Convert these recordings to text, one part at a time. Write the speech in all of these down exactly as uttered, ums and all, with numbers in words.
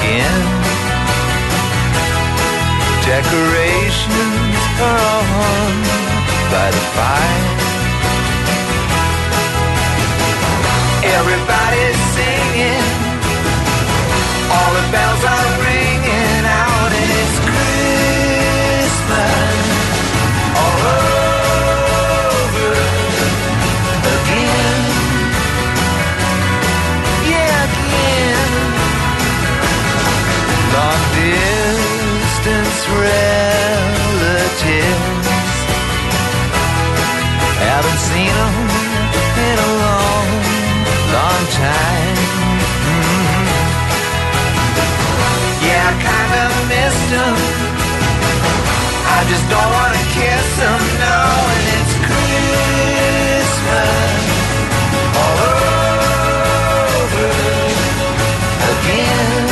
again. Decorations are all hung by the fire. Everybody's singing, all the bells are ringing out, and it's Christmas all over again. Yeah, again. Long distance relatives, haven't seen them in a long, long time. Mm-hmm. Yeah, I kinda missed them. I just don't wanna kiss them, no. And it's Christmas all over again.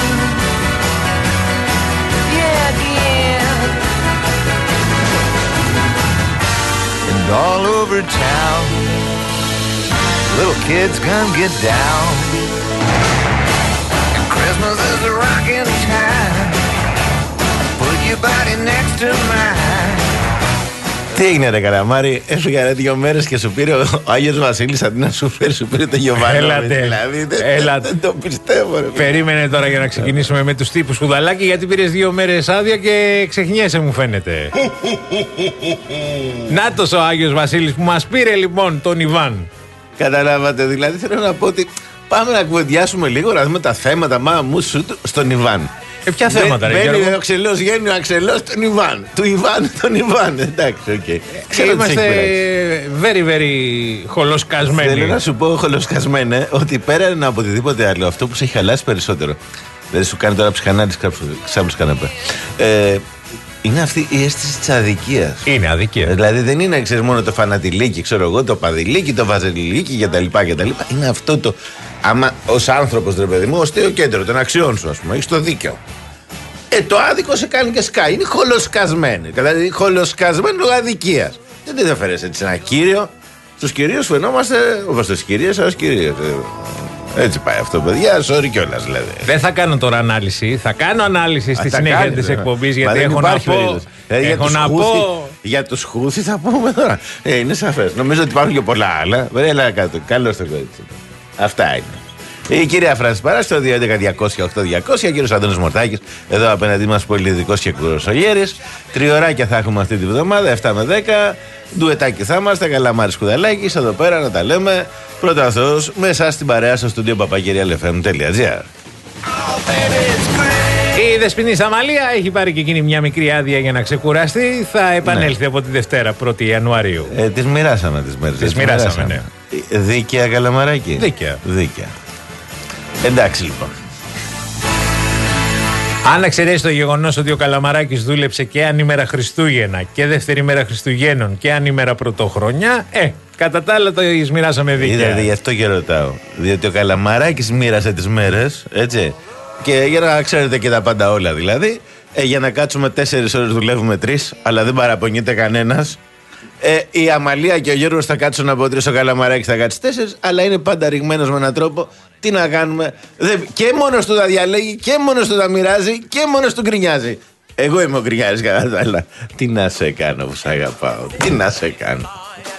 Yeah, again. And all over town, little kids come get down. And Christmas is a rockin' time. Put your body next to mine. Τι έγινε ρε Καραμάρη, έφυγα ρε δύο μέρες και σου πήρε ο Άγιος Βασίλης αντί να σου φέρει, σου πήρε το Γιωβάνο. Έλατε, δηλαδή, έλατε. Δεν το πιστεύω ρε. Περίμενε τώρα για να ξεκινήσουμε με τους τύπους Κουδαλάκη, γιατί πήρες δύο μέρες άδεια και ξεχνιέσαι μου φαίνεται. Νάτος ο Άγιος Βασίλης που μας πήρε λοιπόν τον Ιβάν. Καταλάβατε, δηλαδή θέλω να πω ότι πάμε να κουβεντιάσουμε λίγο, να δούμε τα θέματα μα μου σου στον Ιβάν. Ε, ποια θέματα, ρε Γιώργο. Μπαίνει ο Αξελός, βγαίνει ο Αξελός, τον Ιβάν. Του Ιβάν, τον Ιβάν. Εντάξει, οκ. Okay. Είμαστε very, very χολοσκασμένοι. Θέλω να σου πω, χολοσκασμένε, ότι πέραν από οτιδήποτε άλλο, αυτό που σε έχει χαλάσει περισσότερο, δηλαδή σου κάνει τώρα ψυχανάλυση ξάπλους καναπέ, ε, είναι αυτή η αίσθηση της αδικίας. Είναι αδικία. Δηλαδή δεν είναι, ξέρεις, μόνο το φανατιλίκι, ξέρω εγώ, το παδιλίκι, το βαζελιλίκι κτλ. Είναι αυτό το. Άμα ως άνθρωπος, ρε παιδί μου, ως το κέντρο των αξιών σου, ας πούμε, έχεις το δίκαιο. Ε, το άδικο σε κάνει και σκάει. Είναι χολοσκασμένο. Δηλαδή, χολοσκασμένο λόγω αδικίας. Δεν te ενδιαφέρει έτσι ένα κύριο. Στους κυρίους φαινόμαστε, όπως στις κυρίες, ως κυρίες. Έτσι πάει αυτό, παιδιά. Sorry κιόλας, δηλαδή. Δεν θα κάνω τώρα ανάλυση. Θα κάνω ανάλυση στη συνέχεια της εκπομπής, γιατί έχω να πω. Ε, έχω να πω. Για τους Χούθη θα πούμε τώρα. Ε, είναι σαφές. Νομίζω ότι υπάρχουν και πολλά άλλα. Έλα κάτω. Καλώς το κορίτσι. Αυτά είναι. Η κυρία Φράνση Παρά στο δύο έντεκα διακόσια οκτώ διακόσια, κύριος Αντώνης Μορτάκης, εδώ απέναντί μας πολιτικός και κουροσογέρης. Τριωράκια θα έχουμε αυτή τη βδομάδα, επτά με δέκα. Ντουετάκι θα είμαστε, Καλαμάρης Κουδαλάκης, εδώ πέρα να τα λέμε. Πρώτα ο Θεός, με εσάς στην παρέα στο στούντιο παπακυριαλεφm.gr. Η Δεσποινή Σαμαλία έχει πάρει και εκείνη μια μικρή άδεια για να ξεκουραστεί. Θα επανέλθει, ναι, από τη Δευτέρα, πρώτη Ιανουαρίου. Ε, τις μοιράσαμε τις μέρες. Τις μοιράσαμε, ναι. Δίκαια, Καλαμαράκη. Δίκαια. Δίκαια. Εντάξει λοιπόν. Αν εξαιρέσει το γεγονός ότι ο Καλαμαράκης δούλεψε και ανήμερα Χριστούγεννα και δεύτερη μέρα Χριστουγέννων και ανήμερα Πρωτοχρονιά, ε, κατά τα άλλα το μοιράσαμε δίκαια. Είδατε, γι' αυτό και ρωτάω. Διότι ο Καλαμαράκης μοίρασε τις μέρες, έτσι. Και για να ξέρετε και τα πάντα όλα δηλαδή, ε, για να κάτσουμε τέσσερις ώρες δουλεύουμε τρεις, αλλά δεν παραπονιέται κανένας. Ε, η Αμαλία και ο Γιώργος θα κάτσουν από τρεις, ο Καλαμαράκης θα κάτσει τέσσερις, αλλά είναι πάντα ρηγμένος με έναν τρόπο. Τι να κάνουμε, δεν, και μόνος του τα διαλέγει και μόνος του τα μοιράζει και μόνος του γκρινιάζει. Εγώ είμαι ο γκρινιάρης κατά τα άλλα. Τι να σε κάνω που σ' αγαπάω, τι να σε κάνω.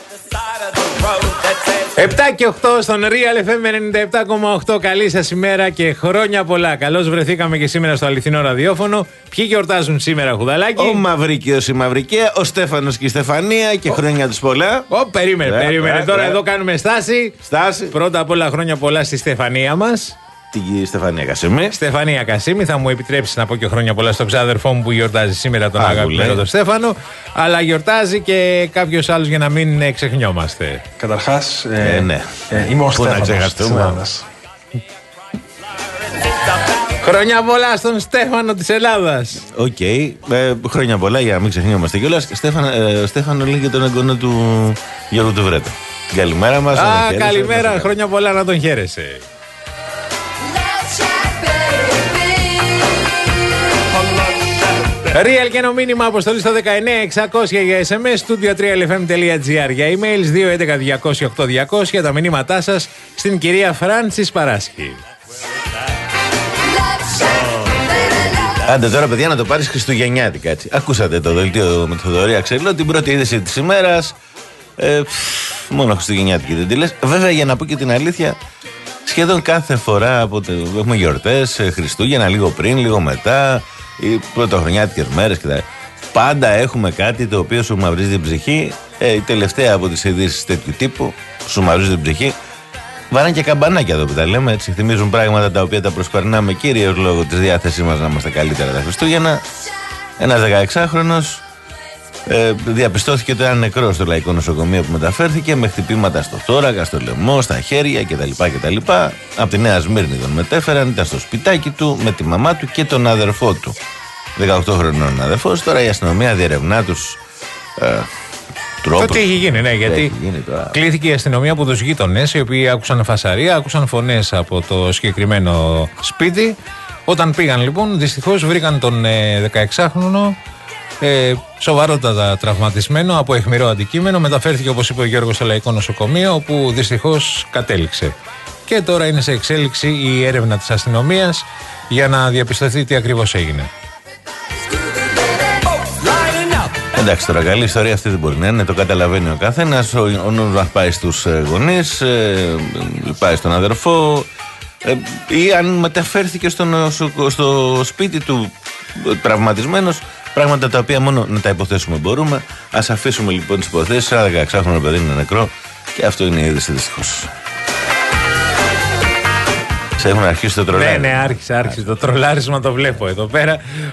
επτά και οκτώ στον Real εφ εμ ενενήντα επτά κόμμα οκτώ. Καλή σας ημέρα και χρόνια πολλά. Καλώς βρεθήκαμε και σήμερα στο αληθινό ραδιόφωνο. Ποιοι γιορτάζουν σήμερα, Κουδαλάκη? Ο Μαυρικίος, η Μαυρικία, ο Στέφανος και η Στεφανία και ο... χρόνια τους πολλά. Ω, περίμενε, ε, περίμενε. Ε, Τώρα ε, εδώ κάνουμε στάση. Στάση. Πρώτα απ' όλα χρόνια πολλά στη Στεφανία μας. Τη Στεφανία Κασίμη. Στεφανία Κασίμη, θα μου επιτρέψει να πω και χρόνια πολλά στον ξάδερφό μου που γιορτάζει σήμερα, τον αγαπημένο τον Στέφανο. Αλλά γιορτάζει και κάποιος άλλος για να μην ξεχνιόμαστε. Καταρχάς, ε, ε, ναι. ε, είμαι ο Στέφανος της Ελλάδας. Χρόνια πολλά στον Στέφανο της Ελλάδας. Οκ. Okay. Ε, χρόνια πολλά για να μην ξεχνιόμαστε κιόλας. Στέφανο, ε, Στέφανο λέει και τον εγγονό του Γιώργου του Βρέτα. Καλημέρα μας. Α, καλημέρα. Χρόνια πολλά να τον χαίρεσαι. Real και ένα μήνυμα αποστολή στο δεκαεννέα εξακόσια για ες εμ ες, studio τρία ελ εφ εμ τελεία τζι άρ για emails δύο έντεκα διακόσια οκτώ διακόσια, τα μηνύματά σας στην κυρία Φράνσις Παράσχη. Άντε τώρα, παιδιά, να το πάρεις χριστουγεννιάτικα, έτσι. Ακούσατε το δελτίο με τη Θοδωρή Αξελό, την πρώτη είδηση της ημέρας. Ε, μόνο χριστουγεννιάτικη δεν τη λες. Βέβαια, για να πω και την αλήθεια, σχεδόν κάθε φορά από το, έχουμε γιορτές, Χριστούγεννα, λίγο πριν, λίγο μετά, οι πρωτοχρονιάτικες μέρες κτλ. Πάντα έχουμε κάτι το οποίο σου μαυρίζει την ψυχή. Ε, η τελευταία από τις ειδήσεις τέτοιου τύπου, σου μαυρίζει την ψυχή. Βαράνε και καμπανάκια εδώ που τα λέμε, έτσι. Θυμίζουν πράγματα τα οποία τα προσπερνάμε κυρίως λόγω της διάθεσής μας να είμαστε καλύτερα τα Χριστούγεννα. Ένας δεκαεξάχρονος ε, διαπιστώθηκε ότι ήταν νεκρός στο Λαϊκό Νοσοκομείο που μεταφέρθηκε με χτυπήματα στο θώρακα, στο λαιμό, στα χέρια κτλ. κτλ. Από τη Νέα Σμύρνη τον μετέφεραν, ήταν στο σπιτάκι του με τη μαμά του και τον αδερφό του. δεκαοκτώ χρονών αδερφός. Τώρα η αστυνομία διερευνά τους ε, τρόπους. Το τι έχει γίνει, ναι, γιατί γίνει κλήθηκε η αστυνομία από τους γείτονες, οι οποίοι άκουσαν φασαρία, άκουσαν φωνές από το συγκεκριμένο σπίτι. Όταν πήγαν λοιπόν, δυστυχώς βρήκαν τον ε, δεκαεξάχρονο ε, σοβαρότατα τραυματισμένο από αιχμηρό αντικείμενο. Μεταφέρθηκε, όπως είπε ο Γιώργος, στο Λαϊκό Νοσοκομείο, όπου δυστυχώς κατέληξε. Και τώρα είναι σε εξέλιξη η έρευνα της αστυνομίας για να διαπιστωθεί τι ακριβώς έγινε. Εντάξει, τώρα καλή ιστορία αυτή δεν μπορεί να είναι, το καταλαβαίνει ο καθένας. Ο, ο νους μας πάει στους γονείς, ε, πάει στον αδερφό, ε, ή αν μεταφέρθηκε στο, στο σπίτι του τραυματισμένος. Πράγματα τα οποία μόνο να τα υποθέσουμε μπορούμε. Ας αφήσουμε λοιπόν τις υποθέσεις. Ένα δεκαεξάχρονο παιδί είναι νεκρό και αυτό είναι η είδηση, δυστυχώς. Σε έχουν αρχίσει το τρολάρισμα. Ναι, ναι, άρχισε, άρχισε το τρολάρισμα, το βλέπω εδώ πέρα.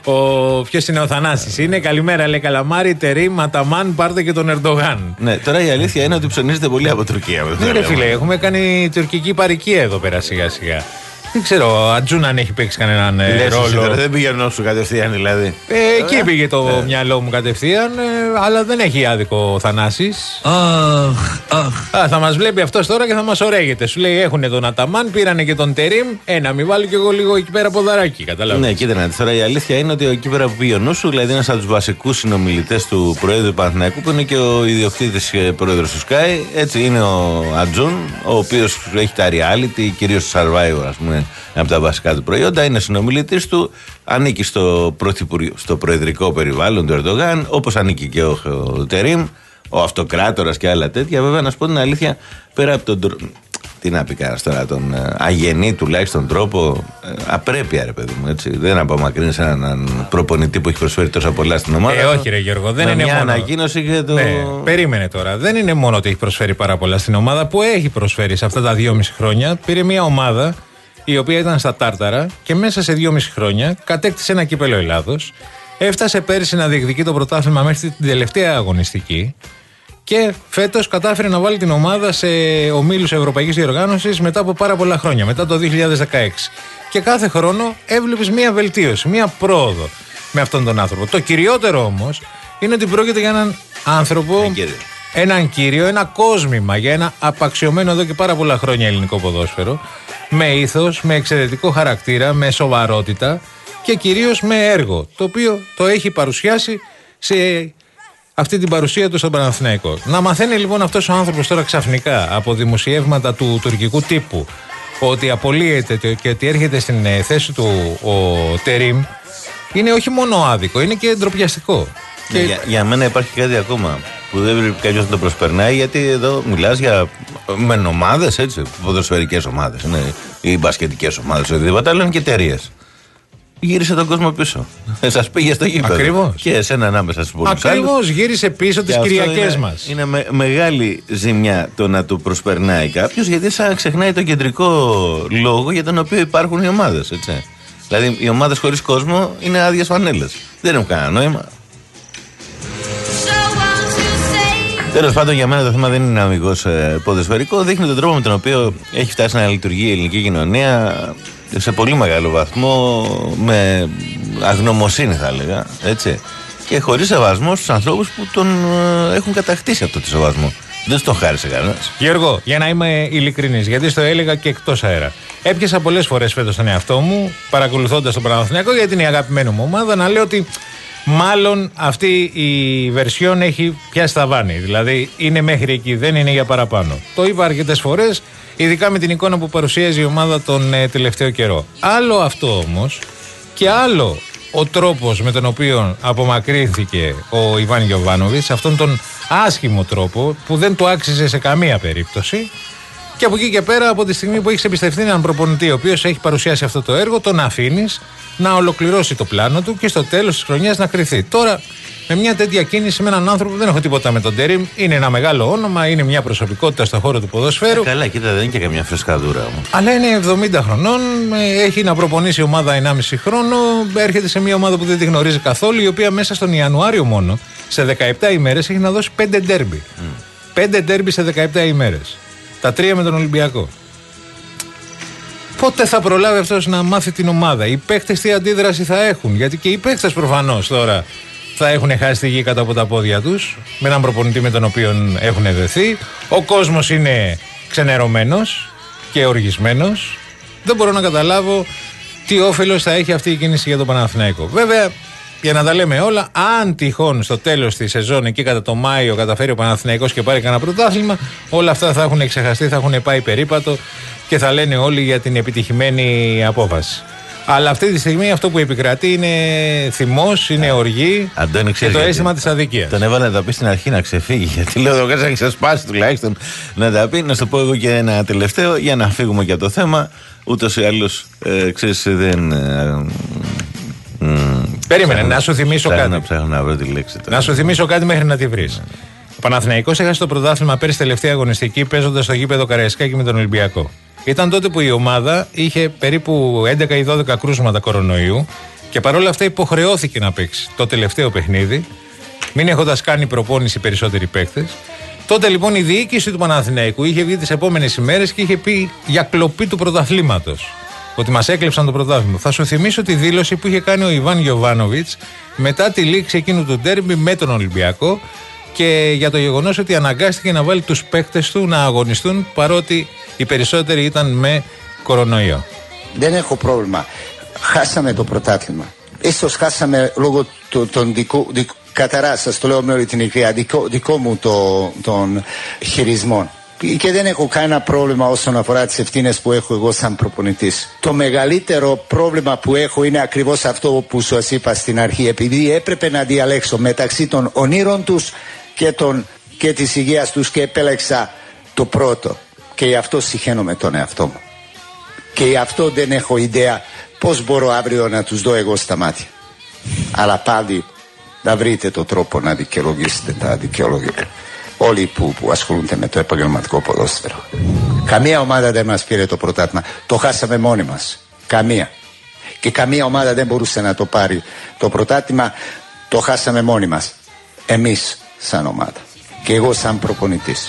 Ποιος είναι ο Θανάσης? Είναι καλημέρα, λέει Καλαμάρη, Τερίμ, Αταμάν, πάρτε και τον Ερντογάν. Ναι, τώρα η αλήθεια είναι ότι ψωνίζεται πολύ από Τουρκία. Ναι, ρε φίλε, έχουμε κάνει τουρκική παροικία εδώ πέρα σιγά σιγά. Δεν ξέρω, Ατζούν αν έχει παίξει κανέναν ε, ρόλο. Τώρα, δεν πήγαινε σου κατευθείαν δηλαδή. Ε, εκεί πήγε το ε. μυαλό μου κατευθείαν, ε, αλλά δεν έχει άδικο ο Θανάσης. Αχ, αχ. Α, θα μας βλέπει αυτός τώρα και θα μας ωραίγεται. Σου λέει: έχουν τον Αταμάν, πήρανε και τον Τερίμ. Ε, να μην βάλω κι εγώ λίγο εκεί πέρα ποδαράκι. Καταλάβει. Ναι, κοίτα να δεις. Τώρα η αλήθεια είναι ότι εκεί πέρα που πήγε ο νους σου, δηλαδή ένας από τους βασικούς συνομιλητές του Προέδρου του Παναθηναϊκού, που είναι και ο ιδιοκτήτης πρόεδρος του Sky, έτσι είναι ο Ατζούν, ο οποίος έχει τα reality, κυρίως το Survivor, ας πούμε, από τα βασικά του προϊόντα, είναι συνομιλητής του, ανήκει στο, στο προεδρικό περιβάλλον του Ερντογάν, όπως ανήκει και ο, ο Τερίμ, ο αυτοκράτορας και άλλα τέτοια. Βέβαια, να σου πω την αλήθεια, πέρα από τον. Τι να πει κανένας τώρα, τον ε, αγενή τουλάχιστον τρόπο, ε, απρέπεια, ρε παιδί μου, έτσι. Δεν απομακρύνεις έναν προπονητή που έχει προσφέρει τόσα πολλά στην ομάδα. Ε, όχι, ρε Γιώργο, δεν με είναι μια μόνο. ανακοίνωση και το. Ναι, περίμενε τώρα. Δεν είναι μόνο ότι έχει προσφέρει πάρα πολλά στην ομάδα, που έχει προσφέρει σε αυτά τα δυόμιση χρόνια. Πήρε μια ομάδα η οποία ήταν στα τάρταρα και μέσα σε δυόμιση χρόνια κατέκτησε ένα κύπελο Ελλάδος. Έφτασε πέρυσι να διεκδικεί το πρωτάθλημα μέχρι την τελευταία αγωνιστική. Και φέτος κατάφερε να βάλει την ομάδα σε ομίλους Ευρωπαϊκής Διοργάνωσης μετά από πάρα πολλά χρόνια, μετά το δύο χιλιάδες δεκαέξι. Και κάθε χρόνο έβλεπες μία βελτίωση, μία πρόοδο με αυτόν τον άνθρωπο. Το κυριότερο όμως είναι ότι πρόκειται για έναν άνθρωπο, έναν κύριο, ένα κόσμημα, για ένα απαξιωμένο εδώ και πάρα πολλά χρόνια ελληνικό ποδόσφαιρο, με ήθος, με εξαιρετικό χαρακτήρα, με σοβαρότητα και κυρίως με έργο, το οποίο το έχει παρουσιάσει σε αυτή την παρουσία του στον Παναθηναϊκό. Να μαθαίνει λοιπόν αυτός ο άνθρωπος τώρα ξαφνικά από δημοσιεύματα του τουρκικού τύπου ότι απολύεται και ότι έρχεται στην θέση του ο Τερίμ, είναι όχι μόνο άδικο, είναι και ντροπιαστικό. Ναι, και... Για, για μένα υπάρχει κάτι ακόμα που δεν πρέπει κάποιος να το προσπερνάει, γιατί εδώ μιλάς για μεν ομάδες, έτσι, ποδοσφαιρικές ομάδες, είναι, ή μπασκετικές ομάδες, οτιδήποτε, αλλά είναι και εταιρείες. Γύρισε τον κόσμο πίσω. Σας πήγε στο γήπεδο. Ακριβώς. Και εσένα ανάμεσα στους πολλούς άλλους. Ακριβώς, γύρισε πίσω τις Κυριακές μας. Είναι με, μεγάλη ζημιά το να του προσπερνάει κάποιος, γιατί σαν ξεχνάει τον κεντρικό λόγο για τον οποίο υπάρχουν οι ομάδες. Έτσι. Δηλαδή, οι ομάδες χωρίς κόσμο είναι άδειες φανέλες. Δεν έχουν κανένα νόημα. Τέλος πάντων, για μένα το θέμα δεν είναι αμυγός ε, ποδοσφαιρικό. Δείχνει τον τρόπο με τον οποίο έχει φτάσει να λειτουργεί η ελληνική κοινωνία σε πολύ μεγάλο βαθμό, με αγνωμοσύνη θα έλεγα, έτσι, και χωρίς σεβασμό στους ανθρώπους που τον ε, έχουν κατακτήσει αυτό το σεβασμό. Δεν τον χάρισε κανένας. Γιώργο, για να είμαι ειλικρινής, γιατί στο έλεγα και εκτός αέρα. Έπιασα πολλές φορές φέτος τον εαυτό μου, παρακολουθώντας τον Παναθηναϊκό, γιατί είναι η αγαπημένη μου ομάδα, να λέω ότι μάλλον αυτή η βερσιόν έχει πιάσει τα βάνη. Δηλαδή είναι μέχρι εκεί, δεν είναι για παραπάνω. Το είπα αρκετές φορές, ειδικά με την εικόνα που παρουσίαζε η ομάδα τον ε, τελευταίο καιρό. Άλλο αυτό όμως, και άλλο ο τρόπος με τον οποίο απομακρύνθηκε ο Ιβάν Γιοβάνοβιτς, αυτόν τον άσχημο τρόπο που δεν του άξιζε σε καμία περίπτωση. Και από εκεί και πέρα, από τη στιγμή που έχεις εμπιστευτεί έναν προπονητή, ο οποίος έχει παρουσιάσει αυτό το έργο, τον αφήνεις να ολοκληρώσει το πλάνο του και στο τέλος της χρονιάς να κριθεί. Τώρα, με μια τέτοια κίνηση, με έναν άνθρωπο που δεν έχω τίποτα με τον Τερίμ, είναι ένα μεγάλο όνομα, είναι μια προσωπικότητα στον χώρο του ποδοσφαίρου. Ε, καλά, κοίτα, δεν είναι και καμιά φρεσκαδούρα όμως. Αλλά είναι εβδομήντα χρονών, έχει να προπονήσει ομάδα ενάμιση χρόνο, έρχεται σε μια ομάδα που δεν τη γνωρίζει καθόλου, η οποία μέσα στον Ιανουάριο μόνο, σε δεκαεπτά ημέρες, έχει να δώσει πέντε ντέρμπι. Mm. πέντε ντέρμπι σε δεκαεπτά ημέρες. Τα τρία με τον Ολυμπιακό. Πότε θα προλάβει αυτός να μάθει την ομάδα? Οι παίκτες τι αντίδραση θα έχουν? Γιατί και οι παίκτες προφανώς τώρα θα έχουν χάσει τη γη κάτω από τα πόδια τους, με έναν προπονητή με τον οποίο έχουν δεθεί. Ο κόσμος είναι ξενερωμένος και οργισμένος. Δεν μπορώ να καταλάβω τι όφελος θα έχει αυτή η κίνηση για τον Παναθηναϊκό. Βέβαια, για να τα λέμε όλα, αν τυχόν στο τέλος της σεζόν, εκεί κατά το Μάιο, καταφέρει ο Παναθηναϊκός και πάρει κανένα πρωτάθλημα, όλα αυτά θα έχουν ξεχαστεί, θα έχουν πάει περίπατο και θα λένε όλοι για την επιτυχημένη απόφαση. Αλλά αυτή τη στιγμή αυτό που επικρατεί είναι θυμός, είναι οργή Αντώνη, και το αίσθημα της αδικίας. Τον έβαλε να τα πει στην αρχή να ξεφύγει. Γιατί λέω εδώ κάτω έχει ξεσπάσει τουλάχιστον να τα πει. Να σου πω εγώ και ένα τελευταίο για να φύγουμε και από το θέμα. Ούτως ή άλλως, ε, ξέρεις, δεν. Ε, Περίμενε, να σου θυμίσω ψάχνω, κάτι. Ψάχνω να βρω τη λέξη τώρα. Να σου θυμίσω κάτι μέχρι να τη βρεις. Ο Παναθηναϊκός έχασε το πρωτάθλημα πέρυσι τελευταία αγωνιστική, παίζοντας στο γήπεδο Καραϊσκάκη με τον Ολυμπιακό. Ήταν τότε που η ομάδα είχε περίπου έντεκα ή δώδεκα κρούσματα κορονοϊού και παρόλα αυτά υποχρεώθηκε να παίξει το τελευταίο παιχνίδι, μην έχοντας κάνει προπόνηση περισσότεροι παίκτες. Τότε λοιπόν η διοίκηση του Παναθηναϊκού είχε βγει τις επόμενες ημέρες και είχε πει για κλοπή του πρωταθλήματος. Ότι μας έκλεψαν το πρωτάθλημα. Θα σου θυμίσω τη δήλωση που είχε κάνει ο Ιβάν Γιοβάνοβιτς μετά τη λήξη εκείνου του ντέρμπι με τον Ολυμπιακό και για το γεγονός ότι αναγκάστηκε να βάλει τους παίκτες του να αγωνιστούν παρότι οι περισσότεροι ήταν με κορονοϊό. Δεν έχω πρόβλημα. Χάσαμε το πρωτάθλημα. Ίσως χάσαμε λόγω των δικού, καταρά, σας το λέω με όλη την ειλικρίνεια, δικό, δικό μου το, των χειρισμών. Και δεν έχω κανένα πρόβλημα όσον αφορά τις ευθύνες που έχω εγώ σαν προπονητής. Το μεγαλύτερο πρόβλημα που έχω είναι ακριβώς αυτό που σας είπα στην αρχή. Επειδή έπρεπε να διαλέξω μεταξύ των ονείρων τους και, των, και της υγείας τους και επέλεξα το πρώτο. Και γι' αυτό συχαίνομαι τον εαυτό μου. Και γι' αυτό δεν έχω ιδέα πώς μπορώ αύριο να τους δω εγώ στα μάτια. Αλλά πάλι να βρείτε το τρόπο να δικαιολογήσετε τα αδικαιολόγητα. Όλοι που, που ασχολούνται με το επαγγελματικό ποδόσφαιρο. Καμία ομάδα δεν μας πήρε το πρωτάθλημα. Το χάσαμε μόνοι μας. Καμία. Και καμία ομάδα δεν μπορούσε να το πάρει το πρωτάθλημα. Το χάσαμε μόνοι μας. Εμείς σαν ομάδα. Και εγώ σαν προπονητής.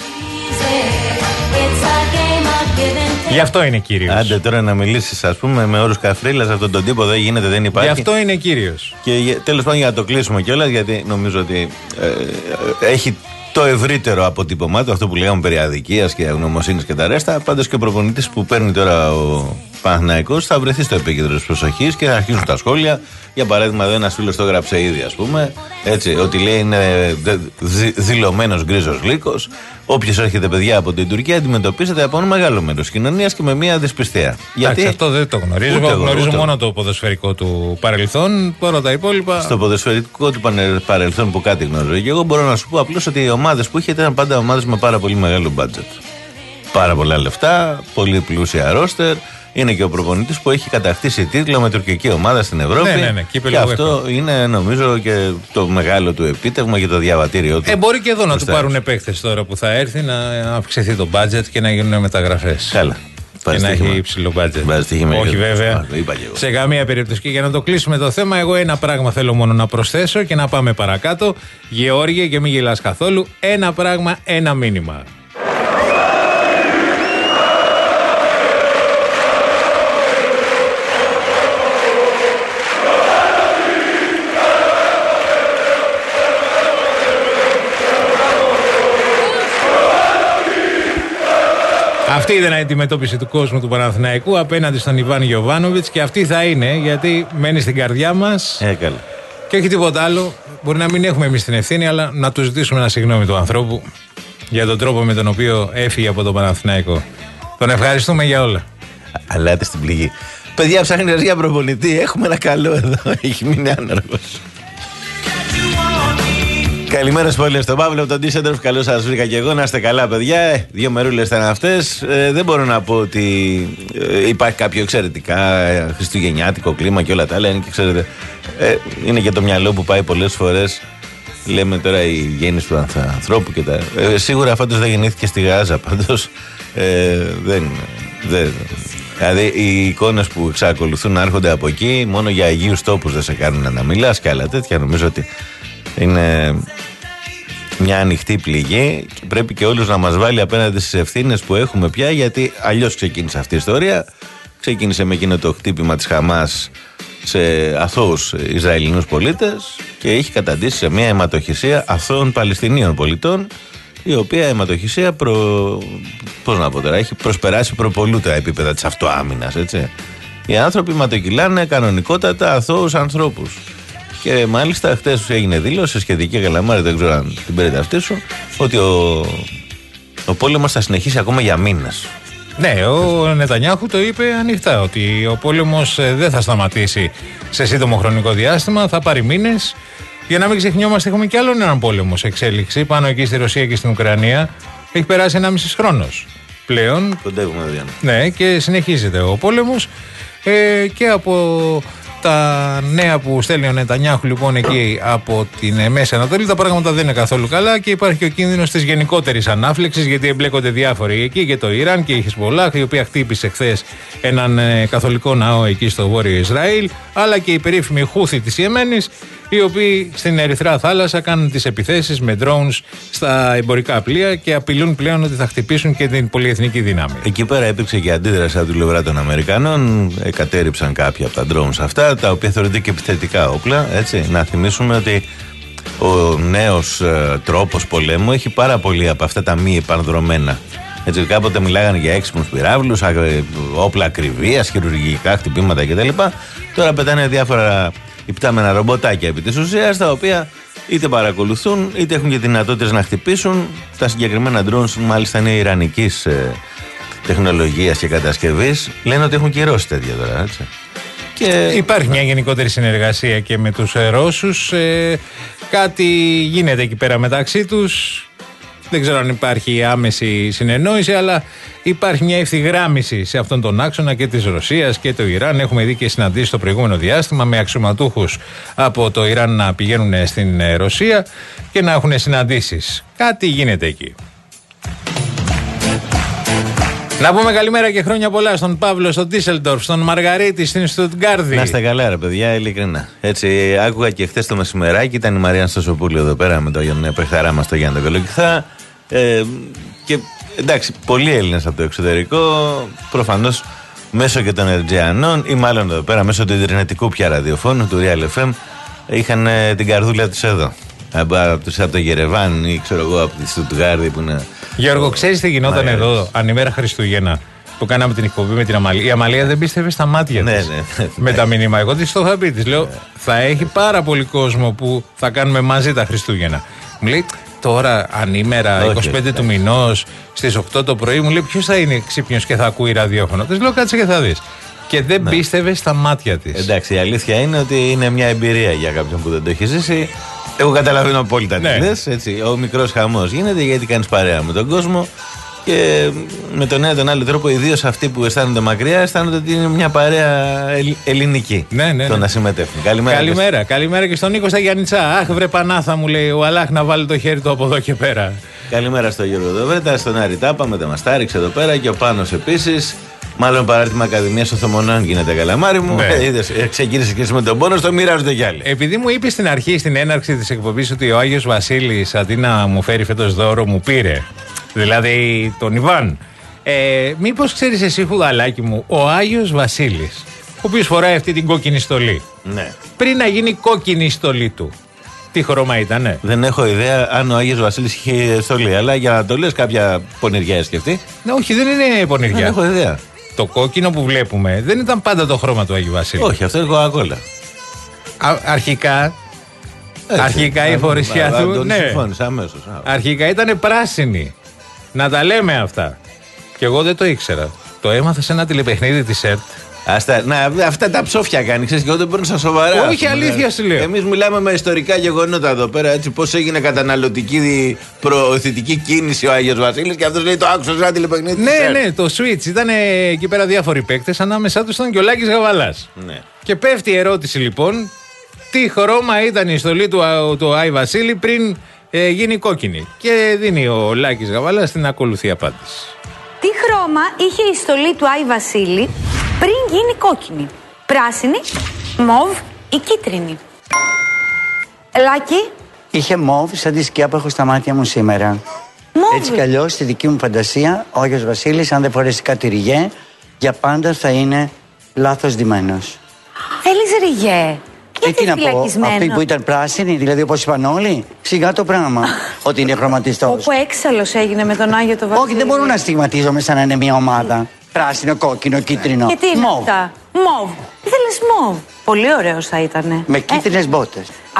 Γι' αυτό είναι κύριος. Άντε τώρα να μιλήσεις, ας πούμε, με όρους καφρίλας, αυτόν τον τύπο δεν γίνεται, δεν υπάρχει. Γι' αυτό είναι κύριος. Και τέλος πάντων για να το κλείσουμε κιόλας, γιατί νομίζω ότι ε, ε, έχει το ευρύτερο αποτύπωμά του, αυτό που λέγαμε περί αδικίας και αγνωμοσύνης και τα ρέστα. Πάντως και ο προπονητής που παίρνει τώρα ο Παναθηναϊκός θα βρεθεί στο επίκεντρο της προσοχής και θα αρχίσουν τα σχόλια. Για παράδειγμα, εδώ ένας φίλος το έγραψε ήδη, ας πούμε, έτσι, ότι λέει είναι δηλωμένος γκρίζος λύκος. Όποιος έρχεται, παιδιά, από την Τουρκία αντιμετωπίζεται από ένα μεγάλο μέρος της κοινωνίας και με μια δυσπιστία. Γιατί αυτό δεν το γνωρίζω. Εγώ γνωρίζω ούτε μόνο το ποδοσφαιρικό του παρελθόν. Όλα τα υπόλοιπα. Στο ποδοσφαιρικό του παρελθόν που κάτι γνωρίζω. Και εγώ μπορώ να σου πω απλώς ότι οι ομάδες που είχε ήταν πάντα ομάδες με πάρα πολύ μεγάλο μπάτζετ. Πάρα πολλά λεφτά, πολύ πλούσια ρόστερ. Είναι και ο προπονητής που έχει κατακτήσει τίτλο με τουρκική ομάδα στην Ευρώπη. Ναι, ναι, ναι. Και, και αυτό είναι, νομίζω, και το μεγάλο του επίτευγμα και το διαβατήριο του. Ε, μπορεί και εδώ να του πάρουν παίχτες τώρα που θα έρθει, να αυξηθεί το budget και να γίνουν μεταγραφές. Καλά. Και να έχει υψηλό budget. Όχι βέβαια. Σε καμία περίπτωση. Και για να το κλείσουμε το θέμα, εγώ ένα πράγμα θέλω μόνο να προσθέσω και να πάμε παρακάτω. Γεώργιε, και μην γελάς καθόλου. Ένα πράγμα, ένα μήνυμα. Αυτή ήταν η αντιμετώπιση του κόσμου του Παναθηναϊκού απέναντι στον Ιβάν Γιοβάνοβιτς και αυτή θα είναι, γιατί μένει στην καρδιά μας. Ε, καλά. Και όχι τίποτα άλλο. Μπορεί να μην έχουμε εμείς την ευθύνη, αλλά να του ζητήσουμε ένα συγγνώμη του ανθρώπου για τον τρόπο με τον οποίο έφυγε από τον Παναθηναϊκό. Τον ευχαριστούμε για όλα. Αλάτε στην πληγή. Παιδιά, ψάχνει για προπονητή. Έχουμε ένα καλό εδώ. Έχει μείνει άνεργος. Καλημέρα σε όλες. Τον Παύλο από τον Ντίσεντροφ. Καλώς σας βρήκα και εγώ. Να είστε καλά, παιδιά. Ε, δύο μερούλες ήταν αυτές. Ε, δεν μπορώ να πω ότι ε, υπάρχει κάποιο εξαιρετικά ε, χριστουγεννιάτικο κλίμα και όλα τα άλλα. Είναι και, ξέρετε, ε, είναι και το μυαλό που πάει πολλές φορές. Λέμε τώρα η γέννηση του ανθρώπου και τα. Ε, σίγουρα φέτος δεν γεννήθηκε στη Γάζα. Πάντως ε, δεν. δεν Δηλαδή οι εικόνες που εξακολουθούν να έρχονται από εκεί, μόνο για αγίους τόπους δεν σε κάνουν να μιλάς και άλλα τέτοια. Νομίζω ότι είναι μια ανοιχτή πληγή και πρέπει και όλους να μας βάλει απέναντι στις ευθύνες που έχουμε πια, γιατί αλλιώς ξεκίνησε αυτή η ιστορία. Ξεκίνησε με εκείνο το χτύπημα της Χαμάς σε αθώους Ισραηλινούς πολίτες και έχει καταντήσει σε μια αιματοχυσία αθώων Παλαιστινίων πολιτών, η οποία αιματοχυσία προ... πώς να πω τώρα, έχει προσπεράσει προπολού τα επίπεδα της αυτοάμυνας, έτσι. Οι άνθρωποι αιματοκυλάνε κανονικότατα αθώους ανθρώπους. Και μάλιστα χτες έγινε δήλωση σχετική, Καλαμάρη, δεν ξέρω αν την πήρετε αυτή σου, ότι ο, ο πόλεμος θα συνεχίσει ακόμα για μήνες. Ναι, ο Νετανιάχου το είπε ανοιχτά, ότι ο πόλεμος δεν θα σταματήσει σε σύντομο χρονικό διάστημα, θα πάρει μήνες. Για να μην ξεχνιόμαστε, έχουμε κι άλλον έναν πόλεμο σε εξέλιξη πάνω εκεί στη Ρωσία και στην Ουκρανία. Έχει περάσει ενάμιση χρόνος πλέον. Κοντεύουμε, Διάννα. Ναι, και συνεχίζεται ο πόλεμος. Ε, και από τα νέα που στέλνει ο Νετανιάχου λοιπόν εκεί από την Μέση Ανατολή, τα πράγματα δεν είναι καθόλου καλά και υπάρχει και ο κίνδυνος της γενικότερης ανάφλεξης, γιατί εμπλέκονται διάφοροι εκεί, και το Ιράν και η Χεσμολάχ, η οποία χτύπησε χθες έναν ε, καθολικό ναό εκεί στο βόρειο Ισραήλ, αλλά και οι περίφημοι Χούθι της Ιεμένης, οι οποίοι στην Ερυθρά θάλασσα κάνουν τις επιθέσεις με drones στα εμπορικά πλοία και απειλούν πλέον ότι θα χτυπήσουν και την πολυεθνική δύναμη. Εκεί πέρα υπήρξε και αντίδραση από την πλευρά των Αμερικανών. Ε, κατέριψαν κάποια από τα drones αυτά, τα οποία θεωρούνται και επιθετικά όπλα. Έτσι. Να θυμίσουμε ότι ο νέος ε, τρόπος πολέμου έχει πάρα πολύ από αυτά τα μη επανδρομένα. Έτσι, κάποτε μιλάγανε για έξυπνους πυράβλους, όπλα ακριβίας, χειρουργικά χτυπήματα κτλ. Τώρα πετάνε διάφορα υπτάμενα ρομποτάκια επί της ουσίας, τα οποία είτε παρακολουθούν είτε έχουν και δυνατότητες να χτυπήσουν. Τα συγκεκριμένα drones μάλιστα είναι ιρανικής ε, τεχνολογίας και κατασκευής. Λένε ότι έχουν κυρώσει τέτοια τώρα, έτσι. Και υπάρχει μια γενικότερη συνεργασία και με τους ε, Ρώσους. Ε, κάτι γίνεται εκεί πέρα μεταξύ τους. Δεν ξέρω αν υπάρχει άμεση συνεννόηση, αλλά υπάρχει μια ευθυγράμμιση σε αυτόν τον άξονα και της Ρωσίας και το Ιράν. Έχουμε δει και συναντήσεις στο προηγούμενο διάστημα με αξιωματούχους από το Ιράν να πηγαίνουν στην Ρωσία και να έχουν συναντήσεις. Κάτι γίνεται εκεί. Να πούμε καλημέρα και χρόνια πολλά στον Παύλο, στον Ντίσελντορφ, στον Μαργαρίτη, στην Στουτγκάρδη. Να είστε καλά, ρε παιδιά, ειλικρινά. Έτσι, άκουγα και χθες το μεσημεράκι, ήταν η Μαρία Στασοπούλου εδώ πέρα με τον παιχταρά μας, τον Γιάννη Κολοκυθά. Ε, και εντάξει, πολλοί Έλληνες από το εξωτερικό, προφανώς μέσω και των Ερτζιανών ή μάλλον εδώ πέρα μέσω του ιντερνετικού πια ραδιοφώνου, του Real εφ εμ, είχαν ε, την καρδούλα τους εδώ. Από, από το Γερεβάν ή ξέρω εγώ από τη Στουτγκάρδη που είναι. Γιώργο, ξέρεις τι γινόταν Μαρία εδώ ανήμερα Χριστούγεννα που κάναμε την εκπομπή με την Αμαλία? Η Αμαλία δεν πίστευε στα μάτια ναι, της. Ναι, ναι, με τα μηνύματα. Εγώ της το είχα πει, της λέω ναι. θα έχει πάρα πολύ κόσμο που θα κάνουμε μαζί τα Χριστούγεννα. Μου λέει τώρα ανήμερα όχι, είκοσι πέντε όχι, του μηνός στις οκτώ το πρωί, μου λέει ποιος θα είναι ξύπνιος και θα ακούει ραδιόφωνο? Της λέω κάτσε και θα δεις. Και δεν ναι. πίστευε στα μάτια της. Εντάξει, η αλήθεια είναι ότι είναι μια εμπειρία για κάποιον που δεν το έχει ζήσει. Εγώ καταλαβαίνω απόλυτα τι λες, έτσι. Ο μικρός χαμός γίνεται γιατί κάνεις παρέα με τον κόσμο και με τον ένα τον άλλο τρόπο, ιδίως αυτοί που αισθάνονται μακριά, αισθάνονται ότι είναι μια παρέα ελληνική. Ναι, ναι, ναι. Το να συμμετέχουν. Καλημέρα. Καλημέρα, καλημέρα και στον Νίκο στα Γιάννητσά. Αχ, βρε Πανάθα, μου λέει ο Αλάχ να βάλει το χέρι του από εδώ και πέρα. Καλημέρα στο Γιώργο Δοβέτα, στον Άρη Τάπα, με τα μαστάριξε εδώ πέρα και ο Πάνος επίσης. Μάλλον παράρτημα Ακαδημίας Οθωμονών γίνεται, Καλαμάρη μου. Ναι. Είδες, ξεκίνησε και εσύ με τον πόνο, το μοιράζονται κι άλλοι. Επειδή μου είπε στην αρχή, στην έναρξη της εκπομπής, ότι ο Άγιος Βασίλης αντί να μου φέρει φέτος δώρο, μου πήρε. Δηλαδή τον Ιβάν. Ε, μήπως ξέρεις εσύ, χουδαλάκι μου, ο Άγιος Βασίλης, ο οποίος φοράει αυτή την κόκκινη στολή. Ναι. Πριν να γίνει κόκκινη η στολή του, τι χρώμα ήτανε? Δεν έχω ιδέα αν ο Άγιος Βασίλης είχε στολή, αλλά για να το λες, κάποια πονηριά σκεφτεί. Ναι, όχι, δεν είναι πονηριά. Δεν έχω ιδέα. Το κόκκινο που βλέπουμε δεν ήταν πάντα το χρώμα του Αγίου Βασίλη. Όχι, αυτό είναι κοκακόλα. Αρχικά, έτσι, αρχικά α, η φορεσιά α, του. Ναι, αμέσως, αρχικά ήταν πράσινη. Να τα λέμε αυτά. Και εγώ δεν το ήξερα. Το έμαθα σε ένα τηλεπαιχνίδι της ΕΡΤ Αυτά, να, αυτά τα ψόφια κάνει, ξέρεις, και εγώ δεν παίρνω στα σοβαρά. Όχι, αλήθεια σου λέω. Εμείς μιλάμε με ιστορικά γεγονότα εδώ πέρα, έτσι, πώς έγινε καταναλωτική προωθητική κίνηση ο Άγιος Βασίλης και αυτός λέει το άκουσα σαν τηλεπαιχνίδι. Ναι, ναι, το Switch. Ήταν εκεί πέρα διάφοροι παίκτες, ανάμεσά τους ήταν και ο Λάκης Γαβαλάς. Ναι. Και πέφτει η ερώτηση λοιπόν, τι χρώμα ήταν η στολή του, του Άι Βασίλη πριν ε, γίνει κόκκινη. Και δίνει ο Λάκης Γαβαλάς την ακολουθή απάντηση. Τι χρώμα είχε η στολή του Άι Βασίλη πριν γίνει κόκκινη? Πράσινη, μοβ ή κίτρινη? Λάκη. Είχε μοβ σαν τη σκιά που έχω στα μάτια μου σήμερα. Μοβ. Έτσι κι αλλιώς στη δική μου φαντασία ο Άγιος Βασίλης, αν δεν φορέσει κάτι ριγέ, για πάντα θα είναι λάθος ντυμένος. Θέλεις ριγέ? Γιατί τι να πω, φυλακισμένο? αυτή που ήταν πράσινη, δηλαδή όπως είπαν όλοι, σιγά το πράγμα ότι είναι χρωματιστός. Όπου έξαλλος έγινε με τον Άγιο το Βασίλη. Όχι, δεν μπορώ να στιγματίζομαι σαν να είναι μια ομάδα. Πράσινο, κόκκινο, κίτρινο. Και τι είναι Μοβ. αυτά? Μοβ. Τι θέλεις μοβ? Πολύ ωραίος θα ήτανε. Με κίτρινες ε. μπότες. Α.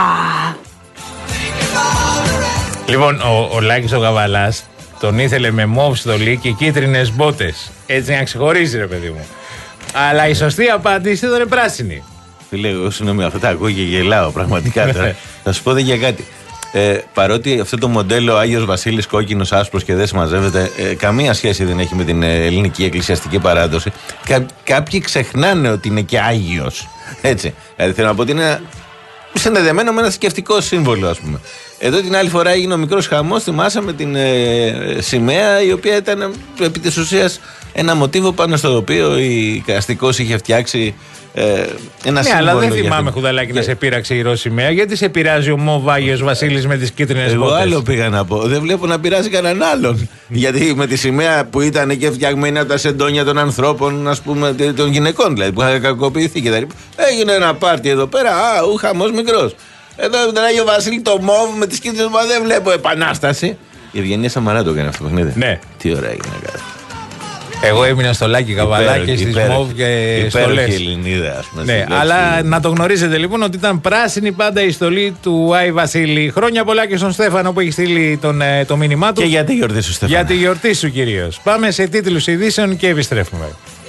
Λοιπόν, ο, ο Λάκης ο Γαβαλάς τον ήθελε με μοβ στολή και κίτρινες μπότες. Έτσι να ξεχωρίζει, ρε παιδί μου. Αλλά η σωστή απάντηση ήταν πράσινη. Φίλε, εγώ συγγνώμη, αυτά τα ακούω και γελάω πραγματικά τώρα. Θα σου πω δε για κάτι. Ε, παρότι αυτό το μοντέλο Άγιος Βασίλης κόκκινος, άσπρος και δεν συμμαζεύεται, ε, καμία σχέση δεν έχει με την ε, ελληνική εκκλησιαστική παράδοση. Κα, κάποιοι ξεχνάνε ότι είναι και Άγιος. Έτσι. Δηλαδή θέλω να πω ότι είναι συνδεδεμένο με ένα θρησκευτικό σύμβολο, ας πούμε. Εδώ την άλλη φορά έγινε ο μικρός χαμός, θυμάσαμε την ε, σημαία, η οποία ήταν επί της ουσίας ένα μοτίβο πάνω στο οποίο η Καστικός είχε φτιάξει ε, ένα ναι, σύμβολο. Αλλά δεν θυμάμαι, την... Χουδαλάκη, και... να σε πείραξε η ροζ σημαία. Γιατί σε πειράζει ο μοβ Άγιος Βασίλης με τις κίτρινες Εγώ μπότες? άλλο πήγα να πω. Δεν βλέπω να πειράζει κανέναν άλλον. Γιατί με τη σημαία που ήταν και φτιαγμένη από τα σεντόνια των ανθρώπων, ας πούμε, των γυναικών δηλαδή, που είχαν κακοποιηθεί και τα λοιπά. Έγινε ένα πάρτι εδώ πέρα. Α, ο χαμός μικρός. Εδώ με τον Άγιο Βασίλη το μοβ με τις κίτρινες μπότες δεν βλέπω επανάσταση. Η Ευγενία Σαμαρά το έκανε αυτό το παιχνίδι. Ναι. Τι ωραία έγινε κάτι. Εγώ έμεινα στο Λάκη Γαβαλά και στις μοβ και στολές. Υπέροχη Ελληνίδα, ας πούμε. Ναι, αλλά να το γνωρίζετε λοιπόν ότι ήταν πράσινη πάντα η στολή του Άι Βασίλη. Χρόνια πολλά και στον Στέφανο που έχει στείλει τον, το μήνυμά του. Και για τη γιορτή σου, Στέφανο. Για τη γιορτή σου κυρίως. Πάμε σε τίτλους ειδήσεων και επιστρέφουμε.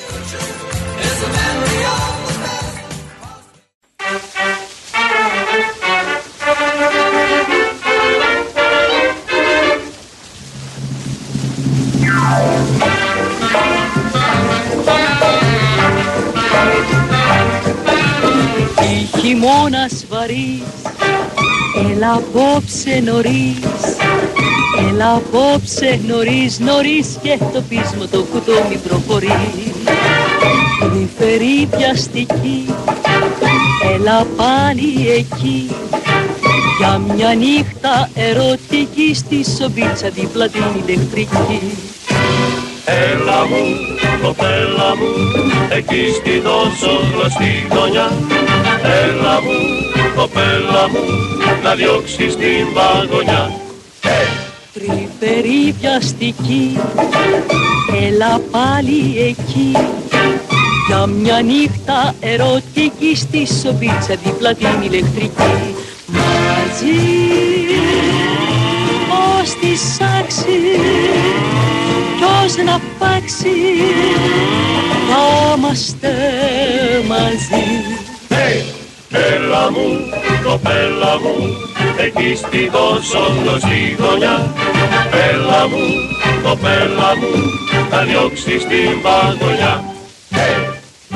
Χειμώνας βαρύς, έλα απόψε νωρίς, έλα απόψε νωρίς, νωρίς και το πείσμα το κουτό μην προχωρεί. Τρυφερή πιαστική, έλα πάλι εκεί, για μια νύχτα ερωτική στη σομπίτσα δίπλα την ηλεκτρική. Έλα μου, κοπέλα μου, εκεί στη τόσο γνωστή γωνιά. Έλα μου, κοπέλα μου, να διώξεις την βαγονιά. Τρυφερή πιαστική, έλα πάλι εκεί, για μια νύχτα ερωτική στη σομπίτσα δίπλα την ηλεκτρική. Μαζί, ως τη σάξη, ποιος να φάξει, θα είμαστε μαζί. Hey! Έλα μου, κοπέλα μου, εκεί στη τόσο γνωστή γωνιά. Έλα μου, κοπέλα μου, να διώξεις την βαγονιά. Hey!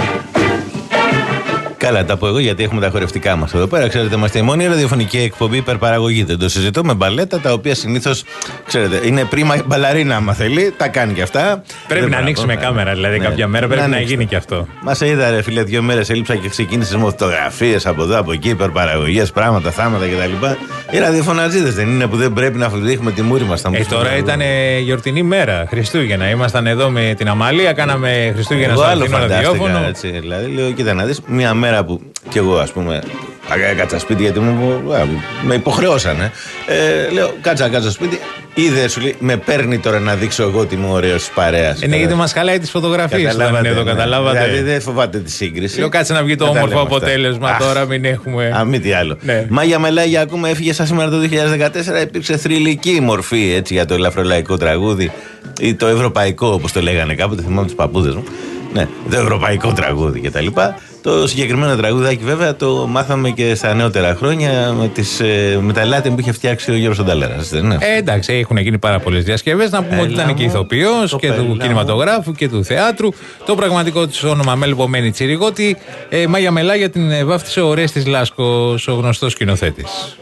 Καλά, τα πω εγώ γιατί έχουμε τα χορευτικά μας εδώ πέρα. Ξέρετε, είμαστε η μόνη ραδιοφωνική εκπομπή υπερπαραγωγή. Δεν το συζητώ με μπαλέτα, τα οποία συνήθως, ξέρετε, είναι πρίμα μπαλαρίνα, άμα θέλει, τα κάνει και αυτά. Πρέπει να ανοίξουμε κάμερα, δηλαδή ναι, κάποια μέρα πρέπει να, να γίνει και αυτό. Μας είδα, ρε φίλε, δύο μέρες έλειψα και ξεκίνησες με φωτογραφίες από εδώ, από εκεί, υπερπαραγωγές, πράγματα, θάματα κτλ. Οι ραδιοφωναζίδες δεν είναι που δεν πρέπει να δείχνουμε τη μούρη μας? Ε, τώρα ήταν γιορτινή μέρα, Χριστούγεννα. Ήμασταν εδώ με την Αμαλία, κάναμε Χριστούγεννα στο Αθηνό ραδιόφωνο. Δηλαδή, λέω, κοίτα να δεις, μια μέρα που κι εγώ, ας πούμε, κάτσα σπίτι γιατί μου, με υποχρεώσανε. Ε, λέω, κάτσα, κάτσα σπίτι. Είδε, σου λέει, με παίρνει τώρα να δείξω εγώ τι μου ωραίο τη παρέα. Είναι γιατί μας χαλάει τις φωτογραφίες όταν είναι εδώ, καταλάβατε. Δηλαδή δεν φοβάται τη σύγκριση. Λέω, κάτσε να βγει το όμορφο αποτέλεσμα αυτά. Τώρα, μην έχουμε. Α, μη τι άλλο. Ναι. Μάγια Μελάγια, ακούμε, έφυγε σαν σήμερα το δύο χιλιάδες δεκατέσσερα. Υπήρξε θρυλική μορφή έτσι, για το ελαφρολαϊκό τραγούδι ή το ευρωπαϊκό, όπως το λέγανε κάποτε. Θυμάμαι τους παππούδες μου. Ναι, το ευρωπαϊκό τραγούδι κτλ. Το συγκεκριμένο τραγουδάκι βέβαια το μάθαμε και στα νεότερα χρόνια με, τις, με τα ελάτι που είχε φτιάξει ο Γιώργος Ανταλέρας. Ε, εντάξει, έχουν γίνει πάρα πολλές διασκευές. Να πούμε Έλα ότι ήταν και ηθοποιός και του κινηματογράφου και του θεάτρου. Το πραγματικό της όνομα Μελπομένη Τσιριγότη. Ε, Μάγια Μελάγια την βάφτισε ο Ορέστης Λάσκος, ο γνωστός σκηνοθέτης.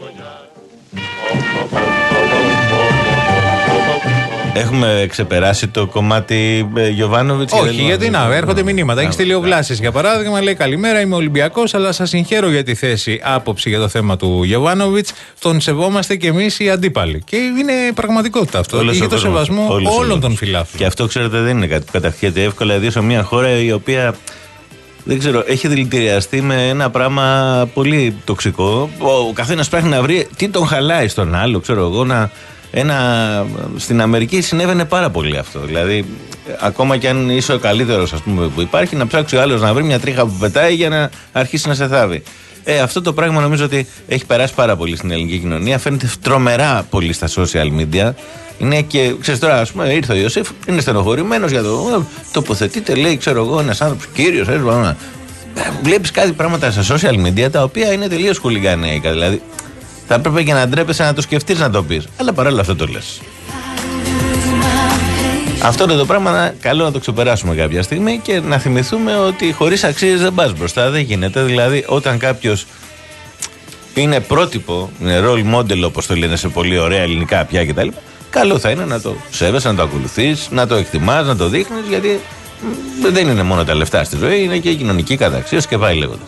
Έχουμε ξεπεράσει το κομμάτι Γιοβάνοβιτς? Όχι, γιατί να, έρχονται μηνύματα. Έχει στείλει ο Βλάσης για παράδειγμα, λέει καλημέρα, είμαι Ολυμπιακός, αλλά σας συγχαίρω για τη θέση άποψη για το θέμα του Γιοβάνοβιτς. Τον σεβόμαστε κι εμείς οι αντίπαλοι. Και είναι πραγματικότητα αυτό. Για το σεβασμό όλος όλων των φιλάθλων. Και αυτό, ξέρετε, δεν είναι κάτι που καταχέται εύκολα, ιδίως σε μια χώρα η οποία, δεν ξέρω, έχει δηλητηριαστεί με ένα πράγμα πολύ τοξικό. Ο καθένας πρέπει να βρει τι τον χαλάει στον άλλο, ξέρω εγώ, να. Ένα, στην Αμερική συνέβαινε πάρα πολύ αυτό. Δηλαδή, ακόμα κι αν είσαι ο καλύτερος, ας πούμε, που υπάρχει, να ψάξει ο άλλος να βρει μια τρίχα που πετάει για να αρχίσει να σε θάβει. Ε, αυτό το πράγμα νομίζω ότι έχει περάσει πάρα πολύ στην ελληνική κοινωνία. Φαίνεται τρομερά πολύ στα social media. Είναι και, ξέρεις τώρα, ας πούμε, ήρθε ο Ιωσήφ, είναι στενοχωρημένος για το. Τοποθετείται, λέει, ξέρω εγώ, ένας άνθρωπος κύριος. Ε, βλέπεις κάτι πράγματα στα social media τα οποία είναι τελείως χουλιγανέικα. Δηλαδή, θα έπρεπε και να ντρέπεσαι να το σκεφτείς να το πεις. Αλλά παρόλα αυτό το λες. Αυτό είναι το πράγμα, καλό να το ξεπεράσουμε κάποια στιγμή και να θυμηθούμε ότι χωρίς αξίες δεν πας μπροστά. Δεν γίνεται. Δηλαδή, όταν κάποιος είναι πρότυπο, είναι role model, όπως το λένε σε πολύ ωραία ελληνικά πια κτλ., καλό θα είναι να το σέβεσαι, να το ακολουθείς, να το εκτιμάς, να το δείχνεις, γιατί δεν είναι μόνο τα λεφτά στη ζωή, είναι και η κοινωνική καταξίωση και πάει λέγοντας.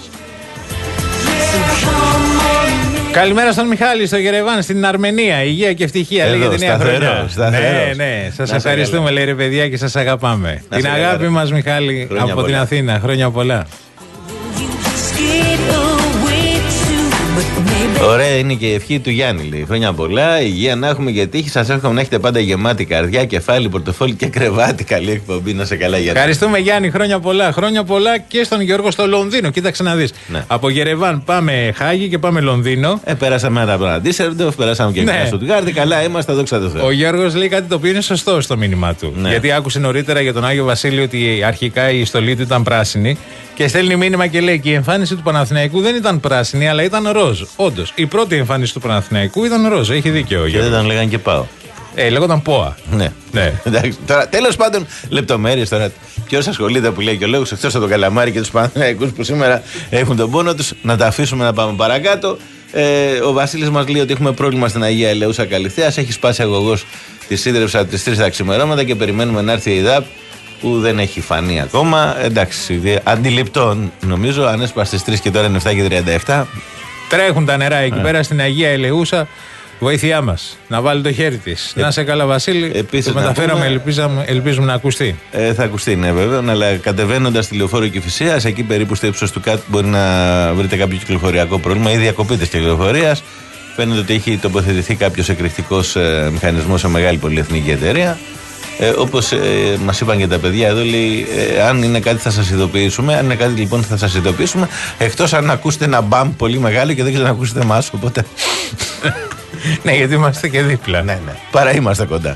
Καλημέρα στον Μιχάλη, στο Γερεβάν, στην Αρμενία. Υγεία και ευτυχία, λέει για τη νέα χρονιά. Ναι, ναι, σας ευχαριστούμε, λέει ρε παιδιά, και σας αγαπάμε. Να την αγάπη καλά. Μας, Μιχάλη, χρόνια από πολλά. Την Αθήνα. Χρόνια πολλά. Ωραία είναι και η ευχή του Γιάννη, λέει. Χρόνια πολλά, υγεία να έχουμε και τύχη. Σας εύχομαι να έχετε πάντα γεμάτη καρδιά, κεφάλι, πορτοφόλι και κρεβάτι. Καλή εκπομπή, να σε καλά, Γιάννη. Ευχαριστούμε, Γιάννη. Χρόνια πολλά. Χρόνια πολλά και στον Γιώργο στο Λονδίνο. Κοίταξε να δεις. Ναι. Από Γερεβάν πάμε Χάγη και πάμε Λονδίνο. Ε, περάσαμε ένα από ένα Ντίσσελντορφ, περάσαμε και μια Στουτγκάρδη. Καλά είμαστε, δόξα τω Θεώ. Ο Γιώργος λέει κάτι το οποίο είναι σωστό στο μήνυμά του. Ναι. Γιατί άκουσε νωρίτερα για τον Άγιο Βασίλειο ότι αρχικά η στολή του ήταν πράσινη. Και στέλνει μήνυμα και λέει: και η εμφάνιση του Παναθηναϊκού δεν ήταν πράσινη, αλλά ήταν ροζ. Όντως, η πρώτη εμφάνιση του Παναθηναϊκού ήταν ροζ. Έχει δίκιο ο Γιώργος. Και δεν τον λέγανε και πάω. Ε, λέγονταν ΠΟΑ. Ναι. ναι. Τώρα, τέλος πάντων, λεπτομέρειες τώρα. Ποιος ασχολείται που λέει και ο λόγος, εκτός από τον Καλαμάρι και τους Παναθηναϊκούς που σήμερα έχουν τον πόνο τους, να τα αφήσουμε να πάμε παρακάτω. Ε, ο Βασίλης μας λέει ότι έχουμε πρόβλημα στην Αγία Ελεούσα Καλυθέας. Έχει σπάσει αγωγός τη σύνδρευση από τις τρεις τα ξημερώματα και περιμένουμε να έρθει η ΕΔΑΠ, που δεν έχει φανεί ακόμα. Εντάξει, αντιληπτών νομίζω, αν έσπασε στις τρεις και τώρα είναι εφτά και τριάντα επτά. Τρέχουν τα νερά εκεί yeah. πέρα στην Αγία Ελεούσα. Βοήθειά μας να βάλει το χέρι της. Ε, να σε καλά, Βασίλη. Επίσης, το μεταφέραμε, ελπίζαμε, ελπίζουμε να ακουστεί. Ε, θα ακουστεί, ναι, βέβαια. Αλλά κατεβαίνοντας τη Λεωφόρο Κηφισίας, εκεί περίπου στο ύψος του κάτω, μπορεί να βρείτε κάποιο κυκλοφοριακό πρόβλημα ή διακοπή της κυκλοφορίας. Φαίνεται ότι έχει τοποθετηθεί κάποιος εκρηκτικός ε, μηχανισμός σε μεγάλη πολυεθνική εταιρεία. Ε, όπως ε, μας είπαν και τα παιδιά εδώ, λέει, ε, αν είναι κάτι θα σας ειδοποιήσουμε. Αν είναι κάτι λοιπόν θα σας ειδοποιήσουμε. Εκτός αν ακούσετε ένα μπαμ πολύ μεγάλο και δεν ξέρω να ακούσετε εμάς. Οπότε. Ναι, γιατί είμαστε και δίπλα. Ναι, ναι. Παρά είμαστε κοντά.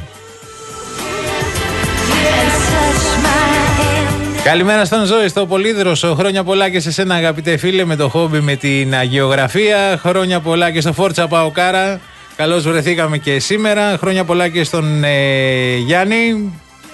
Καλημέρα στον Ζώη, στο Πολύδροσο. Χρόνια πολλά και σε σένα, αγαπητέ φίλε, με το χόμπι με την αγιογραφία. Χρόνια πολλά και στο Φόρτσα Παοκάρα. Καλώς βρεθήκαμε και σήμερα. Χρόνια πολλά και στον ε, Γιάννη.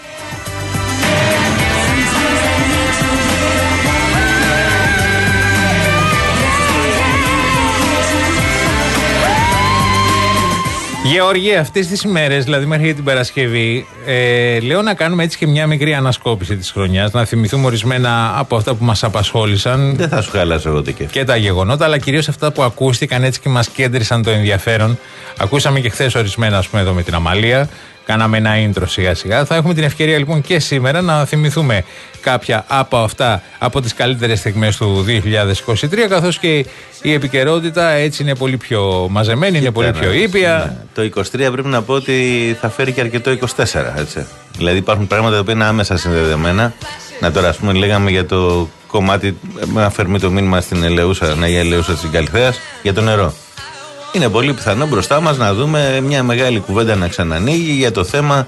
Γεώργη, αυτές τις ημέρες, δηλαδή μέχρι την Παρασκευή, ε, λέω να κάνουμε έτσι και μια μικρή ανασκόπηση της χρονιάς, να θυμηθούμε ορισμένα από αυτά που μας απασχόλησαν. Δεν θα σου χαλάσω εγώ το κέφι. Και τα γεγονότα, αλλά κυρίως αυτά που ακούστηκαν έτσι και μας κέντρισαν το ενδιαφέρον. Ακούσαμε και χθες ορισμένα, ας πούμε, εδώ με την Αμαλία. Κάναμε ένα intro σιγά σιγά. Θα έχουμε την ευκαιρία λοιπόν και σήμερα να θυμηθούμε κάποια από αυτά, από τις καλύτερες στιγμές του δύο χιλιάδες είκοσι τρία, καθώς και η επικαιρότητα έτσι είναι πολύ πιο μαζεμένη, είναι πολύ πιο ήπια. Ναι. Το είκοσι τρία πρέπει να πω ότι θα φέρει και αρκετό είκοσι τέσσερα, έτσι. Δηλαδή υπάρχουν πράγματα που είναι άμεσα συνδεδεμένα. Να τώρα, ας πούμε, λέγαμε για το κομμάτι, να φέρουμε το μήνυμα στην Ελεούσα, να η Ελεούσα της Καλυθέας, για το νερό. Είναι πολύ πιθανό μπροστά μας να δούμε μια μεγάλη κουβέντα να ξανανοίγει για το θέμα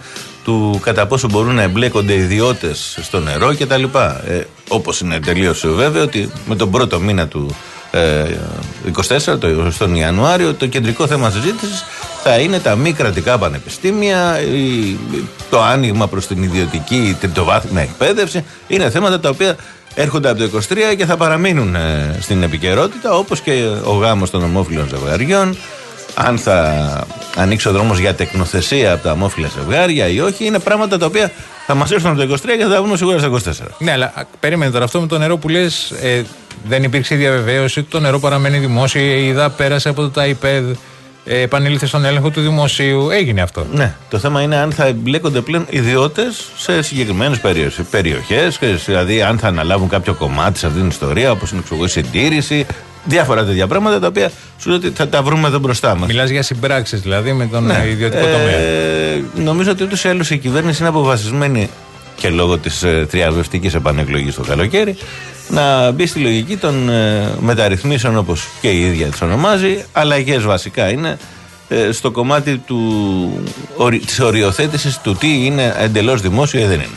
του κατά πόσο μπορούν να εμπλέκονται ιδιώτες στο νερό κτλ. Ε, όπως είναι τελείως βέβαιο ότι με τον πρώτο μήνα του ε, είκοσι τέσσερα, το, στον Ιανουάριο, το κεντρικό θέμα συζήτησης θα είναι τα μη κρατικά πανεπιστήμια, η, το άνοιγμα προς την ιδιωτική τριτοβάθμια εκπαίδευση. Είναι θέματα τα οποία έρχονται από το είκοσι τρία και θα παραμείνουν ε, στην επικαιρότητα, όπως και ο γάμος των ομόφυλων ζευγαριών. Αν θα ανοίξει ο δρόμος για τεκνοθεσία από τα ομόφυλα ζευγάρια ή όχι, είναι πράγματα τα οποία θα μας έρθουν από το είκοσι τρία και θα τα βγουν σίγουρα στο είκοσι τέσσερα. Ναι, αλλά περίμενε τώρα, αυτό με το νερό που λες, ε, δεν υπήρξε διαβεβαίωση ότι το νερό παραμένει δημόσιο, η ΕΙΔΑ πέρασε από το ΤΑΙΠΕΔ, ε, επανήλθε στον έλεγχο του δημοσίου, έγινε αυτό. Ναι, το θέμα είναι αν θα εμπλέκονται πλέον ιδιώτες σε συγκεκριμένες περιοχές, δηλαδή αν θα αναλάβουν κάποιο κομμάτι σε αυτήν την ιστορία, όπως είναι η συντήρηση. Διάφορα τέτοια πράγματα τα οποία σου λέω ότι θα τα βρούμε εδώ μπροστά μας. Μιλάς για συμπράξεις δηλαδή με τον ναι. ιδιωτικό τομέα. Ε, νομίζω ότι ούτως ή άλλως η κυβέρνηση είναι αποφασισμένη και λόγω της ε, τριαβευτικής επανεκλογής το καλοκαίρι να μπει στη λογική των ε, μεταρρυθμίσεων, όπως και η ίδια τις ονομάζει. Αλλαγές βασικά είναι ε, στο κομμάτι του, ορι, της οριοθέτησης του τι είναι εντελώς δημόσιο ή δεν είναι.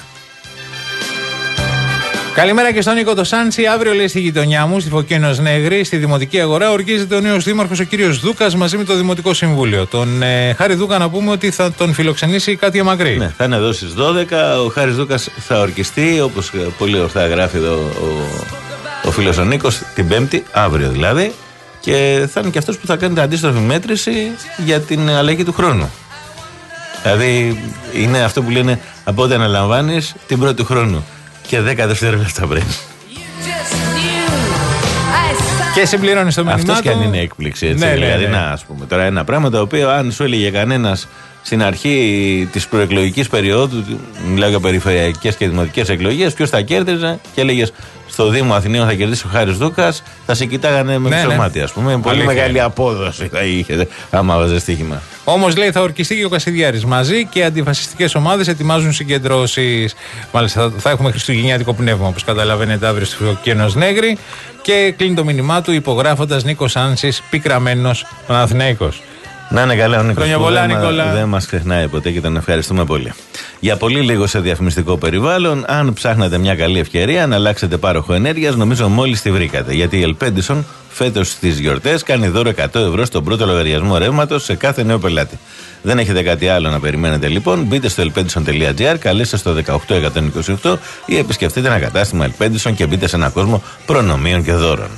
Καλημέρα και στον Νίκο το Σάντσι. Αύριο, λέει, στη γειτονιά μου, στη Φωκίνος Νέγρη, στη Δημοτική Αγορά, ορκίζεται ο νέος δήμαρχος, ο κύριος Δούκας, μαζί με το Δημοτικό Συμβούλιο. Τον ε, Χάρη Δούκα, να πούμε ότι θα τον φιλοξενήσει η Κάτια Μακρύ. Ναι, θα είναι εδώ στις δώδεκα. Ο Χάρης Δούκας θα ορκιστεί, όπως πολύ ορθά γράφει εδώ ο, ο φίλος ο Νίκος, την Πέμπτη, αύριο δηλαδή. Και θα είναι και αυτός που θα κάνει την αντίστροφη μέτρηση για την αλλαγή του χρόνου. Δηλαδή, είναι αυτό που λένε από ό,τι αναλαμβάνεις την πρώτη χρόνου. Και δέκα δευτερόλεπτα πριν. Και συμπληρώνει το μήνυμα. Αυτός κι αν είναι έκπληξη, έτσι. Ναι, δηλαδή, ναι, ναι. να, ας πούμε, τώρα ένα πράγμα το οποίο αν σου έλεγε κανένας στην αρχή της προεκλογικής περίοδου, μιλάω για περιφερειακές και δημοτικές εκλογές, ποιος θα κέρδιζε, και έλεγες στο Δήμο Αθηναίων θα κερδίσει ο Χάρης Δούκας, θα σε κοιτάγανε με μισομάτι, ας πούμε. Πολύ Αλήθεια. μεγάλη απόδοση θα είχε, άμα βάζε στοίχημα. Όμως, λέει, θα ορκιστεί και ο Κασιδιάρης μαζί και αντιφασιστικές ομάδες ετοιμάζουν συγκεντρώσεις. Μάλιστα, θα, θα έχουμε χριστουγεννιάτικο πνεύμα, όπως καταλαβαίνετε, αύριο στη Φωκίνος Νέγρη. Και κλείνει το μήνυμά του υπογράφοντας Νίκος Άνσης, πικραμένος Παναθηναϊκός. Να είναι καλά ο Νίκος. Χρόνια πολλά, Νικόλα. Δεν μας ξεχνάει ποτέ και τον ευχαριστούμε πολύ. Για πολύ λίγο σε διαφημιστικό περιβάλλον, αν ψάχνετε μια καλή ευκαιρία να αλλάξετε πάροχο ενέργειας, νομίζω μόλις τη βρήκατε. Γιατί η Ελπέντισον φέτος στις γιορτές κάνει δώρο εκατό ευρώ στον πρώτο λογαριασμό ρεύματος σε κάθε νέο πελάτη. Δεν έχετε κάτι άλλο να περιμένετε λοιπόν. Μπείτε στο ελπέντισον τελεία τζι άρ, καλέστε στο δεκαοκτώ εκατόν είκοσι οκτώ ή επισκεφτείτε ένα κατάστημα Ελπέντισον και μπείτε σε έναν κόσμο προνομίων και δώρων.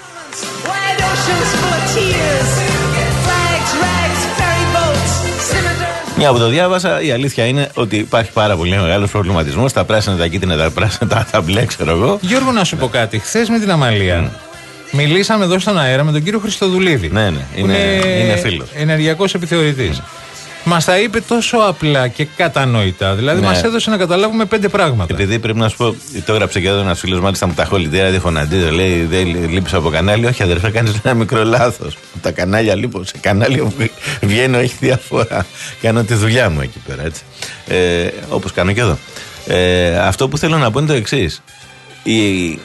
Μια που το διάβασα, η αλήθεια είναι ότι υπάρχει πάρα πολύ μεγάλος προβληματισμός. Τα πράσινα, τα κίτρινα, τα πράσινα, τα, τα μπλε, ξέρω εγώ. Γιώργο, να σου πω κάτι. Χθες με την Αμαλία mm. μιλήσαμε εδώ στον αέρα με τον κύριο Χριστοδουλίδη. Ναι, ναι, είναι, είναι, είναι φίλος. Ενεργειακός επιθεωρητής. Mm. Μας τα είπε τόσο απλά και κατανοητά. Δηλαδή, ναι. μας έδωσε να καταλάβουμε πέντε πράγματα. Επειδή πρέπει να σου πω, το έγραψε και εδώ ένας φίλος, μάλιστα μου τα χολητή, ραδιοφωναντή, λέει: δεν λείπεις από κανάλι. Όχι, αδερφέ, κάνεις ένα μικρό λάθος. Τα κανάλια λείπω. Σε κανάλι που βγαίνω έχει διαφορά. Κάνω τη δουλειά μου εκεί πέρα, έτσι. Ε, όπως κάνω και εδώ. Ε, αυτό που θέλω να πω είναι το εξής. Η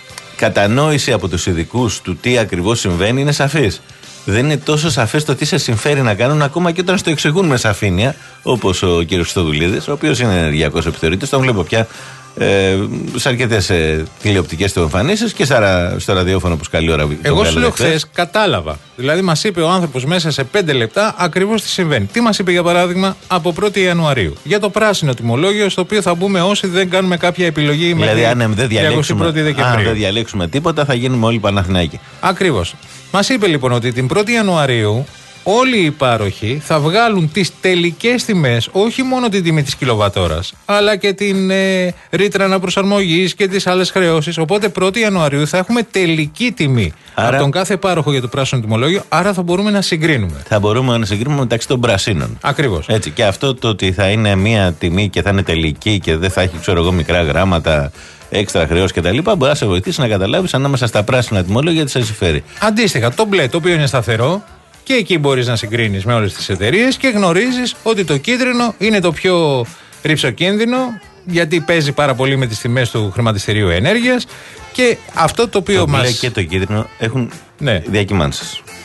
κατανόηση από τους ειδικούς του τι ακριβώς συμβαίνει είναι σαφής. Δεν είναι τόσο σαφές το τι σε συμφέρει να κάνουν, ακόμα και όταν στο εξηγούν με σαφήνεια, όπως ο κ. Χριστοδουλίδης, ο οποίος είναι ενεργειακός επιθεωρητής, τον βλέπω πια ε, σε αρκετές ε, τηλεοπτικές του εμφανίσεις και στα, στο ραδιόφωνο που καλή ώρα. Εγώ σου λέω χθες, κατάλαβα. Δηλαδή, μας είπε ο άνθρωπος μέσα σε πέντε λεπτά ακριβώς τι συμβαίνει. Τι μας είπε, για παράδειγμα, από πρώτη Ιανουαρίου για το πράσινο τιμολόγιο, στο οποίο θα μπούμε όσοι δεν κάνουμε κάποια επιλογή δηλαδή, μέχρι αν δεν διαλέξουμε, εικοστή πρώτη Δεκεμβρίου. Αν δεν διαλέξουμε τίποτα, θα γίνουμε όλοι Παναθηναϊκοί. Ακριβώς. Μας είπε λοιπόν ότι την πρώτη Ιανουαρίου όλοι οι πάροχοι θα βγάλουν τις τελικές τιμές, όχι μόνο την τιμή της κιλοβατόρας, αλλά και την ε, ρήτρα αναπροσαρμογής και τις άλλες χρεώσεις. Οπότε πρώτη Ιανουαρίου θα έχουμε τελική τιμή άρα, από τον κάθε πάροχο για το πράσινο τιμολόγιο, άρα θα μπορούμε να συγκρίνουμε. Θα μπορούμε να συγκρίνουμε μεταξύ των πρασίνων. Ακριβώς. Έτσι, και αυτό το ότι θα είναι μία τιμή και θα είναι τελική και δεν θα έχει, ξέρω εγώ, μικρά γράμματα, έξτρα χρεώσεις κτλ. Μπορεί να σε βοηθήσει να καταλάβεις ανάμεσα στα πράσινα τιμολόγια τι σε συμφέρει. Αντίστοιχα, το μπλε, το οποίο είναι σταθερό, και εκεί μπορείς να συγκρίνεις με όλες τις εταιρείες και γνωρίζεις ότι το κίτρινο είναι το πιο ρυψοκίνδυνο, γιατί παίζει πάρα πολύ με τις τιμές του χρηματιστηρίου ενέργειας, και αυτό το οποίο το μας. Το μπλε και το κίτρινο έχουν ναι. διακυμάνσεις.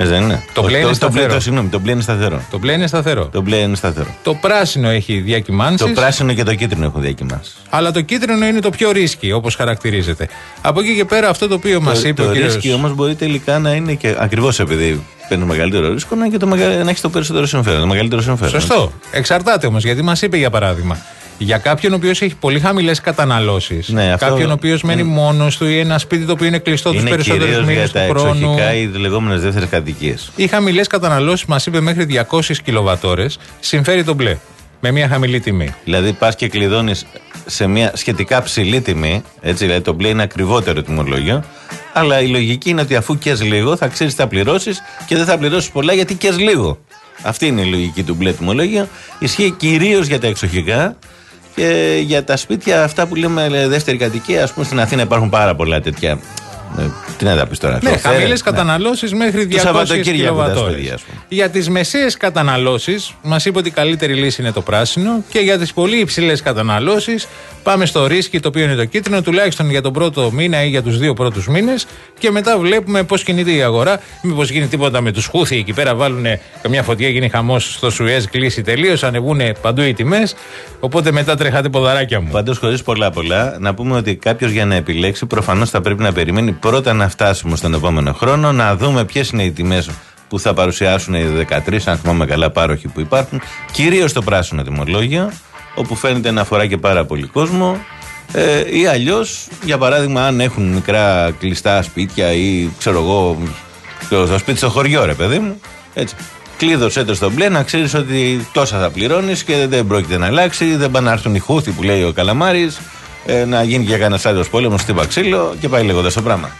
Έτσι δεν είναι. Το μπλε είναι σταθερό. Συγγνώμη, το μπλε είναι σταθερό. Το μπλε είναι σταθερό. Το μπλε είναι σταθερό. Το πράσινο έχει διακυμάνσεις. Το πράσινο και το κίτρινο έχουν διακυμάνσεις. Αλλά το κίτρινο είναι το πιο ρίσκι, όπως χαρακτηρίζεται. Από εκεί και πέρα, αυτό το οποίο μας είπε το ο κύριος. Το ρίσκι όμως μπορεί τελικά να είναι και ακριβώς επειδή παίρνει το μεγαλύτερο ρίσκο να, και το μεγα... να έχει το περισσότερο συμφέρον. Το μεγαλύτερο συμφέρον. Σωστό. Εξαρτάται όμως, γιατί μας είπε για παράδειγμα. Για κάποιον ο οποίος έχει πολύ χαμηλές καταναλώσεις, ναι, αυτό... κάποιον ο οποίος μένει είναι... μόνος του ή ένα σπίτι το οποίο είναι κλειστό τους περισσότερους μήνες του χρόνου. Είναι εξοχικά οι λεγόμενες δεύτερες κατοικίες. Οι χαμηλές καταναλώσεις, μας είπε, μέχρι διακόσιες κιλοβατόρες, συμφέρει το μπλε. Με μια χαμηλή τιμή. Δηλαδή πας και κλειδώνεις σε μια σχετικά ψηλή τιμή, έτσι, δηλαδή το μπλε είναι ακριβότερο τιμολόγιο, αλλά η λογική είναι ότι αφού κες λίγο θα ξέρεις τι θα πληρώσεις και δεν θα πληρώσεις πολλά γιατί κες λίγο. Αυτή είναι η λογική του μπλε τιμολόγιο. Ισχύει κυρίως για τα εξοχικά. Και για τα σπίτια αυτά που λέμε δεύτερη κατοικία, ας πούμε στην Αθήνα υπάρχουν πάρα πολλά τέτοια. Ε, τι να τα πεις τώρα. Ναι, χαμηλές καταναλώσεις, ναι, μέχρι διακόσιες κιλοβατόρες. Για τις μεσαίες καταναλώσεις, μας είπε ότι η καλύτερη λύση είναι το πράσινο. Και για τις πολύ υψηλές καταναλώσεις, πάμε στο ρίσκι, το οποίο είναι το κίτρινο, τουλάχιστον για τον πρώτο μήνα ή για τους δύο πρώτους μήνες. Και μετά βλέπουμε πώς κινείται η αγορά. Μήπως γίνει τίποτα με τους Χούθι εκεί πέρα, βάλουν καμιά φωτιά, γίνει χαμός στο Σουέζ, κλείσει τελείως, ανεβούν παντού οι τιμές. Οπότε μετά τρέχατε ποδαράκια μου. Πάντως, χωρίς πολλά πολλά, να πούμε ότι κάποιος για να επιλέξει προφανώς θα πρέπει να περιμένει πρώτα να φτάσουμε στον επόμενο χρόνο, να δούμε ποιες είναι οι τιμές που θα παρουσιάσουν οι δεκατρείς, αν θυμάμαι καλά, πάροχοι που υπάρχουν, κυρίως το πράσινο τιμολόγιο, όπου φαίνεται να αφορά και πάρα πολύ κόσμο. Ε, ή αλλιώς, για παράδειγμα, αν έχουν μικρά κλειστά σπίτια ή ξέρω εγώ, στο σπίτι στο χωριό, ρε παιδί μου, έτσι. Κλείδωσέ το στο μπλε να ξέρεις ότι τόσα θα πληρώνεις και δεν πρόκειται να αλλάξει. Δεν πάνε να έρθουν οι Χούθι που λέει ο Καλαμάρης, ε, να γίνει και κανένας άλλος πόλεμος, χτύπα ξύλο και πάει λέγοντας το πράγμα.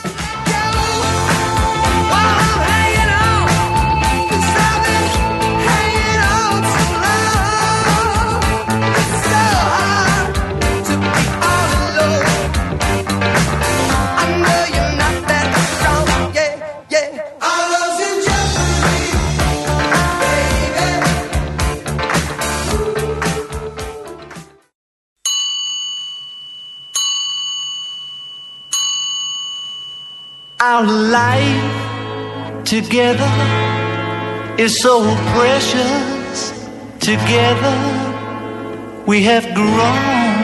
Our life together is so precious. Together we have grown.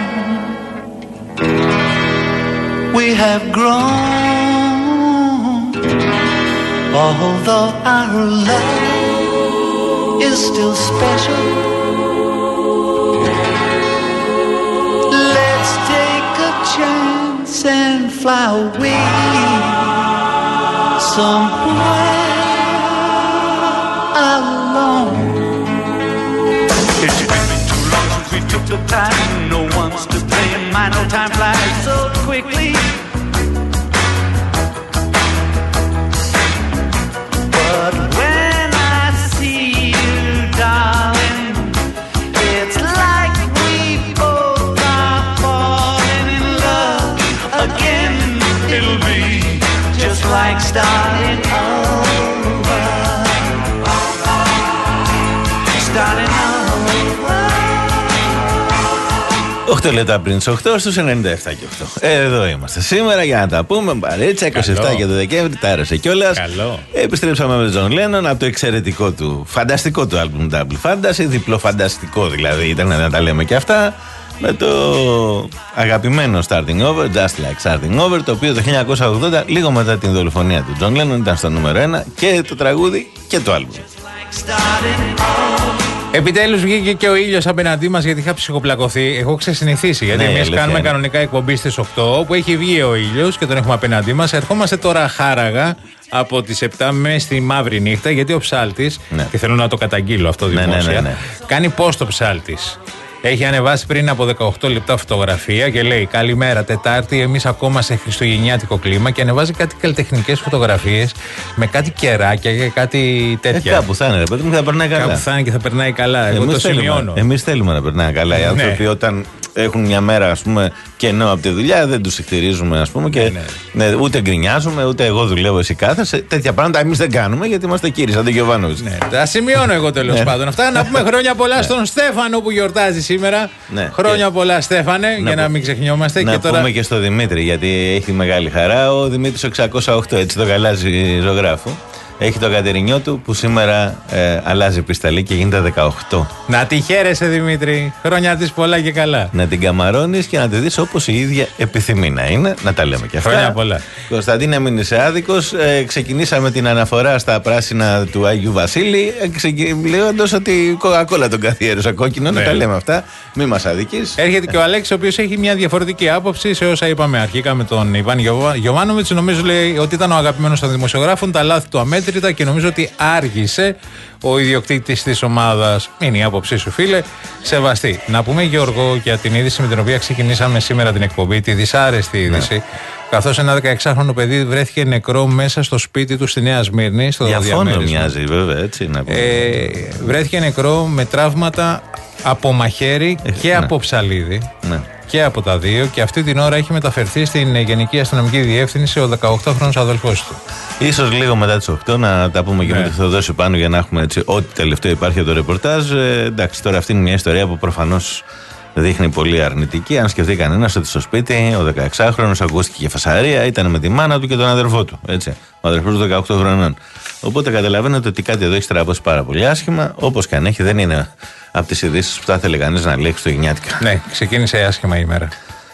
We have grown. Although our love is still special, let's take a chance and fly away somewhere alone. It's been too long since we took the time. No one's to blame. I know time flies so quickly. But when I see you, darling, it's like we both are falling in love again. It'll be just like starting over, starting over. οκτώ λεπτά πριν τις οκτώ στους ενενήντα επτά και οκτώ. Εδώ είμαστε σήμερα για να τα πούμε. Παρέτσα, είκοσι επτά για το Δεκέμβρη, τα άρεσε κιόλας. Επιστρέψαμε με τον John Lennon από το εξαιρετικό του, φανταστικό του άλμπουμ Double Fantasy, διπλό φανταστικό δηλαδή ήταν να τα λέμε και αυτά. Με το αγαπημένο Starting Over, Just Like Starting Over, το οποίο το χίλια εννιακόσια ογδόντα, λίγο μετά την δολοφονία του John Lennon, ήταν στο νούμερο ένα και το τραγούδι και το άλμπουμ. Επιτέλους βγήκε και ο ήλιος απέναντί μας, γιατί είχα ψυχοπλακωθεί. Έχω ξεσυνηθίσει. Γιατί ναι, εμείς κάνουμε κανονικά εκπομπή στις οκτώ, που έχει βγει ο ήλιος και τον έχουμε απέναντί μας. Ερχόμαστε τώρα χάραγα από τις επτά μέσα στη μαύρη νύχτα, γιατί ο ψάλτης, ναι, και θέλω να το καταγγείλω αυτό δημόσια, ναι, ναι, ναι, ναι, κάνει post ο ψάλτης. Έχει ανεβάσει πριν από δεκαοκτώ λεπτά φωτογραφία και λέει καλημέρα Τετάρτη, εμείς ακόμα σε χριστουγεννιάτικο κλίμα, και ανεβάζει κάτι καλλιτεχνικές φωτογραφίες με κάτι κεράκια και κάτι τέτοια. Ε, κάπου θα είναι, ρε παιδί μου, θα περνάει καλά. Κάπου θα είναι και θα περνάει καλά. Εγώ εμείς το θέλουμε, σημειώνω. Εμείς θέλουμε να περνάει καλά. Οι άνθρωποι, ναι, όταν έχουν μια μέρα, ας πούμε, κενό από τη δουλειά, δεν τους συχτηρίζουμε, ας πούμε, και ναι, ναι. Ναι, ούτε γκρινιάζουμε, ούτε εγώ δουλεύω, εσύ κάθεσαι. Τέτοια πράγματα εμείς δεν κάνουμε, γιατί είμαστε κύριοι, σαν τον Γιωβάνοβιτς. Ναι, τα σημειώνω εγώ τέλος πάντων αυτά. Να πούμε χρόνια πολλά στον Στέφανο που γιορτάζει σήμερα. Ναι. Χρόνια και... πολλά, Στέφανε, να για να μην ξεχνιόμαστε. Να και πούμε τώρα... και στο Δημήτρη, γιατί έχει μεγάλη χαρά. Ο Δημήτρης εξακόσια οκτώ, έτσι το γαλάζι ζωγράφο. Έχει το κατερινιό του που σήμερα ε, αλλάζει πισταλή και γίνεται δεκαοκτώ. Να τη χαίρεσαι, Δημήτρη. Χρόνια της πολλά και καλά. Να την καμαρώνεις και να τη δεις όπως η ίδια επιθυμεί να είναι. Να τα λέμε και αυτά. Χρόνια πολλά. Κωνσταντίνε, μην είσαι άδικος. Ε, ξεκινήσαμε την αναφορά στα πράσινα του Αγίου Βασίλη, ε, ξεκι... λέγοντας ότι η Coca-Cola τον καθιέρωσε κόκκινο. Ναι. Να τα λέμε αυτά. Μην μας αδικείς. Έρχεται και ο Αλέξης, ο οποίος έχει μια διαφορετική άποψη σε όσα είπαμε αρχικά με τον Ιβάν Γιοβάνοβιτς. Νομίζω λέει ότι ήταν ο αγαπημένος των δημοσιογράφων, τα λάθη του αμέτρητα και νομίζω ότι άργησε ο ιδιοκτήτης της ομάδας. Είναι η άποψή σου, φίλε. Σεβαστή. Να πούμε, Γιώργο, για την είδηση με την οποία ξεκινήσαμε σήμερα την εκπομπή, τη δυσάρεστη είδηση. Ναι. Καθώς ένα δεκαεξάχρονο παιδί βρέθηκε νεκρό μέσα στο σπίτι του στη Νέα Σμύρνη, στο διαμέρισμα. Μοιάζει, βέβαια, έτσι να πούμε. Ε, βρέθηκε νεκρό με τραύματα από μαχαίρι ε, και ναι. από ψαλίδι. Ναι. Και από τα δύο, και αυτή την ώρα έχει μεταφερθεί στην Γενική Αστυνομική Διεύθυνση ο δεκαοκτάχρονος αδελφός του. Ίσως λίγο μετά τις οκτώ να τα πούμε και ναι. με τη Θεοδόση πάνω για να έχουμε έτσι, ό,τι τελευταίο υπάρχει το ρεπορτάζ. Ε, εντάξει, τώρα αυτή είναι μια ιστορία που προφανώς δείχνει πολύ αρνητική. Αν σκεφτεί κανένας ότι στο σπίτι ο δεκαεξάχρονος ακούστηκε και φασαρία, ήταν με τη μάνα του και τον αδερφό του. Έτσι. Ο αδερφός του δεκαοκτώ χρονών. Οπότε καταλαβαίνετε ότι κάτι εδώ έχει στραβώσει πάρα πολύ άσχημα. Όπως και αν έχει, δεν είναι από τις ειδήσεις που θα ήθελε κανείς να λέει χριστουγεννιάτικα. Ναι, ξεκίνησε άσχημα η μέρα.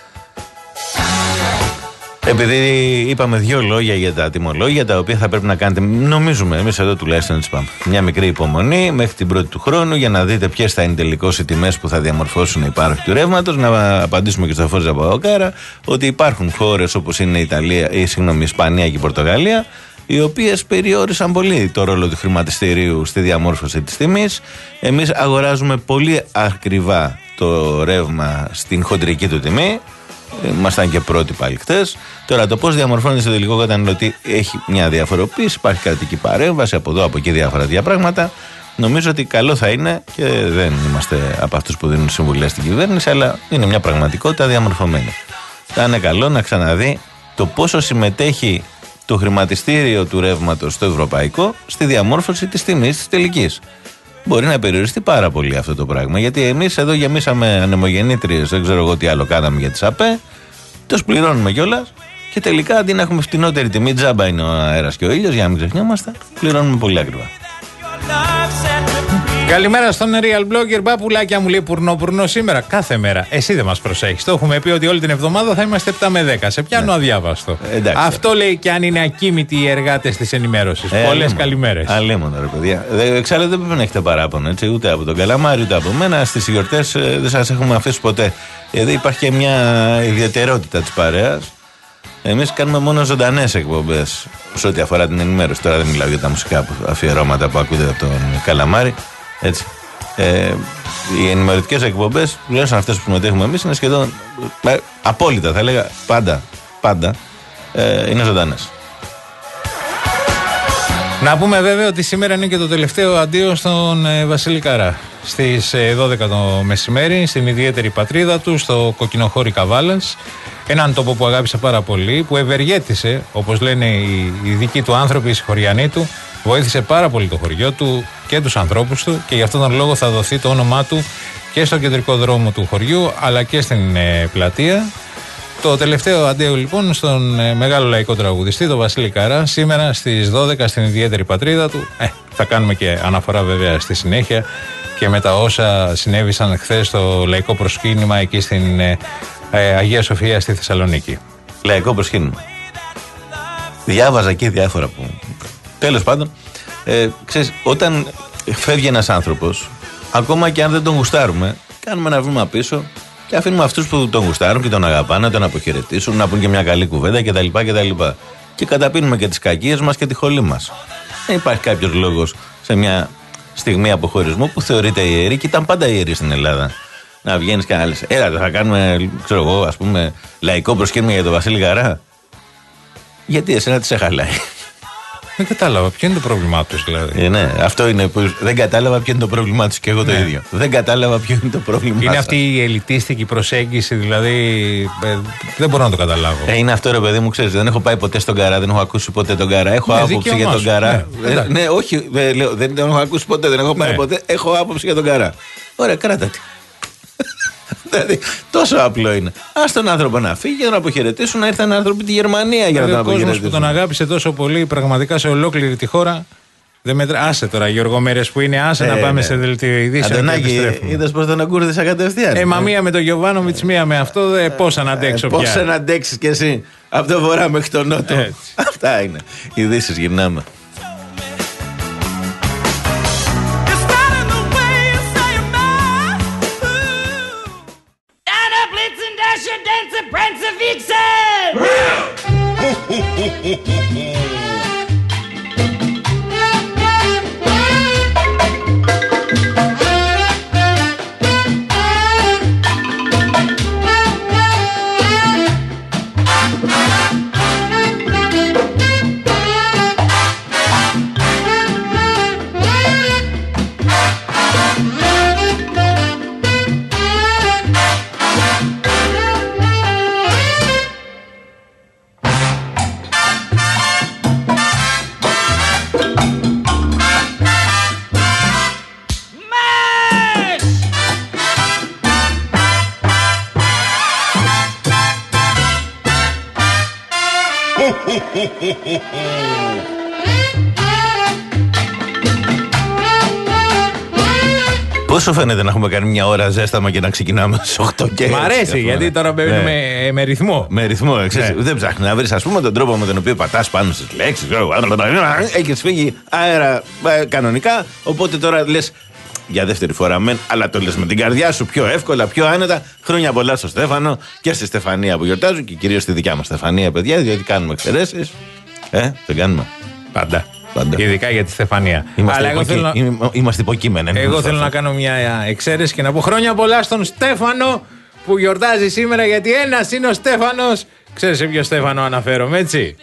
Επειδή είπαμε δύο λόγια για τα τιμολόγια, τα οποία θα πρέπει να κάνετε, νομίζουμε εμείς εδώ τουλάχιστον έτσι πάμε, μια μικρή υπομονή μέχρι την πρώτη του χρόνου για να δείτε ποιες θα είναι τελικώς οι τιμές που θα διαμορφώσουν οι πάροχοι του ρεύματος. Να απαντήσουμε και στο Φώτης Παπαδοκάρα ότι υπάρχουν χώρες όπως είναι η Ιταλία, ή συγγνώμη, η Ισπανία και η Πορτογαλία, οι οποίες περιόρισαν πολύ το ρόλο του χρηματιστηρίου στη διαμόρφωση της τιμής. Εμείς αγοράζουμε πολύ ακριβά το ρεύμα στην χοντρική του τιμή. Ήμασταν και πρώτοι πάλι χτες. Τώρα το πώς διαμορφώνεται στο τελικό καταναλωτή έχει μια διαφοροποίηση. Υπάρχει κρατική παρέμβαση από εδώ, από εκεί, διάφορα τέτοια πράγματα. Νομίζω ότι καλό θα είναι, και δεν είμαστε από αυτούς που δίνουν συμβουλές στην κυβέρνηση, αλλά είναι μια πραγματικότητα διαμορφωμένη. Θα είναι καλό να ξαναδεί το πόσο συμμετέχει το χρηματιστήριο του ρεύματος στο ευρωπαϊκό στη διαμόρφωση της τιμής της τελικής. Μπορεί να περιοριστεί πάρα πολύ αυτό το πράγμα. Γιατί εμείς εδώ γεμίσαμε ανεμογεννήτριες, δεν ξέρω εγώ τι άλλο κάναμε για τις ΑΠΕ, το πληρώνουμε κιόλας και τελικά αντί να έχουμε φτηνότερη τιμή, τζάμπα είναι ο αέρας και ο ήλιος, για να μην ξεχνιόμαστε, πληρώνουμε πολύ ακριβά. Καλημέρα στον Real Blogger. Μπαπουλάκια μου λέει πουρνό πουρνό σήμερα. Κάθε μέρα. Εσύ δεν μας προσέχεις. Το έχουμε πει ότι όλη την εβδομάδα θα είμαστε επτά με δέκα. Σε πιάνω ναι. αδιάβαστο. Εντάξει, αυτό λέει και αν είναι ακίμητοι οι εργάτες της ενημέρωσης. Ε, Πολλές καλημέρες. Αλλήμον, ρε παιδιά. Εξάλλου δεν πρέπει να έχετε παράπονο, έτσι, ούτε από τον Καλαμάρι ούτε από μένα. Στις γιορτές δεν σας έχουμε αφήσει ποτέ. Εδώ υπάρχει και μια ιδιαιτερότητα της παρέας. Εμείς κάνουμε μόνο ζωντανές εκπομπές σε ό,τι αφορά την ενημέρωση. Τώρα δεν μιλάω για τα μουσικά αφιερώματα που ακούτε από τον Καλαμάρι. Έτσι. Ε, οι ενημερωτικές εκπομπές, τουλάχιστον αυτές που συμμετέχουμε εμείς, είναι σχεδόν ε, απόλυτα, θα έλεγα πάντα, πάντα ε, είναι ζωντανές. Να πούμε βέβαια ότι σήμερα είναι και το τελευταίο αντίο στον ε, Βασίλη Καρά. Στις ε, δώδεκα το μεσημέρι, στην ιδιαίτερη πατρίδα του, στο Κοκκινοχώρι Καβάλας. Έναν τόπο που αγάπησε πάρα πολύ, που ευεργέτησε, όπως λένε οι, οι δικοί του άνθρωποι, οι συγχωριανοί του. Βοήθησε πάρα πολύ το χωριό του και τους ανθρώπους του, και γι' αυτόν τον λόγο θα δοθεί το όνομά του και στο κεντρικό δρόμο του χωριού αλλά και στην ε, πλατεία. Το τελευταίο αντίο λοιπόν στον ε, μεγάλο λαϊκό τραγουδιστή, τον Βασίλη Καρά, σήμερα στις δώδεκα στην ιδιαίτερη πατρίδα του. Ε, θα κάνουμε και αναφορά βέβαια στη συνέχεια και με τα όσα συνέβησαν χθες στο λαϊκό προσκύνημα εκεί στην ε, ε, Αγία Σοφία στη Θεσσαλονίκη. Λαϊκό προσκύνημα. Διάβαζα εκεί διάφορα που... Τέλος πάντων, ε, ξέρεις, όταν φεύγει ένας άνθρωπος, ακόμα και αν δεν τον γουστάρουμε, κάνουμε ένα βήμα πίσω και αφήνουμε αυτούς που τον γουστάρουν και τον αγαπάνε να τον αποχαιρετήσουν, να πούν και μια καλή κουβέντα κτλ. κτλ. Και καταπίνουμε και τις κακίες μας και τη χολή μας. Δεν υπάρχει κάποιος λόγος σε μια στιγμή αποχωρισμού που θεωρείται ιερή, και ήταν πάντα ιερή στην Ελλάδα, να βγαίνεις και να λες, έλα, θα κάνουμε, ξέρω εγώ, ας πούμε, λαϊκό προσκύνημα για τον Βασίλη Καρά. Γιατί εσένα τι σε χαλάει? Δεν κατάλαβα ποιο είναι το πρόβλημά του, δηλαδή. Ε, ναι, αυτό είναι που δεν κατάλαβα ποιο είναι το πρόβλημά του, και εγώ ναι. το ίδιο. Δεν κατάλαβα ποιο είναι το πρόβλημά του. Είναι αυτή η ελιτίστικη προσέγγιση, δηλαδή. Ε, δεν μπορώ να το καταλάβω. Ε, είναι αυτό, ρε παιδί μου, ξέρεις. Δεν έχω πάει ποτέ στον Καρά, δεν έχω ακούσει ποτέ τον Καρά. Έχω ναι, άποψη για τον Καρά. Ναι, ε, ναι, όχι, ε, λέω, δεν τον έχω ακούσει ποτέ, δεν έχω πάει ναι. ποτέ. Έχω άποψη για τον Καρά. Ωραία, κράτα τη. Δηλαδή, τόσο απλό είναι. Α τον άνθρωπο να φύγει για να αποχαιρετήσουν, να ήρθαν άνθρωποι τη Γερμανία για να τον αποχαιρετήσουν. Ο κόσμος που τον αγάπησε τόσο πολύ, πραγματικά σε ολόκληρη τη χώρα. Δεν μετρά... Άσε τώρα, Γιώργο, μέρες που είναι, άσε ε, να πάμε ναι. σε δελτίο ειδήσεων. Αντωνάκη, είδες πώς τον ακούρδησα κατευθείαν. Ε, μα μία με τον Γιωβάνοβιτς, μία με αυτό, δε, πώς να αντέξω ε, πια. Πώς να αντέξεις κι εσύ, από το βορρά μέχρι το νότο. Έτσι. Αυτά είναι. Ειδήσεις γυρνάμε. Πόσο φαίνεται να έχουμε κάνει μια ώρα ζέσταμα και να ξεκινάμε στις οκτώ και μ' αρέσει, γιατί τώρα μπαίνουμε ναι. με ρυθμό. Με ρυθμό, ναι. Δεν ψάχνει να βρεις, ας πούμε, τον τρόπο με τον οποίο πατάς πάνω στις λέξεις. Έχεις φύγει αέρα ε, κανονικά, οπότε τώρα λες για δεύτερη φορά μεν, αλλά το λες με την καρδιά σου πιο εύκολα, πιο άνετα. Χρόνια πολλά στο Στέφανο και στη Στεφανία που γιορτάζουν και κυρίως στη δικιά μας Στεφανία, παιδιά, διότι κάνουμε εξαιρέσεις. Ε, δεν κάνουμε. Πάντα. Πάντα. Ειδικά για τη Στεφανία. Είμαστε, αλλά υποκεί... εγώ θέλω... να... είμαστε υποκείμενοι. Εγώ θέλω να κάνω μια εξαίρεση και να πω χρόνια πολλά στον Στέφανο που γιορτάζει σήμερα, γιατί ένας είναι ο Στέφανος. Ξέρεις σε ποιο Στέφανο αναφέρομαι, έτσι?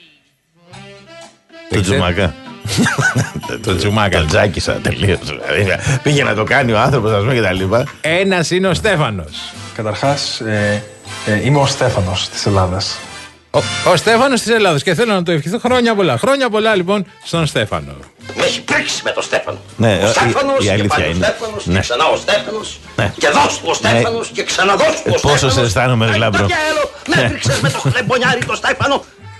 Το Τζουμάκα. Το Τζουμάκα. Το τζάκισα τελείως. Πήγε να το κάνει ο άνθρωπος, ας πούμε, και τα λοιπά. Ένας είναι ο Στέφανος. Καταρχάς, ε, ε, είμαι ο Στέφανος της Ελλάδας. Ο, ο Στέφανος της Ελλάδας και θέλω να το ευχηθώ χρόνια πολλά. Χρόνια πολλά λοιπόν στον Στέφανο. Με έχει πρίξει με τον Στέφανο. Ναι, ο Στέφανος η, η και πάλι είναι. ο Στέφανος ναι. και ξανά ο Στέφανος ναι. και δώσ' του ο Στέφανος ναι. και ξαναδώσ' του ο Στέφανος. Πόσο σε αισθάνομαι ρε Λάμπρο. Με έπριξες με το χλεμπονιάρι το Στέφανο.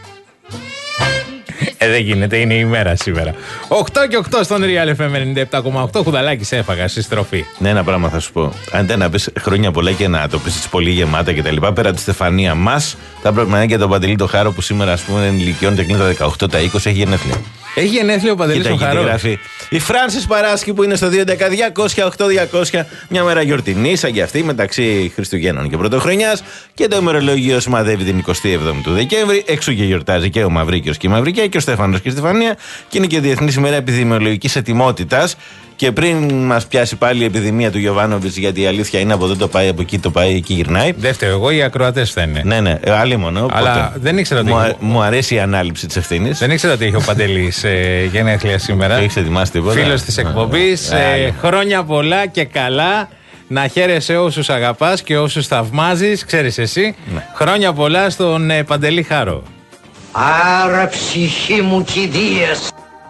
Ε, δεν γίνεται, είναι η ημέρα σήμερα. οκτώ και οκτώ στον Real εφ εμ ενενήντα επτά κόμμα οκτώ. Κουδαλάκι σε έφαγα στη στροφή. Ναι, ένα πράγμα θα σου πω. Αν δεν να πει χρόνια πολλά και να το πει πολύ γεμάτα και τα λοιπά, πέρα από τη Στεφανία μα, θα πρέπει να είναι και τον Παντελή το Χάρο που σήμερα, α πούμε, ηλικιώνεται κλείνει τα δεκαοκτώ, τα είκοσι, έχει γενέθλια. Έχει γενέθλια ο Παντελής ο Χάρο. Η Φράνσις Παράσκη που είναι στο δύο έντεκα διακόσια οκτώ διακόσια, μια μέρα γιορτινή σαν και αυτή μεταξύ Χριστουγέννων και Πρωτοχρονιάς, και το ημερολόγιο σημαδεύει την εικοστή εβδόμη του Δεκέμβρη. Εξού και γιορτάζει και ο Μαυρίκιος και η Μαυρικιά και ο Στέφανος και η Στεφανία, και είναι και Διεθνής ημέρα επιδημιολογικής ετοιμότητας. Και πριν μας πιάσει πάλι η επιδημία του Γιωβάνοβιτς, γιατί η αλήθεια είναι από εδώ το πάει, από εκεί το πάει, εκεί γυρνάει. Δεύτερο, εγώ οι ακροατές φταίνε. Ναι, ναι, άλλοι μόνο. Αλλά δεν ήξερα ότι. Μου, είχε... μου αρέσει η ανάληψη της ευθύνης. Δεν ήξερα ότι είχε ο Παντελής ε, γενέθλια σήμερα. Έχεις ετοιμάσει τίποτα? Φίλος της εκπομπής. Ε, χρόνια πολλά και καλά. Να χαίρεσαι όσους αγαπάς και όσους θαυμάζεις, ξέρεις εσύ. Ναι. Χρόνια πολλά στον ε, Παντελή Χάρο. Άρα ψυχή μου κηδείες.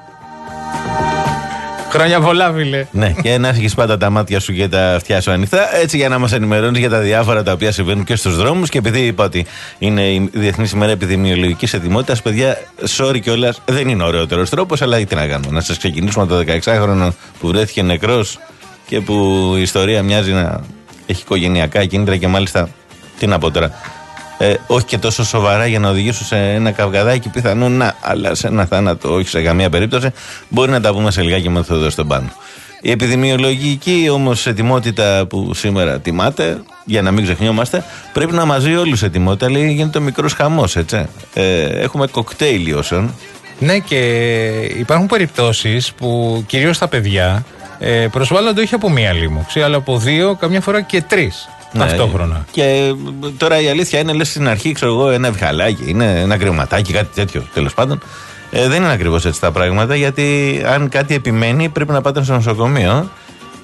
Χρόνια πολλά, φίλε. Ναι, και να έχεις πάντα τα μάτια σου και τα αυτιά σου ανοιχτά, έτσι για να μας ενημερώνεις για τα διάφορα τα οποία συμβαίνουν και στους δρόμους. Και επειδή είπα ότι είναι η Διεθνής ημέρα επιδημιολογικής ετοιμότητας, παιδιά, sorry κιόλας, δεν είναι ο ωραιότερος τρόπος, αλλά τι να κάνουμε. Να σας ξεκινήσουμε από το δεκαεξάχρονο που βρέθηκε νεκρός και που η ιστορία μοιάζει να έχει οικογενειακά κίνητρα και μάλιστα, τι να πω τώρα, ε, όχι και τόσο σοβαρά για να οδηγήσουν σε ένα καυγαδάκι πιθανόν να, αλλά σε ένα θάνατο όχι σε καμία περίπτωση. Μπορεί να τα πούμε σε λιγάκι με το δω στον πάνω. Η επιδημιολογική όμως ετοιμότητα που σήμερα τιμάται, για να μην ξεχνιόμαστε, πρέπει να μαζί όλους ετοιμότητα, λέει, γίνεται ο μικρός χαμός, έτσι. Ε, έχουμε κοκτέιλ ιώσεων. Ναι, και υπάρχουν περιπτώσεις που κυρίως τα παιδιά ε, προσβάλλονται όχι από μία λίμωξη, αλλά από δύο, καμιά φορά και τρεις. Ναι, ταυτόχρονα. Και τώρα η αλήθεια είναι, λες στην αρχή, ξέρω εγώ, ένα ευχαλάκι, είναι ένα κρεματάκι, κάτι τέτοιο τέλος πάντων. Ε, δεν είναι ακριβώς έτσι τα πράγματα, γιατί αν κάτι επιμένει πρέπει να πάτε στο νοσοκομείο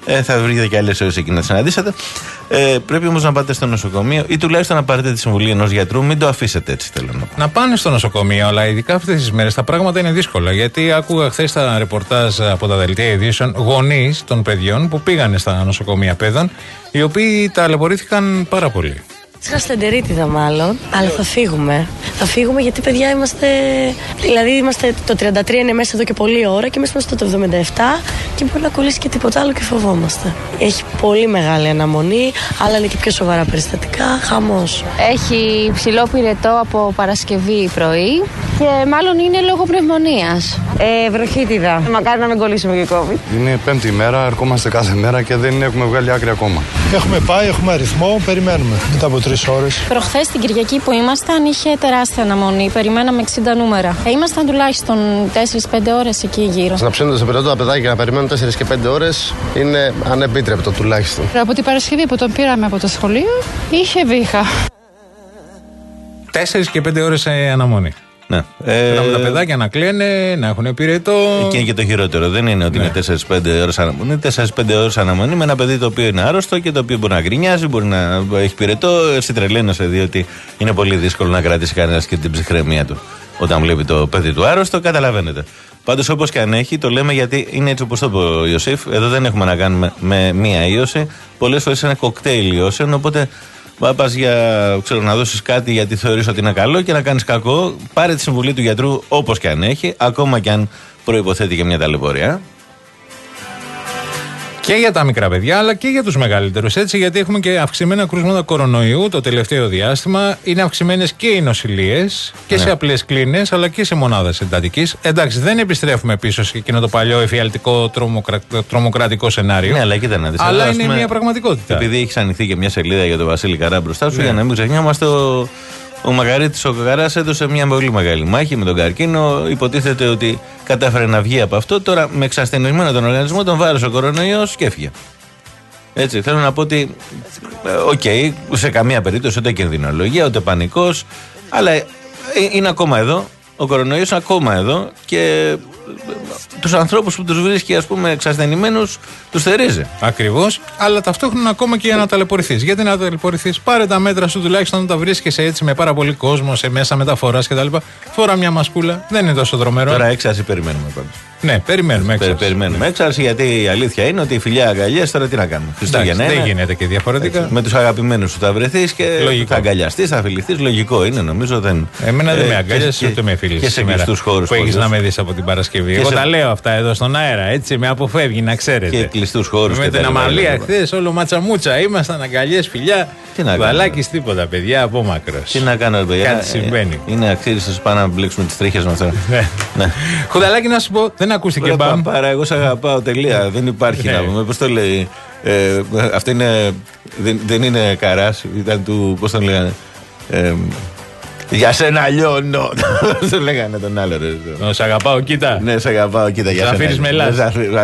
Ε, θα βρείτε και άλλες ώρες εκεί να συναντήσετε. Ε, πρέπει όμως να πάτε στο νοσοκομείο ή τουλάχιστον να πάρετε τη συμβουλή ενός γιατρού. Μην το αφήσετε έτσι, θέλω να πω. Να πάνε στο νοσοκομείο, αλλά ειδικά αυτές τις μέρες τα πράγματα είναι δύσκολα. Γιατί άκουγα χθες τα ρεπορτάζ από τα δελτία ειδήσεων γονείς των παιδιών που πήγανε στα νοσοκομεία παιδών, οι οποίοι ταλαιπωρήθηκαν πάρα πολύ. Είχα στεντερίτιδα μάλλον, αλλά θα φύγουμε. Θα φύγουμε γιατί παιδιά είμαστε. Δηλαδή είμαστε το τριάντα τρία είναι μέσα εδώ και πολλή ώρα και εμείς είμαστε το εβδομήντα επτά και μπορεί να κολλήσει και τίποτα άλλο και φοβόμαστε. Έχει πολύ μεγάλη αναμονή, αλλά είναι και πιο σοβαρά περιστατικά. Χαμός. Έχει ψηλό πυρετό από Παρασκευή πρωί και μάλλον είναι λόγω πνευμονίας. Ε, βροχίτιδα. Μακάρι να μην κολλήσουμε και COVID. Είναι πέμπτη ημέρα, ερχόμαστε κάθε μέρα και δεν έχουμε βγάλει άκρη ακόμα. Έχουμε πάει, έχουμε αριθμό, περιμένουμε μετά από τρεις ώρες. Προχθές την Κυριακή που ήμασταν είχε τεράστια αναμονή. Περιμέναμε εξήντα νούμερα. Ε, ήμασταν τουλάχιστον τέσσερις πέντε ώρες εκεί γύρω. Να ψήνονται σε πυρετό τα παιδάκια να περιμένουν τέσσερις και πέντε ώρες είναι ανεπίτρεπτο τουλάχιστον. Από την Παρασκευή που τον πήραμε από το σχολείο είχε βήχα. Τέσσερις και πέντε ώρες αναμονή. Ναι. Ε, να τα παιδάκια να κλαίνε, να έχουν πυρετό. Και είναι και το χειρότερο. Δεν είναι ότι ναι. είναι τέσσερις πέντε ώρες αναμονή. Είναι τέσσερις πέντε ώρες αναμονή με ένα παιδί το οποίο είναι άρρωστο και το οποίο μπορεί να γκρινιάζει, μπορεί να έχει πυρετό. Εσύ τρελαίνεσαι, διότι είναι πολύ δύσκολο να κρατήσει κανένα και την ψυχραιμία του. Όταν βλέπει το παιδί του άρρωστο, καταλαβαίνετε. Πάντως, όπως και αν έχει, το λέμε γιατί είναι έτσι όπως το είπε ο Ιωσήφ. Εδώ δεν έχουμε να κάνουμε με μία ίωση. Πολλές φορές είναι κοκτέιλ ιώσεων. Οπότε πας για ξέρω, να δώσεις κάτι γιατί θεωρείς ότι είναι καλό και να κάνεις κακό. Πάρε τη συμβουλή του γιατρού όπως και αν έχει, ακόμα και αν προϋποθέτει και μια ταλαιπωρία. Και για τα μικρά παιδιά, αλλά και για τους μεγαλύτερους. Έτσι, γιατί έχουμε και αυξημένα κρούσματα κορονοϊού το τελευταίο διάστημα. Είναι αυξημένες και οι νοσηλίες και ναι. σε απλές κλίνες, αλλά και σε μονάδες εντατικής. Εντάξει, δεν επιστρέφουμε πίσω σε εκείνο το παλιό εφιαλτικό τρομοκρα... τρομοκρατικό σενάριο. Ναι, αλλά κοίτα να δεις. Αλλά εδώ, είναι πούμε, μια πραγματικότητα. Επειδή έχει ανοιχθεί και μια σελίδα για τον Βασίλη Καρά μπροστά σου, ναι. για να μην ξεχνιόμαστε, ο, ο Μαγαρίτης ο Καράς έδωσε μια πολύ μεγάλη μάχη με τον καρκίνο. Υποτίθεται ότι κατάφερε να βγει από αυτό. Τώρα με εξασθενισμένο τον οργανισμό τον βάρεσε ο κορονοϊός και έφυγε. Έτσι, θέλω να πω ότι, οκ, okay, σε καμία περίπτωση ούτε κινδυνολογία, ούτε πανικός, αλλά είναι ακόμα εδώ, ο κορονοϊός ακόμα εδώ και τους ανθρώπους που τους βρίσκει, ας πούμε, εξασθενημένους, τους θερίζει. Ακριβώς, αλλά ταυτόχρονα ακόμα και για να ταλαιπωρηθείς. Γιατί να ταλαιπωρηθείς, πάρε τα μέτρα σου τουλάχιστον να τα βρίσκεσαι έτσι με πάρα πολύ κόσμο, σε μέσα μεταφοράς κτλ. Φορά μια μασκούλα, δεν είναι τόσο δρομερό. Τώρα έξαρση περιμένουμε πάντως. Ναι, περιμένουμε έξαρση. Πε, περιμένουμε έξαρση, γιατί η αλήθεια είναι ότι η φιλιά αγκαλιές τώρα τι να κάνουμε. Χριστούγεννα δεν γίνεται και διαφορετικά. Έτσι, με τους αγαπημένους σου θα βρεθείς και λογικό. Θα αγκαλιαστείς, θα φιληθείς. Λογικό είναι, νομίζω. Δεν... Εμένα δεν ε, με αγκάλιασες ούτε με φίλες. Και σε κλειστούς χώρους που έχεις να με δεις από την Παρασκευή. Εγώ σε... τα λέω αυτά εδώ στον αέρα, έτσι με αποφεύγει να ξέρετε. Και κλειστούς χώρους. Με την αμαλία χθες όλο ματσαμούτσα ήμασταν αγκαλιές, φιλιά. Βαλάκης τίποτα, παιδιά, από μακρός. Τι να κάνω, παιδιά. Κάτι συμβαίνει. Είναι αξίριστος πάνω να μπλέξουμε τις τρίχες μας τώρα. Χουδαλάκι, να σου πω, δεν ακούστηκε μπαμ. Παρά, εγώ σ' αγαπάω, τελεία. Δεν υπάρχει να πούμε. Πώς το λέει. Ε, αυτό είναι. Δεν, δεν είναι Καράς. Ήταν του. Πώς τον λέγανε. Ε, για σένα λιώνω. Το λέγανε τον άλλο. Σ' αγαπάω, κοίτα. Ναι, σ' αγαπάω, κοίτα. Για Ζαφύρης Μελάς.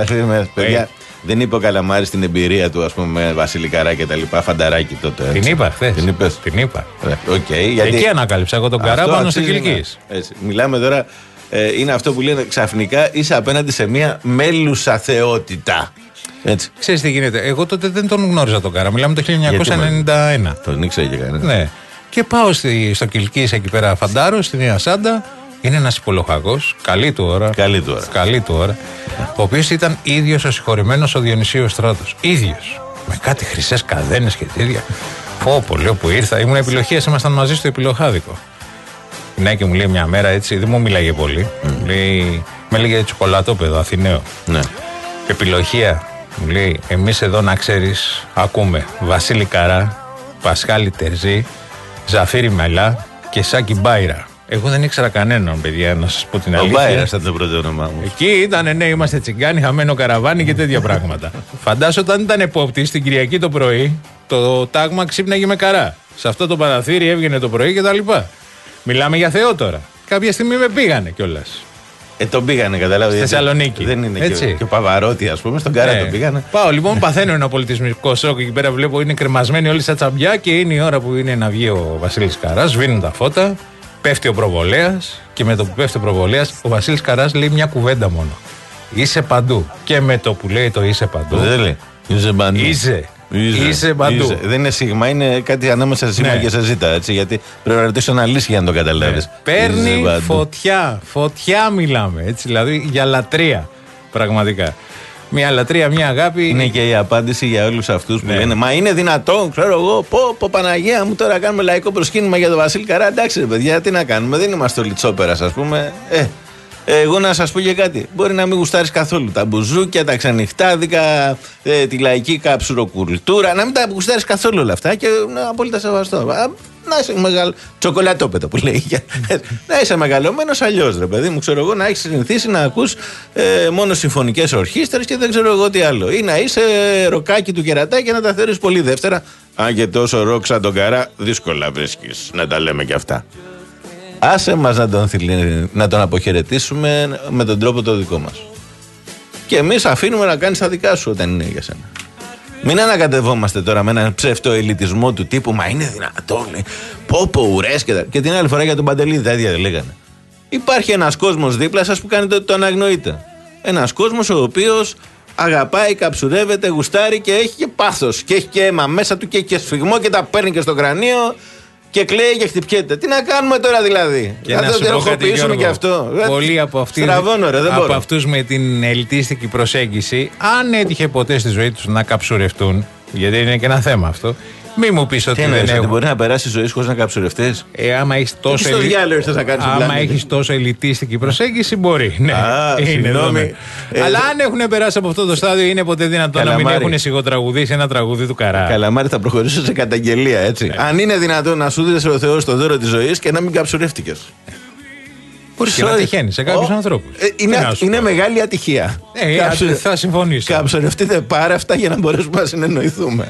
Παιδιά, δεν είπε ο Καλαμάρης την εμπειρία του, ας πούμε, με Βασίλη Καρά και τα λοιπά. Φανταράκι τότε. Την είπα χθες. Την είπες. Την είπα. Okay, γιατί εκεί ανακάλυψα εγώ τον Καρά πάνω στην Κιλκής. Μιλάμε τώρα. Ε, είναι αυτό που λένε ξαφνικά είσαι απέναντι σε μια μέλουσα θεότητα. Έτσι. Ξέρεις τι γίνεται. Εγώ τότε δεν τον γνώριζα τον Καρά. Μιλάμε το χίλια εννιακόσια ενενήντα ένα. Τον ήξερε και κανένα. Ναι. Και πάω στη, στο Κιλκής εκεί πέρα φαντάρο, στη Νέα Σάντα. Είναι ένας υπολοχαγός. Καλή του ώρα. Καλή του ώρα. Καλή του ώρα. Ο οποίος ήταν ίδιος ο συγχωρημένος ο Διονυσίος Στράτος. Ίδιος. Με κάτι χρυσές καδένες και τέτοια. Πω, πω, λέω που ήρθα. Ήμουν επιλοχές, ήμασταν μαζί στο επιλοχάδικο. Ναι, και μου λέει μια μέρα έτσι, δεν μου μιλάγε πολύ. Mm. Λέει, με έλεγε τσοκολατόπεδο, Αθηναίο. Ναι. Επιλοχία, μου λέει, εμείς εδώ να ξέρεις, ακούμε Βασίλη Καρά, Πασχάλη Τερζή, Ζαφύρη Μελά και Σάκη Μπάιρα. Εγώ δεν ήξερα κανέναν, παιδιά, να σας πω την ο αλήθεια. Ο Μπάιρας ήταν το πρώτο όνομά μου. Εκεί ήταν, ναι, είμαστε τσιγκάνοι, χαμένο καραβάνι και τέτοια πράγματα. Φαντάσου όταν ήταν επόπτης την Κυριακή το πρωί, το τάγμα ξύπναγε με Καρά. Σε αυτό το παραθύρι έβγαινε το πρωί κτλ. Μιλάμε για Θεό τώρα. Κάποια στιγμή με πήγανε κιόλας. Ε, τον πήγανε, καταλάβει. Στη Θεσσαλονίκη. Δεν είναι έτσι. Και, και ο Παβαρότη, ας πούμε, στον Καρά ναι. τον πήγανε. Πάω λοιπόν, παθαίνω ένα πολιτισμικό σοκ. Εκεί πέρα βλέπω είναι κρεμασμένοι όλοι στα τσαμπιά και είναι η ώρα που είναι να βγει ο Βασίλης Καράς. Σβήνουν τα φώτα, πέφτει ο προβολέας και με το που πέφτει ο προβολέας, ο Βασίλης Καράς λέει μια κουβέντα μόνο. Είσαι παντού. Και με το που λέει το είσαι παντού. Δεν λέει. Είσαι παντού. Είσαι. Είσαι, είσαι παντού. Είσαι. Δεν είναι σίγμα, είναι κάτι ανάμεσα σε σήμα ναι. και σε ζήτα. Έτσι, γιατί πρέπει να ρωτήσω ένα λύση για να το καταλάβει. Ναι. Παίρνει φωτιά. Φωτιά μιλάμε. Έτσι, δηλαδή για λατρεία. Πραγματικά. Μια λατρεία, μια αγάπη. Είναι και η απάντηση για όλους αυτούς που ναι. λένε μα είναι δυνατόν, ξέρω εγώ, πω, πω Παναγία μου, τώρα κάνουμε λαϊκό προσκύνημα για τον Βασίλη Καρά. Εντάξει, ρε παιδιά, τι να κάνουμε, δεν είμαστε όλοι τσόπερας, ας πούμε. Ε, εγώ να σας πω και κάτι. Μπορεί να μην γουστάρεις καθόλου τα μπουζούκια, τα ξενυχτάδικα, ε, τη λαϊκή καψουροκουλτούρα, να μην τα γουστάρεις καθόλου όλα αυτά και να απόλυτα σεβαστό. Να είσαι μεγάλο. Τσοκολατόπετο που λέει. Να είσαι μεγαλωμένος αλλιώς, ρε παιδί μου, ξέρω εγώ, να έχεις συνηθίσει να ακούς ε, μόνο συμφωνικές ορχήστρες και δεν ξέρω εγώ τι άλλο. Ή να είσαι ροκάκι του κερατά και να τα θεωρείς πολύ δεύτερα. Αν και τόσο ροκ σαν τον Καρά, δύσκολα βρίσκεις να τα λέμε κι αυτά. Άσε μας να τον, να τον αποχαιρετήσουμε με τον τρόπο το δικό μας. Και εμείς αφήνουμε να κάνεις τα δικά σου όταν είναι για σένα. Μην ανακατευόμαστε τώρα με έναν ψευτοελιτισμό του τύπου μα είναι δυνατόν, πω πω ουρές και, και την άλλη φορά για τον Παντελίδη τα ίδια δεν λέγανε. Υπάρχει ένας κόσμος δίπλα σας που κάνει το, το αναγνωρίτε. Ένας κόσμος ο οποίος αγαπάει, καψουρεύεται, γουστάρει και έχει και πάθος και έχει και αίμα μέσα του και έχει και σφιγμό και τα παίρνει και στο κρανίο και κλαίει και χτυπιέται. Τι να κάνουμε τώρα δηλαδή. Και θα να το τεροχοποιήσουμε και αυτό. Πολλοί από, αυτοί, Στραβώνω, ρε, δεν από μπορώ. αυτούς με την ελιτίστικη προσέγγιση, αν έτυχε ποτέ στη ζωή τους να καψουρευτούν, γιατί είναι και ένα θέμα αυτό, μη μου πεις ότι τι δεν έχουν. Μπορεί να περάσει η ζωή χωρίς να καψουρευτείς. Ε, άμα έχεις τόσο, ελι... άμα έχεις τόσο ελιτίστικη προσέγγιση, μπορεί. Ναι, Α, είναι εδώ, ναι. ε, Αλλά αν έχουν περάσει από αυτό το στάδιο, είναι ποτέ δυνατόν να μην έχουν σιγοτραγουδήσει ένα τραγουδί του Καρά. Καλαμάρη, θα προχωρήσω σε καταγγελία, έτσι. Ναι. Αν είναι δυνατόν να σου δίνει ο Θεός το δώρο της ζωής και να μην καψουρεύτηκες. Μπορεί να τυχαίνει σε κάποιους oh. ανθρώπους. Ε, είναι είναι μεγάλη ατυχία. Ε, Κάψου... Θα συμφωνήσω. Καψουρευτείτε πάρα αυτά για να μπορέσουμε να συνεννοηθούμε.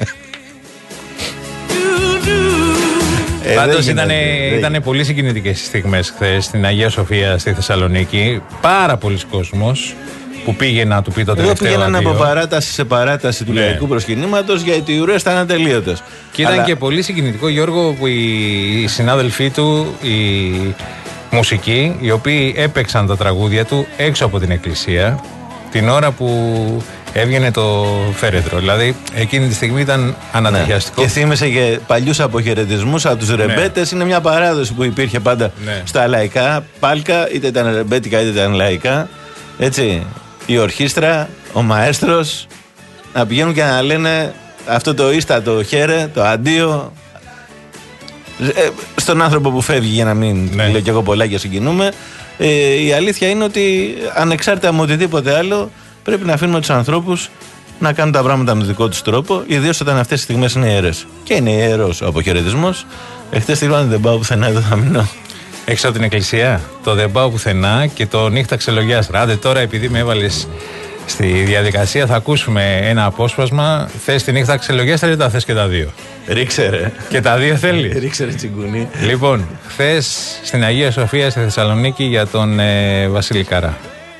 Ε, Πάντως ήταν, ήταν πολύ συγκινητικές στιγμές χθες στην Αγία Σοφία στη Θεσσαλονίκη. Πάρα πολλοί κόσμος που πήγε να του πει το τελευταίο Εγώ πήγαιναν αδείο. από παράταση σε παράταση του ναι. λαϊκού προσκυνήματος γιατί οι ουρές ήταν ατελείωτες. Και ήταν Αλλά... και πολύ συγκινητικό, Γιώργο, που οι συνάδελφοί του, οι μουσικοί, οι οποίοι έπαιξαν τα τραγούδια του έξω από την εκκλησία την ώρα που έβγαινε το φέρετρο. Δηλαδή εκείνη τη στιγμή ήταν ανατριχιαστικό. Ναι. Και θύμισε και παλιούς αποχαιρετισμούς από τους ρεμπέτες. Ναι. Είναι μια παράδοση που υπήρχε πάντα ναι. στα λαϊκά πάλκα, είτε ήταν ρεμπέτικα είτε ήταν λαϊκά. Έτσι, η ορχήστρα, ο μαέστρος να πηγαίνουν και να λένε αυτό το ίστα, το χέρε, το αντίο ε, στον άνθρωπο που φεύγει, για να μην ναι. λέω κι εγώ πολλά και συγκινούμε. Ε, η αλήθεια είναι ότι ανεξάρτητα με οτιδήποτε άλλο πρέπει να αφήνουμε τους ανθρώπους να κάνουν τα πράγματα με τον δικό τους τρόπο, ιδίως όταν αυτές τις στιγμές είναι ιερές. Και είναι ιερός ο αποχαιρετισμός. Εχθές τηλεόραση δεν πάω πουθενά, εδώ θα μείνω. Έξω από την εκκλησία, το δεν πάω πουθενά και το νύχτα ξελογιάς. Άντε τώρα, επειδή με έβαλες στη διαδικασία, θα ακούσουμε ένα απόσπασμα. Θες τη νύχτα ξελογιάς ή τα θες και τα δύο? Ρίξε ρε. Και τα δύο θέλει. Ρίξε ρε τσιγκουνί. Λοιπόν, χθες στην Αγία Σοφία στη Θεσσαλονίκη για τον ε, Βασίλη Καρά.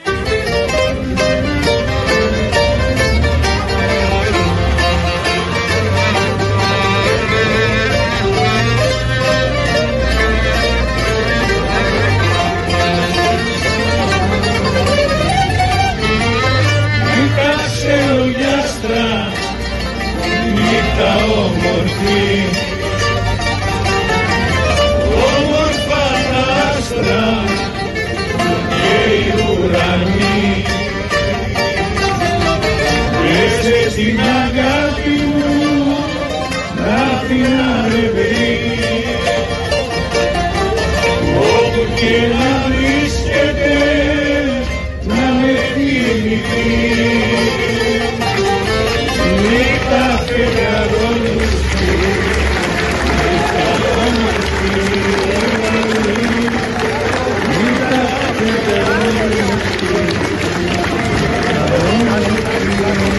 Την αγάπη μου να την αρευρεί, όπου και να βρίσκεται να με θυμηθεί. Νύχτα φεγγαρόλους του, νύχτα όμορφη, νύχτα φεγγαρόλους του, νύχτα όμορφη.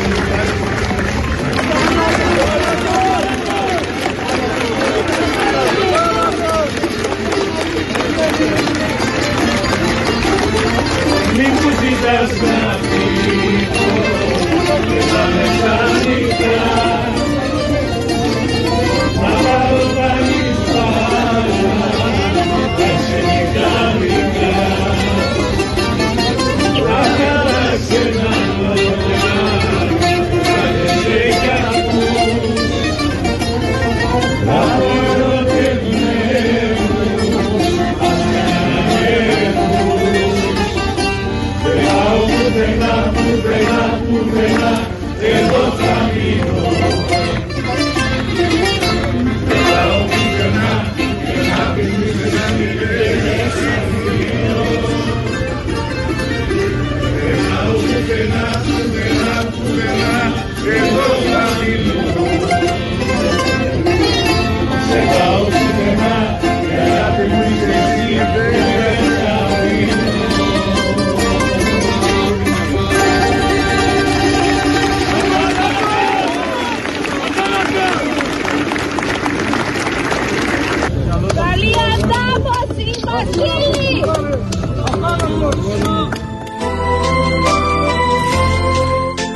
Μην μου ζητάς να φύγω και τα μεσάνυχτα να πάρω τα νησπάλα τα ξενυχτάρικα να χαράξει ένα λόγια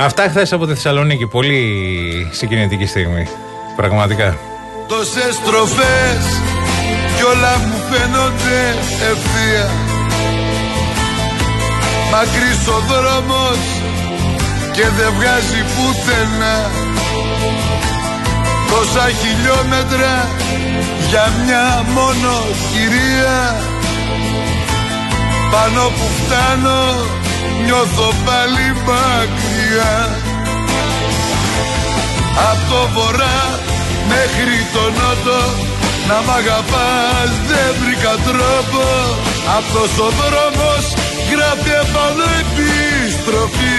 Αυτά χθες από τη Θεσσαλονίκη. Πολύ συγκινητική στιγμή. Πραγματικά. Τόσες στροφές κι όλα μου φαίνονται ευθεία. Μακρύς ο δρόμος και δεν βγάζει πουθενά. Τόσα χιλιόμετρα για μια μόνο κυρία. Πάνω που φτάνω νιώθω πάλι μακριά. Απ' το βορρά μέχρι το νότο να μ' αγαπάς δεν βρήκα τρόπο. Αυτός ο δρόμος γράφει επάνω επιστροφή.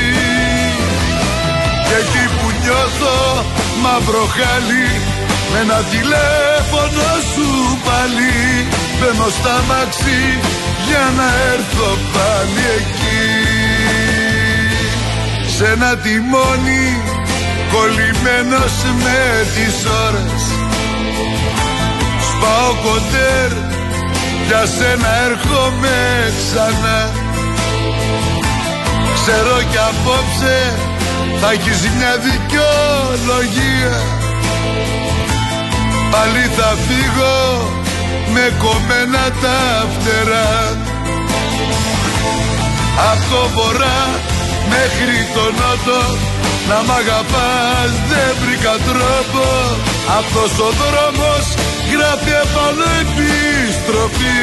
Και εκεί που νιώθω μαύρο χάλι με ένα τηλέφωνο σου πάλι. Μπαίνω στα μαξί για να έρθω πάλι εκεί. Σ' ένα τιμόνι κολλημένος με τις ώρες. Σπάω κοντέρ, για σένα έρχομαι ξανά. Ξέρω κι απόψε θα έχεις μια δικαιολογία. Πάλι θα φύγω με κομμένα τα φτερά. Απ' το βορρά μέχρι το νότο να μ' αγαπάς δεν βρήκα τρόπο. Αυτός ο δρόμος γράφει επάνω επιστροφή.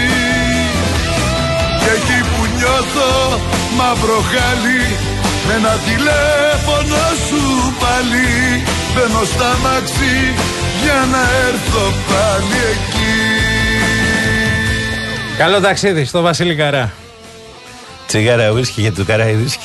Και εκεί που νιώθω μαύρο χάλι με ένα τηλέφωνο σου πάλι. Μπαίνω στα μαξί για να έρθω πάλι εκεί. Καλό ταξίδι στο Βασίλη Καρά. Τσιγάρα ουίσκι για του Καραϊδίσκι.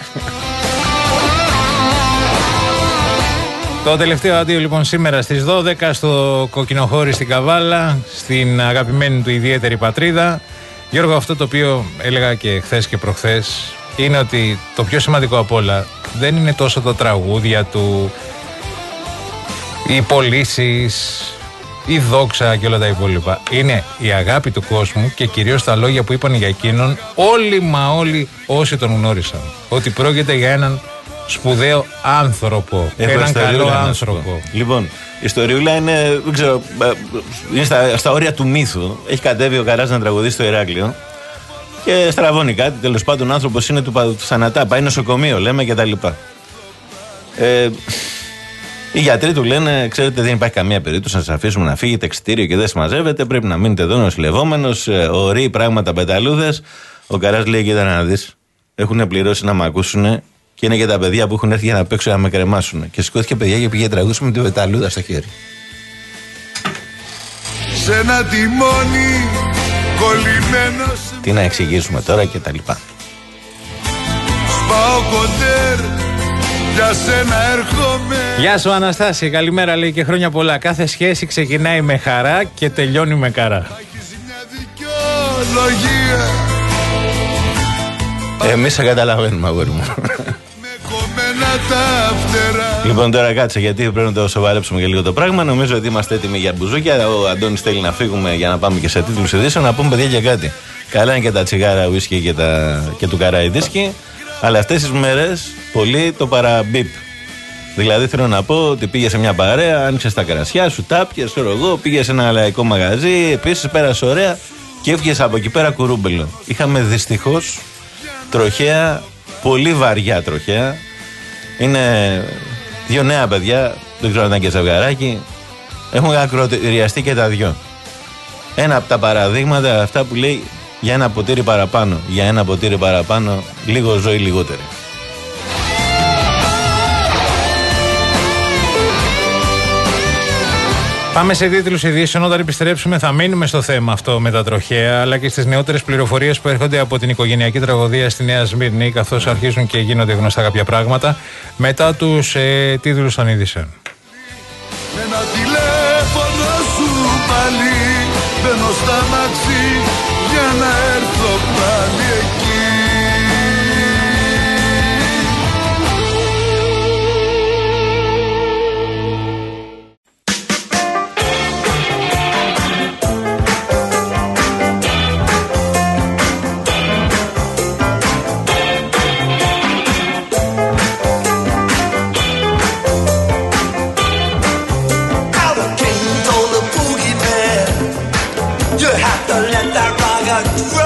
Το τελευταίο αντίο λοιπόν σήμερα στις δώδεκα στο Κοκκινοχώρι στην Καβάλα, στην αγαπημένη του ιδιαίτερη πατρίδα. Γιώργο, αυτό το οποίο έλεγα και χθες και προχθές είναι ότι το πιο σημαντικό απ' όλα δεν είναι τόσο τα τραγούδια του, οι πωλήσεις, η δόξα και όλα τα υπόλοιπα. Είναι η αγάπη του κόσμου και κυρίως τα λόγια που είπαν για εκείνον όλοι μα όλοι όσοι τον γνώρισαν. Ότι πρόκειται για έναν σπουδαίο άνθρωπο. Έχω έναν καλό άνθρωπο. Λοιπόν, η ιστοριούλα είναι, δεν ξέρω, είναι στα, στα όρια του μύθου. Έχει κατέβει ο Καράς να τραγουδήσει στο Ηράκλειο και στραβώνει κάτι. Τέλος πάντων, ο άνθρωπος είναι του, του θανατά. Πάει νοσοκομείο, λέμε κτλ. Ε, οι γιατροί του λένε: ξέρετε, δεν υπάρχει καμία περίπτωση να σας αφήσουμε να φύγετε εξιτήριο και δεν συμμαζεύετε. Πρέπει να μείνετε εδώ νοσηλευόμενος. Ορί, πράγματα, πεταλούδες. Ο Καράς λέει: κοίτα να δεις. Έχουν πληρώσει να μ' ακούσουν. Και είναι και τα παιδιά που έχουν έρθει για να παίξουν να με κρεμάσουν. Και σηκώθηκε παιδιά και πήγε τραγούδι με την πεταλούδα στο χέρι. Σ' ένα τιμόνι κολλημένος. Τι να εξηγήσουμε τώρα και τα λοιπά. Σπάω κοντέρ, για σένα έρχομαι. Γεια σου Αναστάση, καλημέρα, λέει, και χρόνια πολλά. Κάθε σχέση ξεκινάει με χαρά και τελειώνει με καρά. Εμείς θα καταλαβαίνουμε, αγόρι μου. Λοιπόν, τώρα κάτσε, γιατί πρέπει να το σοβαρέψουμε και λίγο το πράγμα. Νομίζω ότι είμαστε έτοιμοι για μπουζούκια. Ο Αντώνης θέλει να φύγουμε για να πάμε και σε τίτλους ειδήσεων. Να πούμε, παιδιά, και κάτι. Καλά είναι και τα τσιγάρα ουίσκι και, τα... και του Καραϊδίσκι. Αλλά αυτές τις μέρες πολύ το παραμπίπ. Δηλαδή θέλω να πω ότι πήγε σε μια παρέα, άνοιξε τα κρασιά σου, τάπιες, ξέρω εγώ, πήγε σε ένα λαϊκό μαγαζί, επίσης πέρασε ωραία και έφυγες από εκεί πέρα κουρούμπελο. Είχαμε δυστυχώς τροχαία, πολύ βαριά τροχαία. Είναι δύο νέα παιδιά, δεν ξέρω αν ήταν και ζευγαράκι. Έχουν ακροτηριαστεί και τα δυο. Ένα από τα παραδείγματα αυτά που λέει για ένα ποτήρι παραπάνω. Για ένα ποτήρι παραπάνω, λίγο ζωή λιγότερη. Πάμε σε τίτλους ειδήσεων. Όταν επιστρέψουμε θα μείνουμε στο θέμα αυτό με τα τροχαία, αλλά και στις νεότερες πληροφορίες που έρχονται από την οικογενειακή τραγωδία στη Νέα Σμύρνη, καθώς αρχίζουν και γίνονται γνωστά κάποια πράγματα μετά τους ε, τίτλους των ειδήσεων. Με ένα τηλέφωνο σου πάλι μπαίνω στα μαξί για να έρθω πάλι εκεί.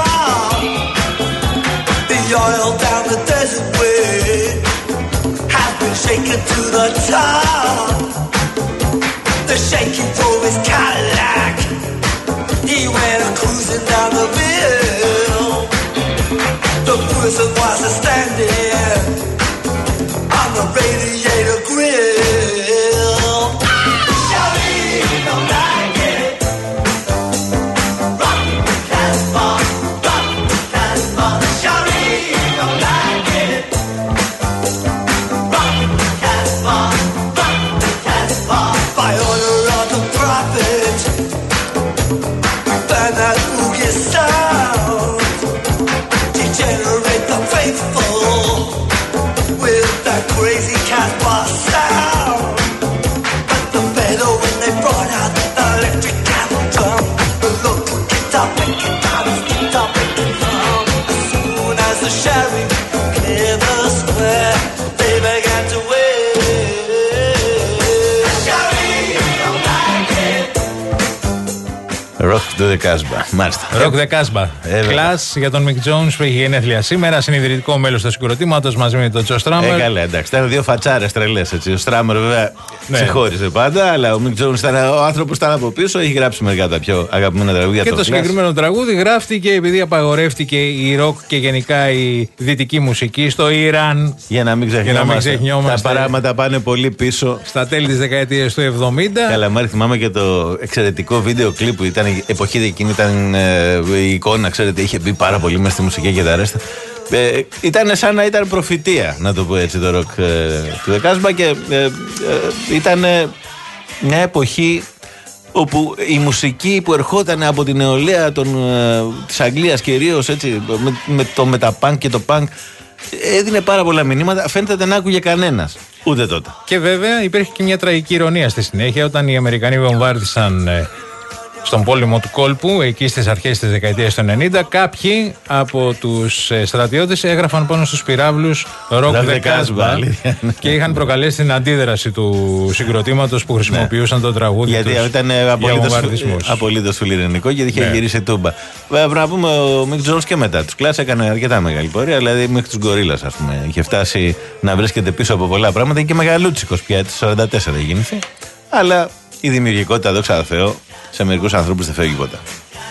top. The oil down the desert way has been shaken to the top. The shaky drove his Cadillac. He went cruising down the hill. The person was standing on the radiator grill. Shawty, don't like it. Rock the Casbah, rock the Casbah. Shawty, don't like it. Rock the Casbah, rock the Casbah. By order of the prophet, burn that boogie sound. Degenerate the faithful with that crazy Casbah sound. But the better when they brought out the electric cattle drum. The local guitar picking drums, guitar picking drums. As soon as the sheriff cleared the square, they began to wave. Sheriff, don't like it. Rock to the Casbah. Μάλιστα. Rock the Casbah. Κλάσ για τον Mick Jones που έχει γενέθλια σήμερα. Συνειδητικό μέλος του συγκροτήματος μαζί με τον Τζο Στράμερ. Ε, καλά, εντάξει. Ήταν δύο φατσάρες τρελές. Ο Στράμερ βέβαια Ναι. ξεχώριζε πάντα, αλλά ο Mick Jones ήταν ο άνθρωπος που ήταν από πίσω. Έχει γράψει μερικά από τα πιο αγαπημένα τραγούδια. Και το Clash. συγκεκριμένο τραγούδι γράφτηκε επειδή απαγορεύτηκε η ροκ και γενικά η δυτική μουσική στο Ιράν. Για να μην Για να μην ξεχνιόμαστε. ξεχνιόμαστε. Τα πράγματα πάνε πολύ πίσω. Στα τέλη της δεκαετίας του εβδομήντα. Καλά, μάλιστα θυμάμαι και το εξαιρετικό βίντεο κλιπ που ήταν η εποχή εκείνη, ήταν ε, η εικόνα, ξέρετε, είχε μπει πάρα πολύ μέσα στη μουσική και τα ρέστα. Ε, ήταν σαν να ήταν προφητεία, να το πω έτσι, το ροκ ε, του Casbah και ε, ε, ήταν μια εποχή όπου η μουσική που ερχόταν από την νεολαία των, ε, της Αγγλίας κυρίως, έτσι, με, με το μεταπάνκ και το πανκ, έδινε πάρα πολλά μηνύματα. Φαίνεται δεν άκουγε κανένας ούτε τότε. Και βέβαια υπήρχε και μια τραγική ηρωνία στη συνέχεια όταν οι Αμερικανοί βομβάρδισαν ε, στον πόλεμο του κόλπου, εκεί στις αρχές της δεκαετίας του ενενήντα, κάποιοι από τους ε, στρατιώτες έγραφαν πάνω στους πυράβλους Rock the Casbah και είχαν προκαλέσει την αντίδραση του συγκροτήματος που χρησιμοποιούσαν το τραγούδι Γιατί τους ήταν για απολύτως, βομβαρδισμούς. απολύτως φιλιρινικό γιατί είχε Ναι. γυρίσει τούμπα. Βέβαια, πρέπει να πούμε ο Mick Jones και μετά τους Clash έκανε αρκετά μεγάλη πορεία, δηλαδή μέχρι τους Gorillaz, ας πούμε. Είχε φτάσει να βρίσκεται πίσω από πολλά πράγματα και μεγαλούτσικος πια, το σαράντα τέσσερα έχει γεννηθεί. Αλλά η δημιουργικότητα, δόξα τω Θεώ, σε μερικούς ανθρώπους δεν φεύγει ποτέ.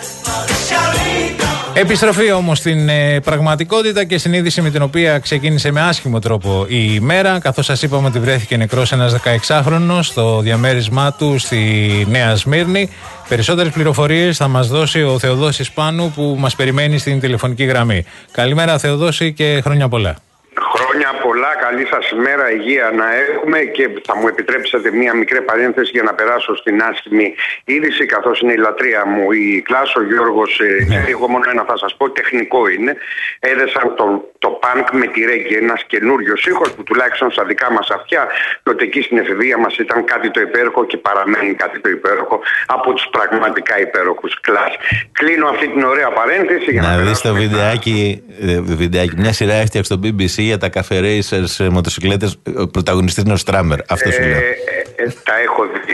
Επιστροφή όμως στην ε, πραγματικότητα και συνείδηση με την οποία ξεκίνησε με άσχημο τρόπο η ημέρα, καθώς σας είπαμε ότι βρέθηκε νεκρός ένας δεκαεξάχρονος στο διαμέρισμά του στη Νέα Σμύρνη. Περισσότερες πληροφορίες θα μας δώσει ο Θεοδόσης Πάνου που μας περιμένει στην τηλεφωνική γραμμή. Καλημέρα Θεοδόση και χρόνια πολλά. Χρόνια πολλά, καλή σας ημέρα, υγεία να έχουμε και θα μου επιτρέψετε μία μικρή παρένθεση για να περάσω στην άσχημη είδηση, καθώς είναι η λατρεία μου η Clash, ο Γιώργος, ναι. Εγώ μόνο ένα θα σας πω, τεχνικό είναι. Έδεσαν το, το πανκ με τη ρέγγι, ένας καινούριος ήχος που τουλάχιστον στα δικά μας αυτιά, τότε εκεί στην εφηβεία μας ήταν κάτι το υπέροχο και παραμένει κάτι το υπέροχο από τους πραγματικά υπέροχους Clash. Κλείνω αυτή την ωραία παρένθεση για να, να δεις το βιντεάκι, βιντεάκι, μια σειρά έφτιαξε στο μπι μπι σι για τα cafe racers μοτοσυκλέτες, ο πρωταγωνιστής είναι ο Στράμερ. Αυτό σου λέω. Ε, ε, ε, τα έχω δει.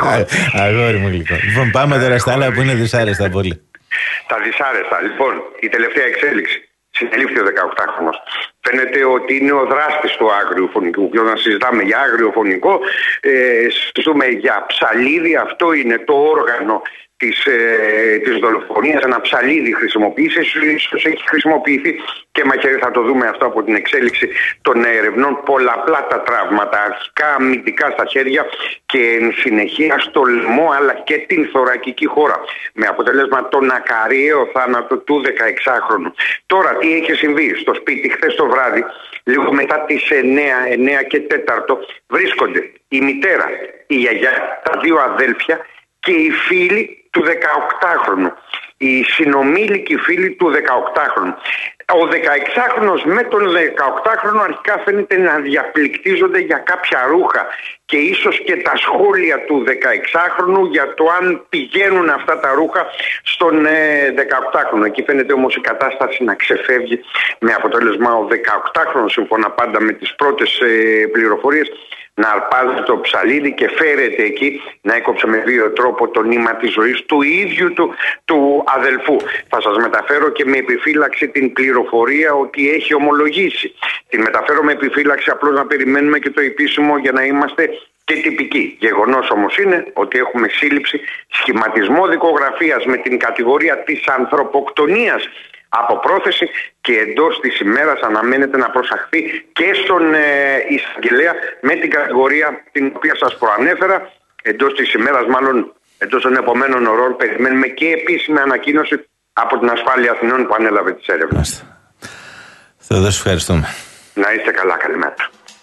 Αγόρι μου γλυκό. Λοιπόν, πάμε τώρα στα άλλα που είναι δυσάρεστα πολύ. Τα δυσάρεστα. Λοιπόν, η τελευταία εξέλιξη. Συνελήφθη ο δεκαοκτάχρονος. Φαίνεται ότι είναι ο δράστης του άγριου φωνικού. Και όταν συζητάμε για άγριο φωνικό, ε, συζητούμε για ψαλίδι. Αυτό είναι το όργανο της, ε, της δολοφονίας. Ένα ψαλίδι χρησιμοποιήσει, ίσως έχει χρησιμοποιηθεί και μαχαίρι. Θα το δούμε αυτό από την εξέλιξη των ερευνών. Πολλαπλά τα τραύματα, αρχικά αμυντικά στα χέρια και εν συνεχεία στο λαιμό αλλά και την θωρακική χώρα. Με αποτέλεσμα τον ακαριαίο θάνατο του δεκαεξάχρονου. Τώρα τι έχει συμβεί στο σπίτι χθες το βράδυ, λίγο μετά τις εννέα, εννέα και τέταρτο, βρίσκονται η μητέρα, η γιαγιά, τα δύο αδέλφια και οι φίλοι του δεκαοκτάχρονου. Οι συνομήλικοι φίλοι του δεκαοκτάχρονου. Ο δεκαεξάχρονος με τον δεκαοκτάχρονο αρχικά φαίνεται να διαπληκτίζονται για κάποια ρούχα και ίσως και τα σχόλια του δεκαεξάχρονου για το αν πηγαίνουν αυτά τα ρούχα στον ε, δεκαοκτάχρονο. Εκεί φαίνεται όμως η κατάσταση να ξεφεύγει, με αποτέλεσμα ο δεκαοκτάχρονος, σύμφωνα πάντα με τις πρώτες ε, πληροφορίες, να αρπάζει το ψαλίδι και φέρεται εκεί να έκοψε με βίαιο τρόπο το νήμα της ζωής του ίδιου του, του αδελφού. Θα σας μεταφέρω και με επιφύλαξη την πληροφορία ότι έχει ομολογήσει. Την μεταφέρω με επιφύλαξη, απλώς να περιμένουμε και το επίσημο για να είμαστε και τυπικοί. Γεγονός όμως είναι ότι έχουμε σύλληψη, σχηματισμό δικογραφίας με την κατηγορία της ανθρωποκτονίας από πρόθεση και εντός της ημέρας αναμένεται να προσαχθεί και στον ε, εισαγγελέα με την κατηγορία την οποία σας προανέφερα. Εντός της ημέρας, μάλλον εντός των επομένων ωρών, περιμένουμε και επίσημη ανακοίνωση από την Ασφάλεια Αθηνών που ανέλαβε τις έρευνες. Θεοδόση, ευχαριστούμε. Να είστε καλά, καλημέρα.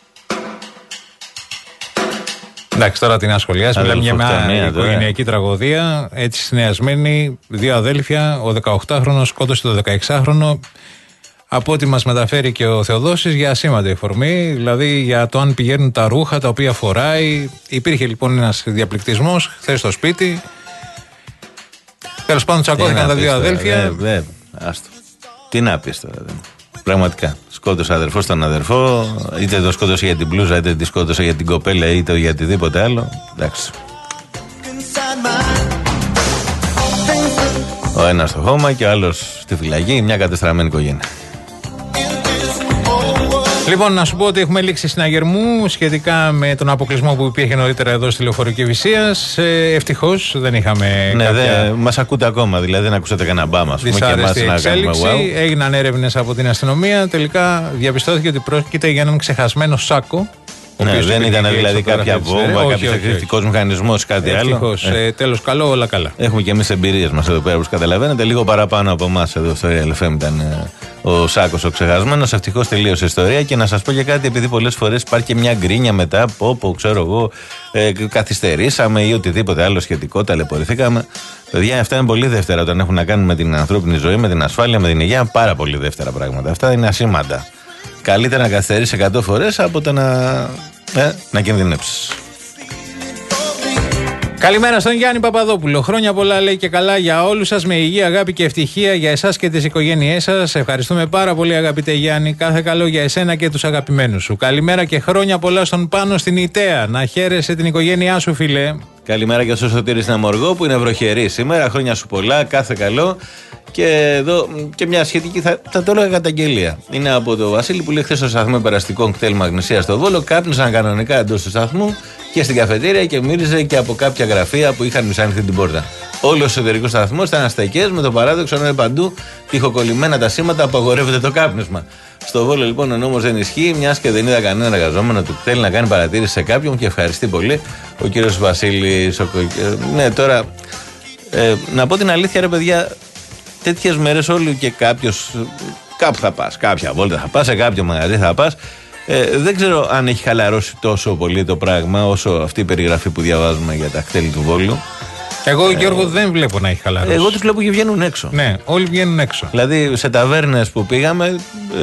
Εντάξει, τώρα την ασχολιάσουμε. Μιλάμε για μια οικογενειακή τραγωδία. Έτσι συνδυασμένη, δύο αδέλφια, ο δεκαοκτάχρονος σκότωσε το δεκαεξάχρονο. Από ό,τι μας μεταφέρει και ο Θεοδόσης, για ασήμαντη εφορμή, δηλαδή για το αν πηγαίνουν τα ρούχα τα οποία φοράει. Υπήρχε λοιπόν ένας διαπληκτισμός χθες στο σπίτι. Τέλος πάντων, τσακώθηκαν τα δύο αδέλφια. Δε, δε, άστο. Τι να πεις τώρα, δε. Πραγματικά. Σκότωσε αδερφό στον αδερφό, είτε το σκότωσε για την μπλούζα, είτε τη σκότωσε για την κοπέλα, είτε για οτιδήποτε άλλο. Εντάξει. Ο ένας στο χώμα και ο άλλος στη φυλακή, μια κατεστραμμένη οικογένεια. Λοιπόν, να σου πω ότι έχουμε λήξει συναγερμού σχετικά με τον αποκλεισμό που υπήρχε νωρίτερα εδώ στη Λεωφορική Βυσσίας. Ε, ευτυχώς δεν είχαμε. Ναι, κάποια... δε, μας ακούτε ακόμα, δηλαδή δεν ακούσατε κανένα μπάμα. Δυσάρεστη εξέλιξη. Wow. Έγιναν έρευνες από την αστυνομία. Τελικά διαπιστώθηκε ότι πρόκειται για έναν ξεχασμένο σάκο. Ναι, δεν ήταν δηλαδή κάποια βόμβα, κάποιο εκρηκτικός μηχανισμός, κάτι ευτυχώς, άλλο. Ε, τέλος καλό, όλα καλά. Έχουμε και εμείς εμπειρίες μας εδώ πέρα, όπως καταλαβαίνετε. Λίγο παραπάνω από εμάς εδώ στο Real εφ εμ ήταν ε, ο Σάκος ο ξεχασμένος. Ευτυχώς τελείωσε η ιστορία. Και να σας πω και κάτι, επειδή πολλές φορές υπάρχει και μια γκρίνια μετά από όπου, ξέρω εγώ, ε, καθυστερήσαμε ή οτιδήποτε άλλο σχετικό, ταλαιπωρηθήκαμε. Παιδιά, αυτά είναι πολύ δεύτερα όταν έχουν να κάνουν με την ανθρώπινη ζωή, με την ασφάλεια, με την υγεία. Πάρα πολύ δεύτερα πράγματα. Αυτά είναι ασήμαντα. Καλύτερα να καθυστερήσει εκατό φορές από το να, ε, να κινδυνεύσεις. Καλημέρα στον Γιάννη Παπαδόπουλο. Χρόνια πολλά, λέει, και καλά για όλους σας. Με υγεία, αγάπη και ευτυχία για εσάς και τις οικογένειές σας. Ευχαριστούμε πάρα πολύ, αγαπητέ Γιάννη. Κάθε καλό για εσένα και τους αγαπημένους σου. Καλημέρα και χρόνια πολλά στον Πάνο στην Ιταία. Να χαίρεσαι την οικογένειά σου, φίλε. Καλημέρα και στο Σωτήρη στην Αμοργό που είναι βροχερή σήμερα. Χρόνια σου πολλά, κάθε καλό. Και εδώ και μια σχετική, θα, θα το έλεγα καταγγελία. Είναι από το Βασίλη που λέει: χθες στο σταθμό περαστικών κτέλ Μαγνησία στο Βόλο, κάπνισαν κανονικά εντός του σταθμού και στην καφετέρια και μύριζε και από κάποια γραφεία που είχαν μισάνοιχτη την πόρτα. Όλο ο εσωτερικός σταθμός ήταν ασταϊκές, με το παράδοξο να είναι παντού τυχοκολλημένα τα σήματα, απαγορεύεται το κάπνισμα. Στο Βόλο λοιπόν ο νόμος δεν ισχύει, μιας και δεν είδα κανένα εργαζόμενο του κτέλ να κάνει παρατήρηση σε κάποιον και ευχαριστεί πολύ ο κύριος Βασίλης. Ο... Ναι, τώρα ε, να πω την αλήθεια, ρε παιδιά. Τέτοιες μέρες όλοι και κάποιος, κάπου θα πας, κάποια βόλτα θα πας, σε κάποιο μαγαζί θα πας. Ε, δεν ξέρω αν έχει χαλαρώσει τόσο πολύ το πράγμα όσο αυτή η περιγραφή που διαβάζουμε για τα κτέλη του Βόλου. Εγώ, ε, Γιώργο, δεν βλέπω να έχει χαλαρώσει. Εγώ τους βλέπω και βγαίνουν έξω. Ναι, όλοι βγαίνουν έξω. Δηλαδή σε ταβέρνες που πήγαμε, ε,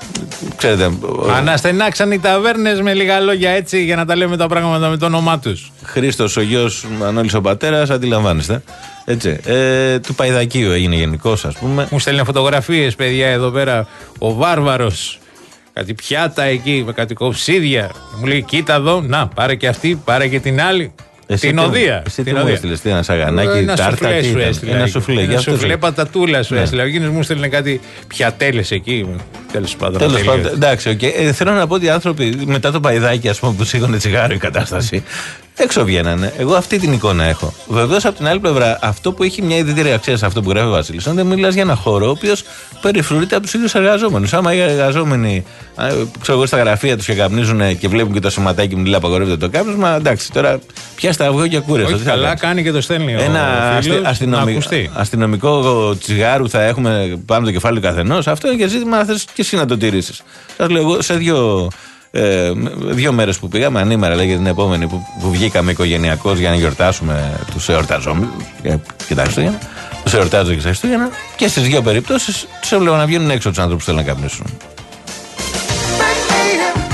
ξέρετε. Αναστενάξαν οι ταβέρνες, με λίγα λόγια, έτσι, για να τα λέμε τα πράγματα με το όνομά τους. Χρήστος ο γιος, Μανώλης ο πατέρας, αντιλαμβάνεστε. Έτσι. Ε, του Παϊδακίου έγινε γενικός, ας πούμε. Μου στέλνει φωτογραφίες, παιδιά, εδώ πέρα. Ο Βάρβαρος. Κάτι πιάτα εκεί με κάτι κοψίδια. Μου λέει: κοίτα εδώ, να πάρε και αυτή, πάρε και την άλλη. Εσύ την τι, οδεία. Εσύ τι μου έστειλες, τι, ένα σαγανάκι, ένα τάρτα, σουφλέ τι σου ήταν, έστειλε. Ένα σουφλέ, ένα σουφλέ πατατούλα σου έστειλε. Ο Γίνος μου έστειλε κάτι πιατέλες εκεί. Τέλος πάντων. Τέλος πάντων, εντάξει, okay. ε, θέλω να πω ότι οι άνθρωποι μετά το Παϊδάκι, ας πούμε, που σήκωνε τσιγάρο η κατάσταση, έξω βγαίνανε. Εγώ αυτή την εικόνα έχω. Βεβαίως από την άλλη πλευρά, αυτό που έχει μια ιδιαίτερη αξία σε αυτό που γράφει ο Βασίλης, όταν μιλάς για ένα χώρο ο οποίος περιφρουρείται από τους ίδιους εργαζόμενους. Άμα οι εργαζόμενοι, ξέρω εγώ, στα γραφεία τους και καπνίζουν και βλέπουν και το σηματάκι που λέει απαγορεύεται το κάπνισμα, εντάξει, τώρα πια στα αυγό και ακούρες. Όχι, καλά κάνει και το στέλνει. Ένα αστυ, αστυνομι, αστυνομικό τσιγάρου θα έχουμε πάνω το κεφάλι του καθενός. Αυτό είναι και ζήτημα να θες και εσύ να το τηρήσεις. Σας λέω εγώ σε δύο. Ε, δύο μέρες που πήγαμε, ανήμερα λέγεται την επόμενη που, που βγήκαμε οικογενειακώς για να γιορτάσουμε τους εορταζόμενους και τα Χριστούγεννα, τους εορτάζω και στα Χριστούγεννα, και στις δύο περιπτώσεις τους έβλεπα να βγαίνουν έξω τους άνθρωπους που θέλουν να καπνίσουν.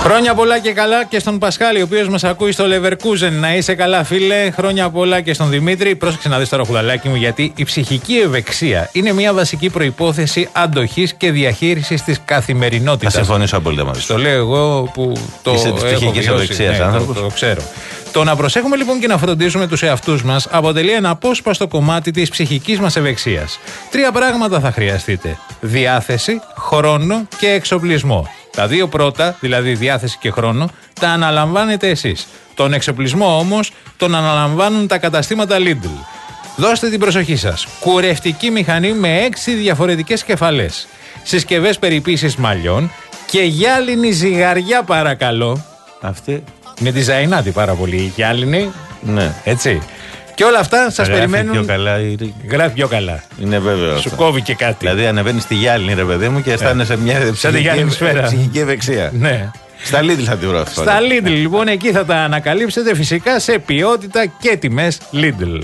Χρόνια πολλά και καλά και στον Πασχάλη, ο οποίος μας ακούει στο Leverkusen. Να είσαι καλά, φίλε. Χρόνια πολλά και στον Δημήτρη. Πρόσεξε να δεις τώρα, χουδαλάκι μου, γιατί η ψυχική ευεξία είναι μια βασική προϋπόθεση αντοχής και διαχείρισης της καθημερινότητας. Θα συμφωνήσω απόλυτα μαζί σου. Το λέω εγώ που το Είσαι της ψυχικής ευεξίας, ναι, άνθρωπος. το, το ξέρω. Το να προσέχουμε λοιπόν και να φροντίζουμε τους εαυτούς μας αποτελεί ένα απόσπαστο κομμάτι της ψυχικής μας ευεξίας. Τρία πράγματα θα χρειαστείτε: διάθεση, χρόνο και εξοπλισμό. Τα δύο πρώτα, δηλαδή διάθεση και χρόνο, τα αναλαμβάνετε εσείς. Τον εξοπλισμό όμως τον αναλαμβάνουν τα καταστήματα Lidl. Δώστε την προσοχή σας. Κουρευτική μηχανή με έξι διαφορετικές κεφαλές. Συσκευές περιποίησης μαλλιών και γυάλινη ζυγαριά, παρακαλώ. Αυτή. Είναι τη Ζαϊνάτη πάρα πολύ. Γυάλινη. Ναι. Έτσι. Και όλα αυτά σας περιμένουν. Πιο καλά, είναι... Γράφει πιο καλά. Είναι βέβαιο. Σου κόβει και κάτι. Δηλαδή ανεβαίνει στη γυάλινη, ρε παιδί μου, και αισθάνεσαι yeah. μια ψυχική, ψυχική ευεξία. Ναι. Στα Lidl θα τη βρω αυτό. Στα Lidl, λοιπόν, εκεί θα τα ανακαλύψετε, φυσικά σε ποιότητα και τιμές Lidl.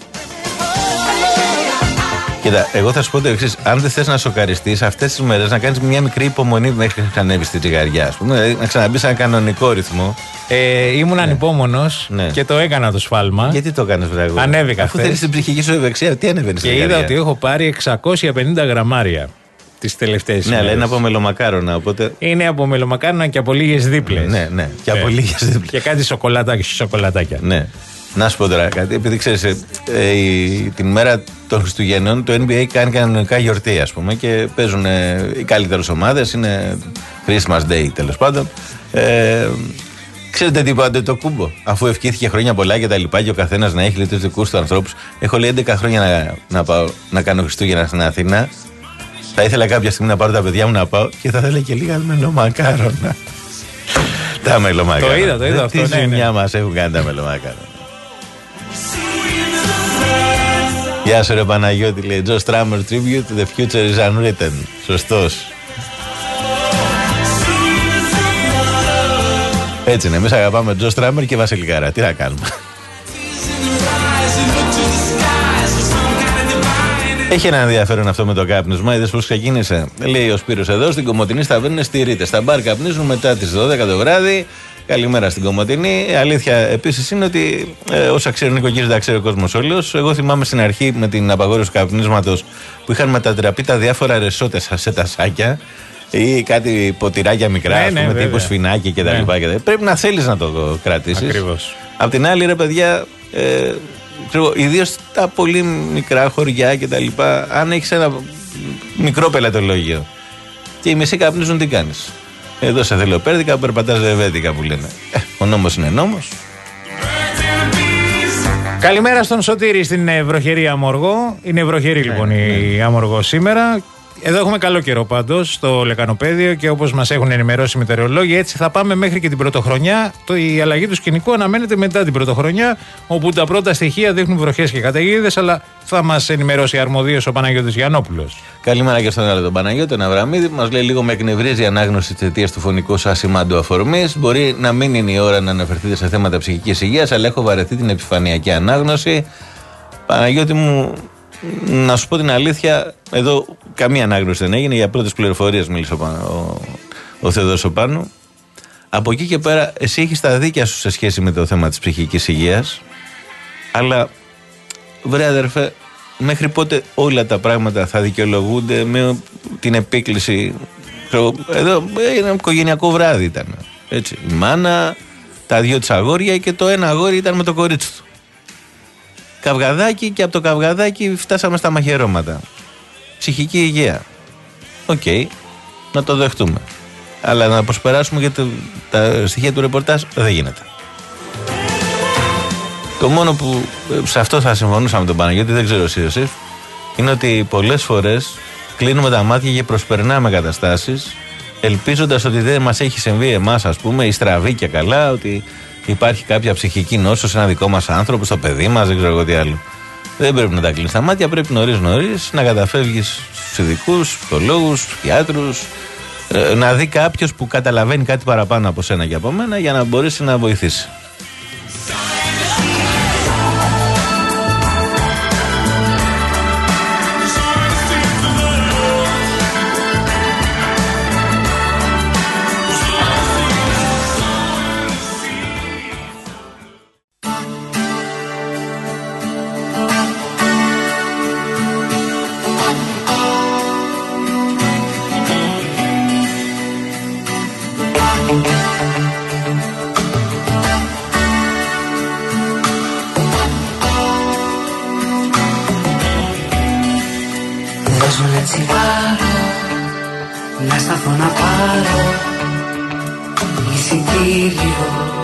Κοίτα, εγώ θα σου πω το εξής. Αν δεν θες να σοκαριστείς αυτές τις μέρες, να κάνεις μια μικρή υπομονή μέχρι να ανέβεις στη τσιγαριά, ας πούμε, δηλαδή να ξαναμπεί σε ένα κανονικό ρυθμό. Ε, ήμουν ναι. ανυπόμονος ναι. και το έκανα το σφάλμα. Γιατί το έκανες, βρε εγώ? Ανέβηκα. Αφού θέλεις την ψυχική σου ευεξία, τι ανεβαίνεις? Και είδα ότι έχω πάρει εξακόσια πενήντα γραμμάρια τις τελευταίες ναι, αλλά είναι από μελομακάρονα, οπότε. Είναι από μελομακάρονα και από λίγες δίπλες. Ναι, ναι, και από λίγες δίπλες. Και κάτι σοκολατάκια, σοκολατάκια. Ναι. Να σου πω τώρα κάτι, επειδή ξέρεις, ε, ε, η, την μέρα των Χριστουγέννων το N B A κάνει κανονικά γιορτή, ας πούμε, και παίζουν ε, οι καλύτερες ομάδες, είναι Christmas Day τέλος πάντων. Ε, ξέρετε τι είπατε το Κούμπο, αφού ευχήθηκε χρόνια πολλά και τα λοιπά, και ο καθένας να έχει τους δικούς του ανθρώπους. Έχω λέει έντεκα χρόνια να, να, πάω, να κάνω Χριστούγεννα στην Αθήνα. Θα ήθελα κάποια στιγμή να πάρω τα παιδιά μου να πάω και θα ήθελα και λίγα μελομακάρονα. Τα μελομακάρονα. Το είδα, το είδα αυτό. Τι ζημιά ναι, μας έχουν κάνει τα μελομακάρονα. Γεια σου ρε Παναγιώτη, λέει Joe Strummer tribute, the future is unwritten. Σωστός. Έτσι είναι, εμείς αγαπάμε Joe Strummer και Βασιλικάρα. Τι να κάνουμε? Έχει ένα ενδιαφέρον αυτό με το κάπνισμα. Είδες πώς ξεκίνησε? Λέει ο Σπύρος εδώ, στην Κομοτηνή σταβαίνουν στηρίτες. Στα μπαρ καπνίζουν μετά τις δώδεκα το βράδυ. Καλημέρα στην Κομοτηνή. Η αλήθεια επίσης είναι ότι ε, όσα ξέρουν οι νοικοκύρες τα ξέρει ο κόσμος όλος. Εγώ θυμάμαι στην αρχή με την απαγόρευση καπνίσματος που είχαν μετατραπεί τα διάφορα ρεσότες σε τασάκια ή κάτι ποτηράκια μικρά, ναι, ναι, με τύπου σφινάκι κτλ. Ναι. Πρέπει να θέλεις να το κρατήσεις. Ακριβώς. Απ' την άλλη, ρε παιδιά, ε, ιδίως τα πολύ μικρά χωριά κτλ. Αν έχεις ένα μικρό πελατολόγιο και οι μισοί καπνίζουν, τι κάνεις? Εδώ σε θελοπέρδικα, περπατάς βεβέτικα που λένε. Ε, ο νόμος είναι νόμος. Καλημέρα στον Σωτήρη στην βροχερή Αμοργό. Είναι βροχερή λοιπόν ναι, η ναι. Αμοργό σήμερα. Εδώ έχουμε καλό καιρό πάντως στο λεκανοπέδιο και όπως μας έχουν ενημερώσει οι μετεωρολόγοι, έτσι θα πάμε μέχρι και την πρωτοχρονιά. Το, η αλλαγή του σκηνικού αναμένεται μετά την πρωτοχρονιά, όπου τα πρώτα στοιχεία δείχνουν βροχές και καταιγίδες, αλλά θα μας ενημερώσει αρμοδίως ο Παναγιώτης Γιαννόπουλος. Καλημέρα και στον άλλο τον Παναγιώτη, τον Αβραμίδη. Μας λέει λίγο με εκνευρίζει η ανάγνωση της αιτίας του φωνικού σας σημάντου αφορμής. Μπορεί να μην είναι η ώρα να αναφερθείτε σε θέματα ψυχικής υγείας, αλλά έχω βαρεθεί την επιφανειακή ανάγνωση. Παναγιώτη μου, να σου πω την αλήθεια, εδώ καμία ανάγνωση δεν έγινε. Για πρώτες πληροφορίες μίλησε ο, ο, ο Θεοδός ο Πάνου. Από εκεί και πέρα, εσύ έχεις τα δίκια σου σε σχέση με το θέμα της ψυχικής υγείας. Αλλά, βρε αδερφέ, μέχρι πότε όλα τα πράγματα θα δικαιολογούνται με την επίκληση? Εδώ ένα οικογενειακό βράδυ ήταν. Έτσι. Η μάνα, τα δυο της αγόρια και το ένα αγόρι ήταν με το κορίτσι του. Καυγαδάκι και από το καυγαδάκι φτάσαμε στα μαχαιρώματα. Ψυχική υγεία. Οκ, okay, να το δεχτούμε. Αλλά να προσπεράσουμε για το, τα στοιχεία του ρεπορτάζ δεν γίνεται. Το μόνο που σε αυτό θα συμφωνούσα με τον Παναγιώτη, δεν ξέρω εσύ, εσείς, είναι ότι πολλές φορές κλείνουμε τα μάτια και προσπερνάμε καταστάσεις, ελπίζοντας ότι δεν μας έχει συμβεί εμάς, ας πούμε, η στραβή και καλά, ότι υπάρχει κάποια ψυχική νόσο σε ένα δικό μας άνθρωπο, στο παιδί μας, δεν ξέρω εγώ τι άλλο. Δεν πρέπει να τα κλείνεις τα μάτια, πρέπει νωρίς νωρίς να καταφεύγεις στους ειδικούς, ψυχολόγους, ψυχιάτρους, να δει κάποιος που καταλαβαίνει κάτι παραπάνω από σένα και από μένα για να μπορέσει να βοηθήσει. να σταθώ να πάρω εισιτήριο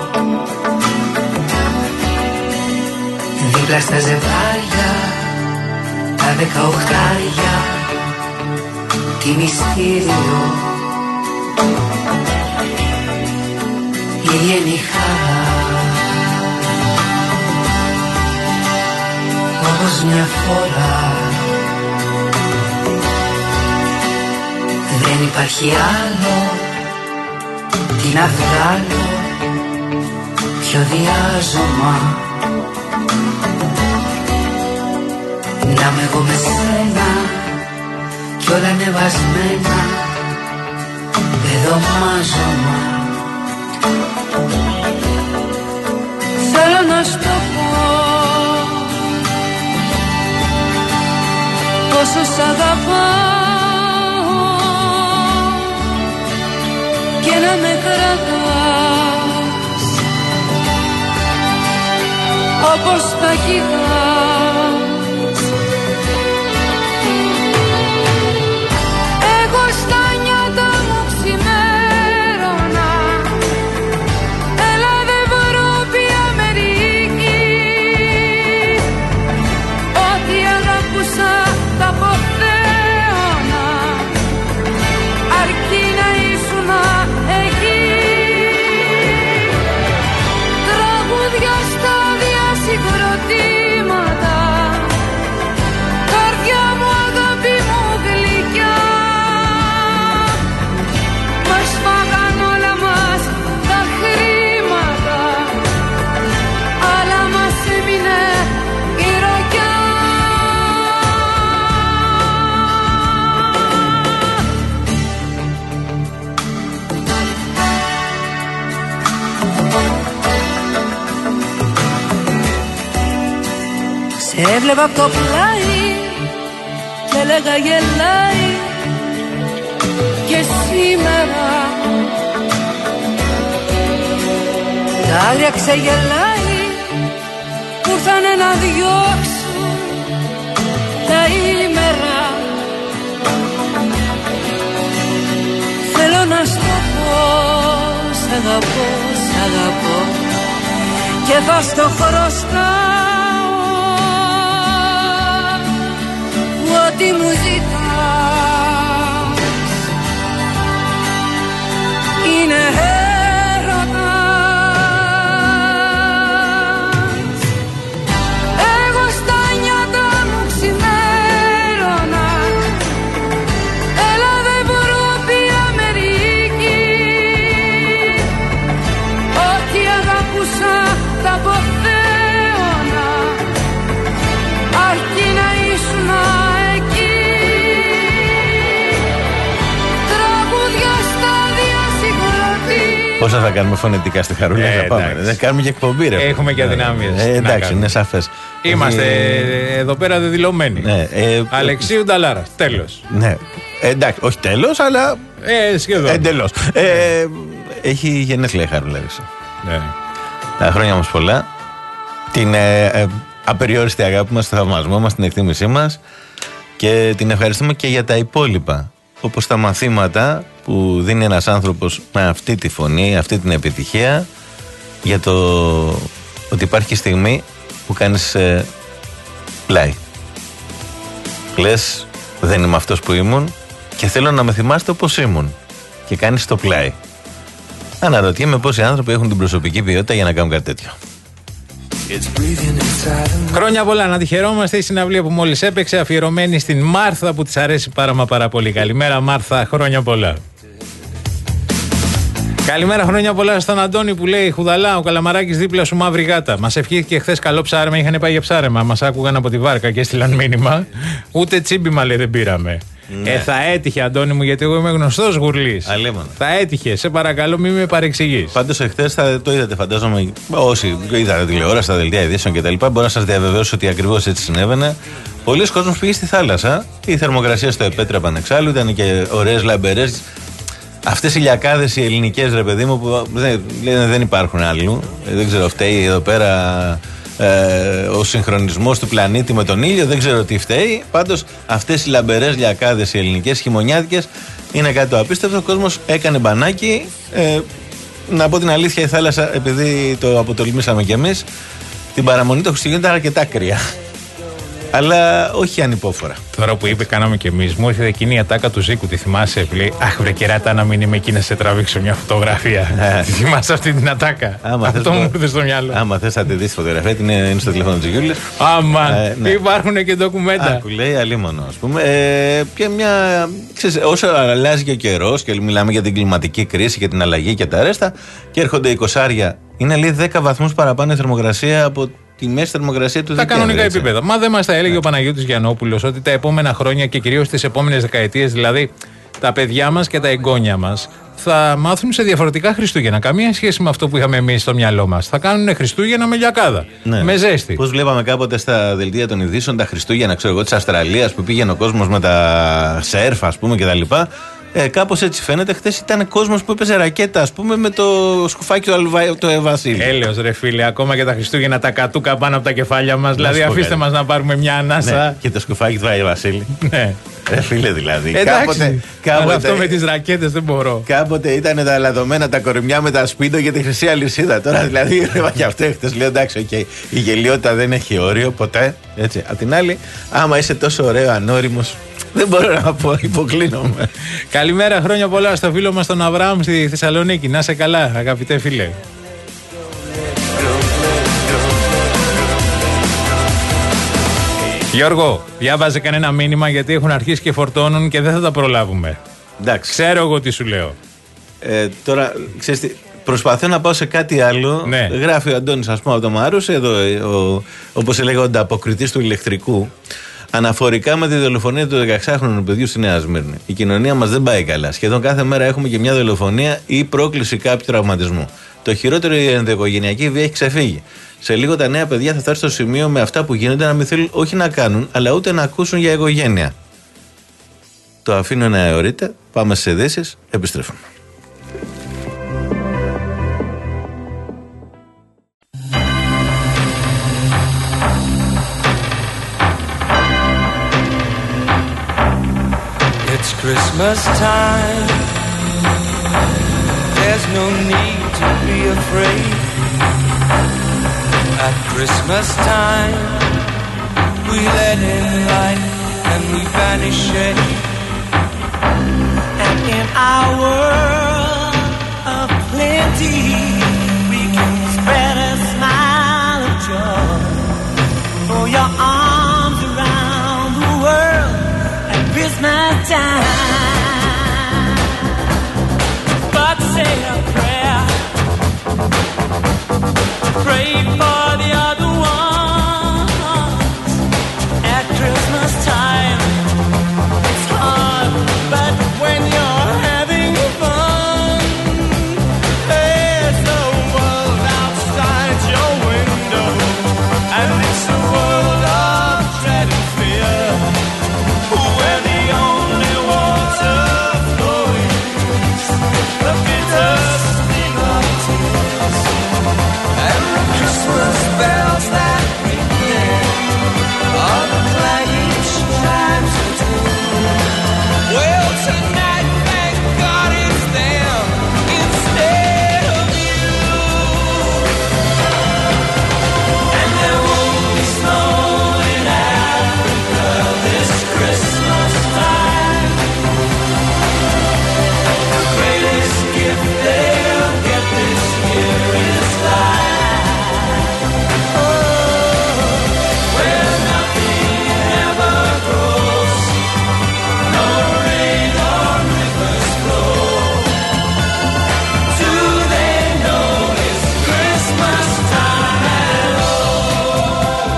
δίπλα στα ζευγάρια τα δεκαοχτάρια, τι μυστήριο η γενιχάρα όπως μια φορά. Δεν υπάρχει άλλο, τι να βγάλω, ποιο διάζωμα. Να με εγώ με σένα κι όλα ανεβασμένα, εδώ μάζωμα. Θέλω να σου το πω πόσο σ' αγαπάω και να με κρατάς όπως τα κοιτάς. Εγώ στα νιάτα μου ξημέρωνα, Ελλάδα, Ευρώπη, Αμερική, ό,τι αγαπούσα τα αποθέωνα, αρκεί να ήσουνα εκεί. Τραγούδια, στάδια, συγκροτήματα, καρδιά μου, αγάπη μου γλυκιά, μας φάγαν όλα μας τα χρήματα, αλλά μας έμεινε η ροκιά. Σε έβλεπα απ' το πλάι και έλεγα γελάει, και σήμερα τα άγρια ξεγελάει που ήρθανε να διώξουν τα ήμερα. Θέλω να σου το πω, σ' αγαπώ, σ' αγαπώ και θα στο χρωστάω ό,τι μου ζητάς. Είναι έρωτας. Εγώ στα νιάτα μου ξημέρωνα, Ελλάδα, Ευρώπη, Αμερική, ό,τι αγαπούσα τα αποθέωνα, αρκεί να ήσουνα εκεί. Τραγούδια, στάδια, συγκροτήματα. Πόσα θα κάνουμε φωνητικά στη Χαρούλα, Ε, θα πάμε. εντάξει. Δεν κάνουμε και εκπομπή, ρε. Έχουμε και αδυναμίες. Ε, Τι να εντάξει, κάνουμε. είναι σαφές. Είμαστε Ε, εδώ πέρα δεδηλωμένοι. Ναι, ε, Αλεξίου Νταλάρα. Τέλος. Ναι. Ε, εντάξει, όχι τέλος, αλλά. Ε, σχεδόν. Εντελώς. Ε, έχει γενέθλια η Χαρούλα. Ναι. Τα χρόνια μας πολλά. Την ε, ε, απεριόριστη αγάπη μας, το θαυμασμό μας, την εκτίμησή μας, και την ευχαριστούμε και για τα υπόλοιπα. Όπως τα μαθήματα που δίνει ένας άνθρωπος με αυτή τη φωνή, αυτή την επιτυχία, για το ότι υπάρχει στιγμή που κάνεις ε, πλάι. Λες, δεν είμαι αυτός που ήμουν και θέλω να με θυμάστε όπως ήμουν, και κάνεις το πλάι. Αναρωτιέμαι πόσοι άνθρωποι έχουν την προσωπική ποιότητα για να κάνουν κάτι τέτοιο. Χρόνια πολλά, να τη χαιρόμαστε. Η συναυλία που μόλις έπαιξε, αφιερωμένη στην Μάρθα, που της αρέσει πάρα μα πάρα πολύ. Καλημέρα Μάρθα, χρόνια πολλά. Καλημέρα, χρόνια πολλά στον Αντώνη που λέει: Χουδαλά, ο Καλαμαράκης δίπλα σου, μαύρη γάτα. Μας ευχήθηκε χθες καλό ψάρεμα, είχαν πάει για ψάρεμα. Μας άκουγαν από τη βάρκα και έστειλαν μήνυμα. Ούτε τσίμπημα λέει δεν πήραμε. Ναι. Ε, θα έτυχε, Αντώνη μου, γιατί εγώ είμαι γνωστός γουρλής. Αλίμονα. Θα έτυχε, σε παρακαλώ, μην με παρεξηγείς. Πάντως εχθές θα το είδατε, φαντάζομαι. Όσοι είδατε τηλεόραση, τα δελτία ειδήσεων κτλ., μπορώ να σας διαβεβαιώσω ότι ακριβώς έτσι συνέβαινε. Πολλοί κόσμος πήγε στη θάλασσα. Οι θερμοκρασίες το επέτρεπαν εξάλλου, ήταν και ωραίες λαμπερές. Αυτές οι λιακάδες οι ελληνικές, ρε παιδί μου, που δεν, λένε δεν υπάρχουν άλλου. Ε, δεν ξέρω, φταίει εδώ πέρα ε, ο συγχρονισμός του πλανήτη με τον ήλιο, δεν ξέρω τι φταίει. Πάντως αυτές οι λαμπερές λιακάδες οι ελληνικές, χειμωνιάτικες, Είναι κάτι το απίστευτο. Ο κόσμος έκανε μπανάκι. Ε, να πω την αλήθεια, η θάλασσα, επειδή το αποτολμήσαμε κι εμείς, την παραμονή των Χριστουγέννων ήταν αρκετά κρύα. Αλλά όχι ανυπόφορα. Τώρα που είπε, κάναμε κι εμείς, μου ήρθε εκείνη η ατάκα του Ζήκου. Τη θυμάσαι, λέει, αχ, βρε κεράτα, να μην είμαι εκεί να σε τραβήξω μια φωτογραφία. Τη θυμάσαι αυτή την ατάκα? Άμα Αυτό θες, μου ήρθε στο μυαλό. Άμα θες να τη δεις φωτογραφία, είναι, είναι στο τηλέφωνο της Γιούλης. Άμα, ε, ναι. Υπάρχουν και ντοκουμέντα. Άκου, λέει, αλίμονο, ας πούμε. Ε, και μια, ξέρεις, όσο αλλάζει και ο καιρός και μιλάμε για την κλιματική κρίση και την αλλαγή και τα ρέστα, και έρχονται εικοσάρια. Είναι, λέει, δέκα βαθμούς παραπάνω η θερμοκρασία από τη μέση θερμοκρασία του Δεκέμβρη. Τα κανονικά έτσι. επίπεδα. Μα δεν μας τα έλεγε ναι. ο Παναγιώτης Γιαννόπουλος ότι τα επόμενα χρόνια και κυρίως τις επόμενες δεκαετίες, δηλαδή τα παιδιά μας και τα εγγόνια μας, θα μάθουν σε διαφορετικά Χριστούγεννα. Καμία σχέση με αυτό που είχαμε εμείς στο μυαλό μας. Θα κάνουν Χριστούγεννα με λιακάδα. Ναι. Με ζέστη. Πώς βλέπαμε κάποτε στα δελτία των ειδήσεων τα Χριστούγεννα, ξέρω εγώ, της Αυστραλίας που πήγαινε ο κόσμος με τα σερφ, ας πούμε, κτλ. Ε, κάπως έτσι φαίνεται. Χθες ήταν κόσμος που έπαιζε ρακέτα, ας πούμε, με το σκουφάκι του Αλβα... το Βασίλη. Έλεος, ρε φίλε, ακόμα και τα Χριστούγεννα τα κατούκα πάνω από τα κεφάλια μας. Δηλαδή, αφήστε μας να πάρουμε μια ανάσα. Ναι, και το σκουφάκι του Βασίλη. Ναι. Ρε φίλε, δηλαδή. Εντάξει, κάποτε, κάποτε, αλλά αυτό με τις ρακέτες δεν μπορώ. Κάποτε ήταν τα λαδωμένα τα κορμιά με τα σπίτι και τη χρυσή αλυσίδα. Τώρα δηλαδή, και αυτό χτες λέω, εντάξει, okay, η γελιότητα δεν έχει όριο ποτέ. Έτσι. Απ' την άλλη, άμα είσαι τόσο ωραίο, ανώριμος, δεν μπορώ να πω, υποκλίνομαι. Καλημέρα, χρόνια πολλά στο φίλο μας τον Αβραάμ στη Θεσσαλονίκη. Να σε καλά, αγαπητέ φίλε. Γιώργο, διάβαζε κανένα μήνυμα γιατί έχουν αρχίσει και φορτώνουν και δεν θα τα προλάβουμε. Εντάξει. Ξέρω εγώ τι σου λέω. Ε, τώρα, ξέρεις τι, προσπαθώ να πάω σε κάτι άλλο. Ναι. Γράφει ο Αντώνης, ας πούμε, από το Μαρούς, εδώ, ο, όπως έλεγε ο ανταποκριτής του ηλεκτρικού, αναφορικά με τη δολοφονία του δεκαεξάχρονου παιδιού στη Νέα Σμύρνη. Η κοινωνία μας δεν πάει καλά. Σχεδόν κάθε μέρα έχουμε και μια δολοφονία ή πρόκληση κάποιου τραυματισμού. Το χειρότερο, η ενδοοικογενειακή βία έχει ξεφύγει. Σε λίγο τα νέα παιδιά θα φτάσουν στο σημείο με αυτά που γίνονται να μην θέλουν όχι να κάνουν, αλλά ούτε να ακούσουν για οικογένεια. Το αφήνω να αιωρείται. Πάμε στις ειδήσεις. Επιστρέφουμε. It's Christmas time. There's no need to be afraid. At Christmas time, we let in light and we banish shade. And in our world of plenty, we can spread a smile of joy. Throw your arms around the world at Christmas time. But say a prayer, pray for the other ones. At Christmas time, it's hard, but when you're having fun, there's a world outside your window, and it's a world of dread and fear, where the only water flowing is the bitter sting of tears. And the Christmas bells that ring there are the clanging chimes of doom. Well, tonight, thank God it's them instead of you. And there won't be snow in Africa this Christmas time. The greatest gift they'll get this year is life. Oh, where nothing ever grows, no rain or rivers flow. Do they know it's Christmas time at all?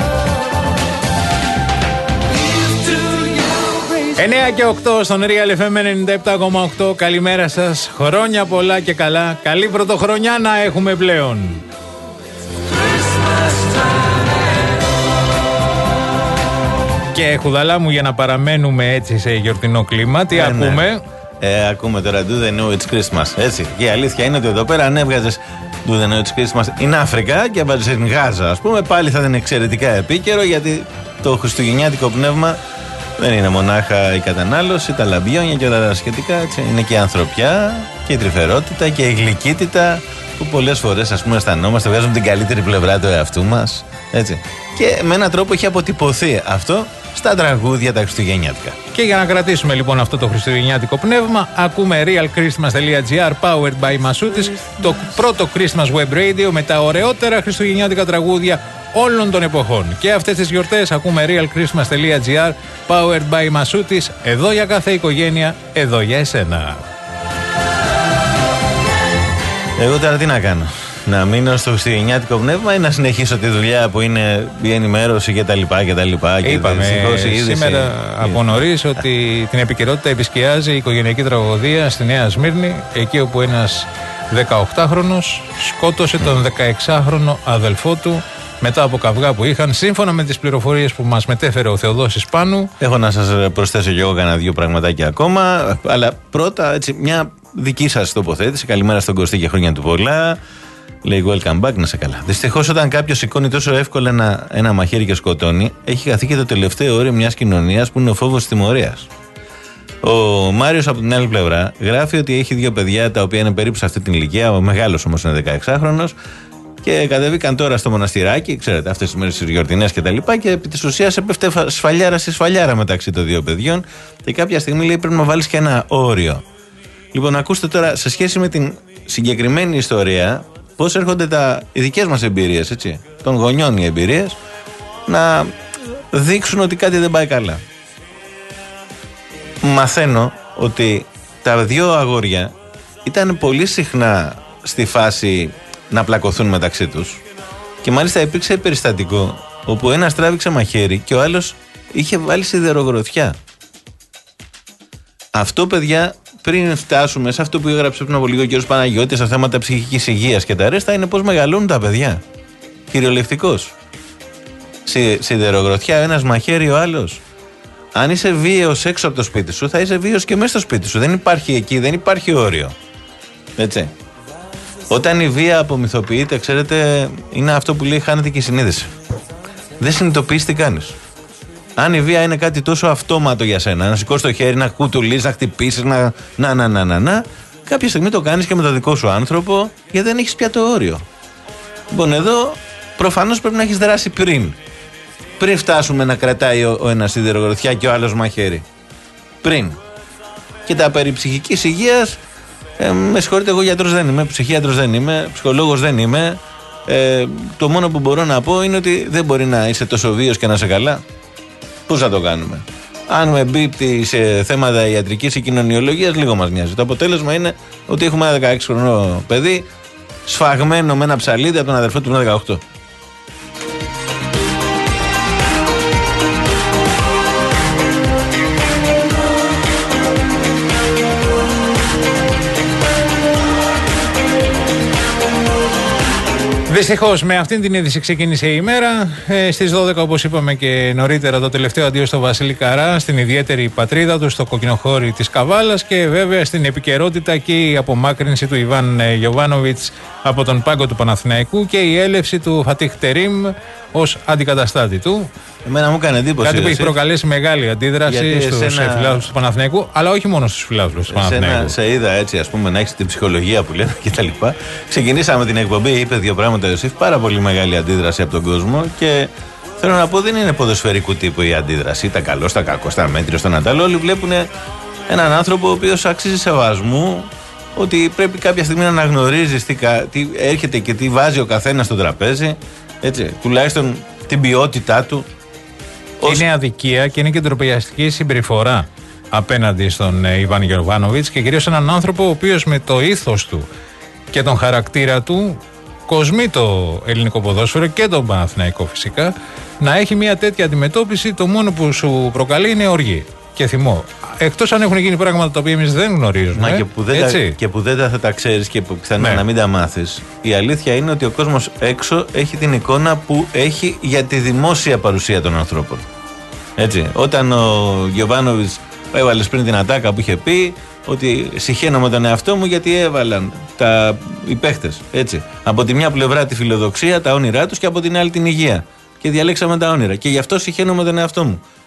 Here's to you. εννιά και οκτώ στον Real εφ εμ ενενήντα επτά κόμμα οκτώ. Καλημέρα σας. Χρόνια πολλά και καλά. Καλή πρωτοχρονιά να έχουμε πλέον. Και χουδαλά μου, για να παραμένουμε έτσι σε γιορτινό κλίμα, τι Ε, ακούμε? Ναι. Ε, ακούμε τώρα Do They Know It's Christmas. Έτσι. Και η αλήθεια είναι ότι εδώ πέρα, αν έβγαζες Do They Know It's Christmas in Africa και έβαζες την Γάζα, ας πούμε, πάλι θα ήταν εξαιρετικά επίκαιρο, γιατί το χριστουγεννιάτικο πνεύμα Δεν είναι μονάχα η κατανάλωση, τα λαμπιόνια και όλα τα σχετικά. Έτσι. Είναι και η ανθρωπιά και η τρυφερότητα και η γλυκύτητα που πολλές φορές, ας πούμε, αισθανόμαστε, βγάζουμε την καλύτερη πλευρά του εαυτού μας. Έτσι. Και με έναν τρόπο έχει αποτυπωθεί αυτό στα τραγούδια τα χριστουγεννιάτικα. Και για να κρατήσουμε λοιπόν αυτό το χριστουγεννιάτικο πνεύμα, ακούμε realchristmas.gr powered by Masoutis, το πρώτο Christmas Web Radio με τα ωραιότερα χριστουγεννιάτικα τραγούδια όλων των εποχών. Και αυτές τις γιορτές ακούμε realchristmas.gr powered by Masoutis, εδώ για κάθε οικογένεια, εδώ για εσένα. Εγώ τώρα τι να κάνω? Να μείνω στο χριστουγεννιάτικο πνεύμα ή να συνεχίσω τη δουλειά που είναι η ενημέρωση και τα λοιπά και τα λοιπά? Είπαμε και σήμερα yeah. από νωρίς ότι την επικαιρότητα επισκιάζει η οικογενειακή τραγωδία στη Νέα Σμύρνη, εκεί όπου ένας δεκαοκτάχρονος σκότωσε τον δεκαεξάχρονο αδελφό του μετά από καυγά που είχαν, σύμφωνα με τις πληροφορίες που μας μετέφερε ο Θεοδόσης Πάνου. Έχω να σας προσθέσω και εγώ κανένα δύο πραγματάκια ακόμα, αλλά πρώτα έτσι, μια δική σας τοποθέτηση. Καλημέρα στον Κωστή και χρόνια του πολλά. Λέει welcome back, να σε καλά. Δυστυχώς, όταν κάποιος σηκώνει τόσο εύκολα ένα, ένα μαχαίρι και σκοτώνει, έχει χαθεί και το τελευταίο όριο μιας κοινωνίας που είναι ο φόβος της τιμωρίας. Ο Μάριος από την άλλη πλευρά γράφει ότι έχει δύο παιδιά τα οποία είναι περίπου σε αυτή την ηλικία. Ο μεγάλος όμως είναι δεκαεξάχρονος και κατεβήκαν τώρα στο μοναστηράκι, ξέρετε, αυτές τις μέρες τις γιορτινές και τα λοιπά. Και επί της ουσίας έπεφτε σφαλιάρα στη σφαλιάρα μεταξύ των δύο παιδιών. Και κάποια στιγμή λέει πρέπει να βάλεις και ένα όριο. Λοιπόν, ακούστε τώρα σε σχέση με την συγκεκριμένη ιστορία. Πώς έρχονται τα, οι δικές μας εμπειρίες, έτσι, των γονιών οι εμπειρίες, να δείξουν ότι κάτι δεν πάει καλά. Μαθαίνω ότι τα δύο αγόρια ήταν πολύ συχνά στη φάση να πλακωθούν μεταξύ τους και μάλιστα υπήρξε περιστατικό όπου ένας τράβηξε μαχαίρι και ο άλλος είχε βάλει σιδερογροθιά. Αυτό, παιδιά, πριν φτάσουμε σε αυτό που έγραψε πριν από λίγο ο κ. Παναγιώτης, στα θέματα ψυχικής υγείας και τα ρέστα, είναι πώς μεγαλώνουν τα παιδιά. Κυριολεκτικός. Συ, σιδερογροθιά, ένας μαχαίρι, ο άλλος. Αν είσαι βίαιος έξω από το σπίτι σου, θα είσαι βίαιος και μέσα στο σπίτι σου. Δεν υπάρχει εκεί, δεν υπάρχει όριο. Έτσι. Όταν η βία απομυθοποιείται, ξέρετε, είναι αυτό που λέει χάνεται και η συνείδηση. Δεν συνειδητοποιείς τι κάνεις. Αν η βία είναι κάτι τόσο αυτόματο για σένα, να σηκώσεις το χέρι, να κουτουλείς, να χτυπήσεις, να, να, να, να, να, να, κάποια στιγμή το κάνεις και με το δικό σου άνθρωπο, γιατί δεν έχεις πια το όριο. Λοιπόν, εδώ προφανώς πρέπει να έχεις δράσει πριν. Πριν φτάσουμε να κρατάει ο, ο ένας σιδερογροθιά και ο άλλος μαχαίρι. Πριν. Και τα περί ψυχικής υγείας, ε, με συγχωρείτε, εγώ γιατρός δεν είμαι, ψυχίατρος δεν είμαι, ψυχολόγος δεν είμαι. Ε, το μόνο που μπορώ να πω είναι ότι δεν μπορεί να είσαι τόσο βίος και να είσαι καλά. Πώς θα το κάνουμε? Αν με εμπίπτει σε θέματα ιατρικής ή κοινωνιολογίας, λίγο μας μοιάζει. Το αποτέλεσμα είναι ότι έχουμε ένα δεκαέξι χρονικό παιδί σφαγμένο με ένα ψαλίδι από τον αδερφό του που είναι δεκαοκτώ. Δυστυχώς, με αυτήν την είδηση ξεκίνησε η ημέρα. Ε, στις δώδεκα, όπως είπαμε και νωρίτερα, το τελευταίο αντίο στο Βασίλη Καρά, στην ιδιαίτερη πατρίδα του, στο κοκκινοχώρι της Καβάλας, και βέβαια στην επικαιρότητα και η απομάκρυνση του Ιβάν Γιοβάνοβιτς από τον πάγκο του Παναθηναϊκού και η έλευση του Φατίχ Τερίμ ως αντικαταστάτη του. Εμένα μου έκανε εντύπωση. Κάτι που έχει προκαλέσει μεγάλη αντίδραση στους εσένα... φιλάθλους του Παναθηναϊκού, αλλά όχι μόνο στους φιλάθλους του Παναθηναϊκού. Σε είδα έτσι, ας πούμε, να έχεις την ψυχολογία που λένε κτλ. Ξεκινήσαμε την εκπομπή, είπε δύο πράγματα ο Ιωσήφ, πάρα πολύ μεγάλη αντίδραση από τον κόσμο και θέλω να πω δεν είναι ποδοσφαιρικού τύπου η αντίδραση. Τα καλό, τα κακό, τα μέτριο, στον αντάλλο. Όλοι βλέπουν έναν άνθρωπο ο οποίος αξίζει σεβασμού, ότι πρέπει κάποια στιγμή να αναγνωρίζεις τι, τι έρχεται και τι βάζει ο καθένας στο τραπέζι. Έτσι, τουλάχιστον την ποιότητά του. Είναι αδικία και είναι και ντροπιαστική συμπεριφορά απέναντι στον Ιβάν Γιοβάνοβιτς και κυρίως έναν άνθρωπο ο οποίος με το ήθος του και τον χαρακτήρα του κοσμεί το ελληνικό ποδόσφαιρο και τον Παναθηναϊκό φυσικά. Να έχει μια τέτοια αντιμετώπιση, το μόνο που σου προκαλεί είναι οργή και θυμό. Εκτός αν έχουν γίνει πράγματα τα οποία εμείς δεν γνωρίζουμε. Μα και που δεν, τα, και που δεν θα τα ξέρεις και που πιθανόν ναι. να μην τα μάθεις. Η αλήθεια είναι ότι ο κόσμος έξω έχει την εικόνα που έχει για τη δημόσια παρουσία των ανθρώπων. Έτσι. Όταν ο Γιοβάνοβιτς έβαλε πριν την ατάκα που είχε πει ότι συχαίνομαι τον εαυτό μου γιατί έβαλαν τα, οι παίχτες. Έτσι. Από τη μια πλευρά τη φιλοδοξία, τα όνειρά τους και από την άλλη την υγεία. Και διαλέξαμε τα όνειρα. Και γι' αυτό συχαίνομαι τον εαυτό μου.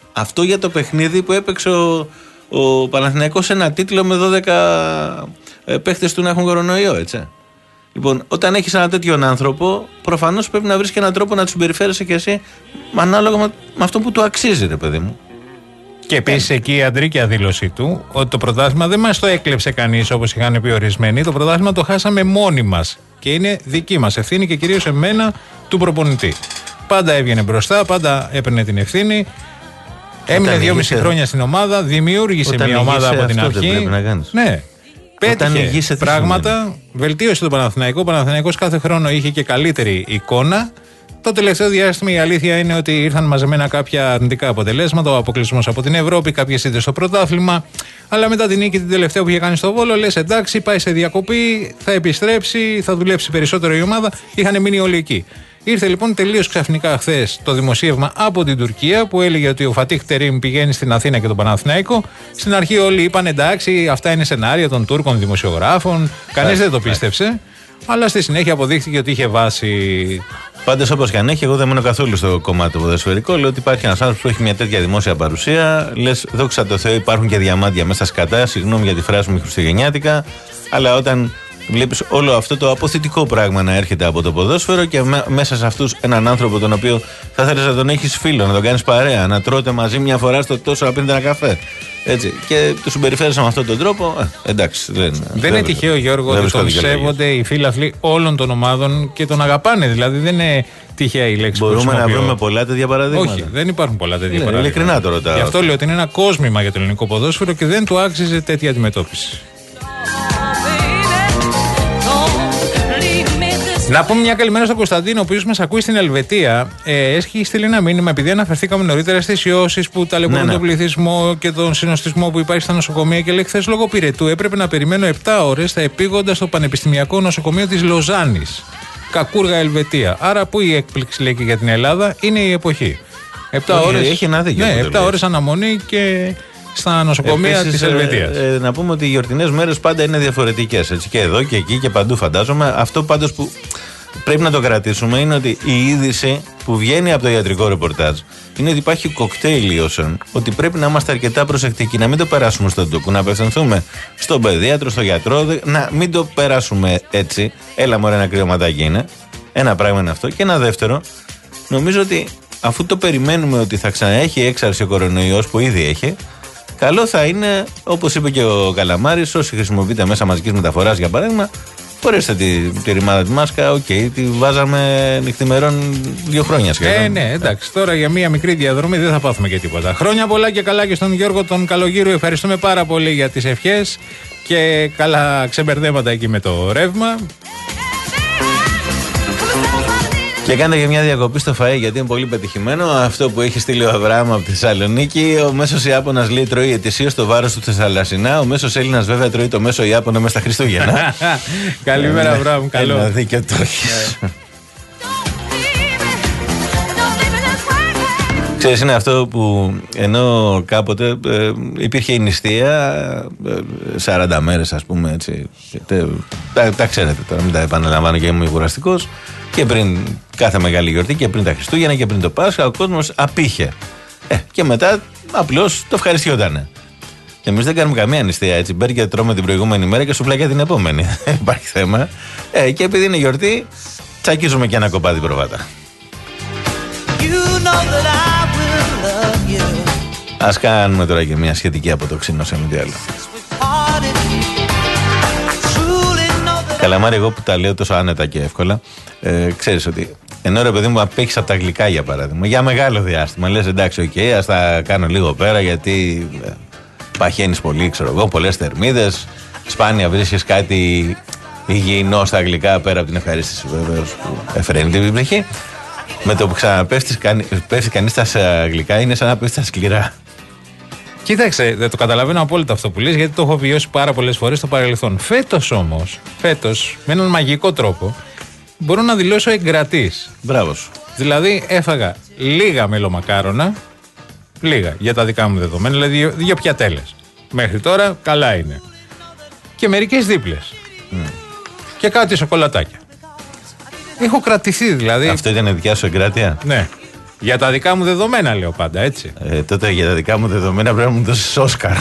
Αυτό για το παιχνίδι που έπαιξε ο, ο Παναθηναϊκός ένα τίτλο με δώδεκα ε, παίχτες του να έχουν κορονοϊό, έτσι. Λοιπόν, όταν έχεις έναν τέτοιον άνθρωπο, προφανώς πρέπει να βρεις και έναν τρόπο να του συμπεριφέρεσαι κι εσύ ανάλογα με, με αυτό που του αξίζει, ρε παιδί μου. Και επίσης εκεί η αντρίκια δήλωσή του ότι το πρωτάθλημα δεν μας το έκλεψε κανείς όπως είχαν πει ορισμένοι. Το πρωτάθλημα το χάσαμε μόνοι μας και είναι δική μας ευθύνη και κυρίως εμένα του προπονητή. Πάντα έβγαινε μπροστά, πάντα έπαιρνε την ευθύνη. Έμεινε δυόμιση χρόνια στην ομάδα, δημιούργησε Όταν μια ομάδα από την αρχή. Πρέπει να κάνεις. Ναι. Πέτυχε πράγματα, βελτίωσε τον Παναθηναϊκό. Ο Παναθηναϊκός κάθε χρόνο είχε και καλύτερη εικόνα. Το τελευταίο διάστημα η αλήθεια είναι ότι ήρθαν μαζεμένα κάποια αρνητικά αποτελέσματα, ο αποκλεισμός από την Ευρώπη, κάποιες ήττες στο πρωτάθλημα. Αλλά μετά την νίκη την τελευταία που είχε κάνει στο Βόλο, λες εντάξει, πάει σε διακοπή, θα επιστρέψει, θα δουλέψει περισσότερο η ομάδα. Είχαν μείνει όλοι εκεί. Ήρθε λοιπόν τελείως ξαφνικά χθες το δημοσίευμα από την Τουρκία που έλεγε ότι ο Φατίχ Τερίμ πηγαίνει στην Αθήνα και τον Παναθηναϊκό. Στην αρχή όλοι είπαν εντάξει, αυτά είναι σενάρια των Τούρκων δημοσιογράφων. Κανείς δεν το πίστεψε. Αλλά στη συνέχεια αποδείχθηκε ότι είχε βάση. Πάντως, όπως και αν έχει, εγώ δεν μένω καθόλου στο κομμάτι του ποδοσφαιρικού. Λέω ότι υπάρχει ένας άνθρωπος που έχει μια τέτοια δημόσια παρουσία. Λες, δόξα τω Θεώ, υπάρχουν και διαμάντια μέσα σκατά. Συγγνώμη για τη φράση μου χριστουγεννιάτικα. Αλλά όταν βλέπεις όλο αυτό το αποθητικό πράγμα να έρχεται από το ποδόσφαιρο και με, μέσα σε αυτούς έναν άνθρωπο τον οποίο θα θέλεις να τον έχεις φίλο, να τον κάνεις παρέα, να τρώτε μαζί μια φορά στο τόσο να πίνετε ένα καφέ. Έτσι. Και του συμπεριφέρεσαι με αυτόν τον τρόπο. Ε, εντάξει. Δεν, δεν, δεν είναι τυχαίο, Γιώργο, ότι τον σέβονται οι φίλαθλοι όλων των ομάδων και τον αγαπάνε. Δηλαδή δεν είναι τυχαία η λέξη. Μπορούμε που να βρούμε πολλά τέτοια παραδείγματα. Όχι, δεν υπάρχουν πολλά τέτοια ναι, παραδείγματα. Ειλικρινά το ρωτάω. Γι' αυτό λέω ότι είναι ένα κόσμημα για το ελληνικό ποδόσφαιρο και δεν του άξιζε τέτοια αντιμετώπιση. Να πούμε μια καλημέρα στον Κωνσταντίνο, ο οποίος μας ακούει στην Ελβετία. Ε, έχει στείλει ένα μήνυμα, επειδή αναφερθήκαμε νωρίτερα στις ιώσεις που ταλαιπωρούν ναι, ναι. τον πληθυσμό και τον συνοστισμό που υπάρχει στα νοσοκομεία. Και λέει: χθες λόγω πυρετού έπρεπε να περιμένω επτά ώρες στα επίγοντα στο Πανεπιστημιακό Νοσοκομείο της Λοζάνης. Κακούργα, Ελβετία. Άρα, που η έκπληξη λέει και για την Ελλάδα είναι η εποχή. επτά ώρες, έχει ένα δίκιο. Ναι, επτά ώρες αναμονή και στα νοσοκομεία της Ελβετίας. Ε, ε, να πούμε ότι οι γιορτινές μέρες πάντα είναι διαφορετικές. Έτσι, και εδώ και εκεί και παντού φαντάζομαι. Αυτό πάντως που πρέπει να το κρατήσουμε είναι ότι η είδηση που βγαίνει από το ιατρικό ρεπορτάζ είναι ότι υπάρχει κοκτέιλ ιώσεων. Ότι πρέπει να είμαστε αρκετά προσεκτικοί, να μην το περάσουμε στον τούκο, να απευθυνθούμε στον παιδίατρο, στον γιατρό, να μην το περάσουμε έτσι. Έλα μωρέ, ένα κρυωματάκι είναι. Ένα πράγμα είναι αυτό. Και ένα δεύτερο, νομίζω ότι αφού το περιμένουμε ότι θα ξαναέχει έξαρση ο κορονοϊός που ήδη έχει, καλό θα είναι, όπως είπε και ο Καλαμάρης, όσοι χρησιμοποιείτε μέσα μαζικής μεταφοράς για παράδειγμα, φορέστε τη, τη ρημάδα τη μάσκα, οκ, okay, τη βάζαμε νυχθημερών δύο χρόνια σχεδόν. Ε, ναι, εντάξει, τώρα για μία μικρή διαδρομή δεν θα πάθουμε και τίποτα. Χρόνια πολλά και καλά και στον Γιώργο τον Καλογύρου. Ευχαριστούμε πάρα πολύ για τις ευχές και καλά ξεμπερδέματα εκεί με το ρεύμα. Και κάντε και μια διακοπή στο φαΐ γιατί είναι πολύ πετυχημένο. Αυτό που έχει στείλει ο Αβραάμ από τη Θεσσαλονίκη. Ο μέσος Ιάπωνας λέει τρώει ετησίως το βάρος του θεσσαλασσινά. Ο μέσος Έλληνας βέβαια τρώει το μέσο Ιάπωνα μέσα στα Χριστούγεννα. Καλημέρα, Αβραάμ. Καλό. Ένα δίκιο το έχεις. Ξέρεις, είναι αυτό που ενώ κάποτε ε, υπήρχε η νηστεία ε, σαράντα μέρες ας πούμε έτσι. Τε, τα, τα ξέρετε τώρα, μην τα επαναλαμβάνω και είμαι κουραστικός. Και πριν κάθε μεγάλη γιορτή και πριν τα Χριστούγεννα και πριν το Πάσχα ο κόσμος απήχε. Ε, και μετά απλώς το ευχαριστιότανε. Και εμείς δεν κάνουμε καμία νηστεία έτσι. Μπέργκερ τρώμε την προηγούμενη μέρα και σουφλάκια την επόμενη. Δεν υπάρχει θέμα. Ε, και επειδή είναι γιορτή, τσακίζουμε και ένα κοπάδι προβάτα. You know that I will love you. Ας κάνουμε τώρα και μια σχετική αποτοξίνωση με τι άλλο. Καλαμάρι, εγώ που τα λέω τόσο άνετα και εύκολα, ε, ξέρεις ότι ενώ ρε παιδί μου απέχεις από τα γλυκά για παράδειγμα, για μεγάλο διάστημα, λες εντάξει, οκ, okay, ας τα κάνω λίγο πέρα γιατί ε, παχαίνεις πολύ, ξέρω εγώ, πολλές θερμίδες, σπάνια βρίσκεις κάτι υγιεινό στα γλυκά πέρα από την ευχαρίστηση βεβαίως που εφραίνει την ψυχή. Με το που ξαναπέφτει κανείς στα γλυκά είναι σαν να πέφτει στα σκληρά. Κοίταξε, δεν το καταλαβαίνω απόλυτα αυτό που λες, γιατί το έχω βιώσει πάρα πολλές φορές στο παρελθόν. Φέτος όμως, φέτος, με έναν μαγικό τρόπο, μπορώ να δηλώσω εγκρατής. Μπράβο σου. Δηλαδή, έφαγα λίγα μελομακάρονα, λίγα για τα δικά μου δεδομένα, δηλαδή δύο, δύο πιατέλες. Μέχρι τώρα καλά είναι. Και μερικές δίπλες. Mm. Και κάτι σοκολατάκια. Έχω κρατηθεί δηλαδή. Αυτό ήταν δικιά σου εγκράτεια. Ναι. Για τα δικά μου δεδομένα, λέω πάντα, έτσι. Ε, τότε για τα δικά μου δεδομένα πρέπει να μου δώσεις Όσκαρ.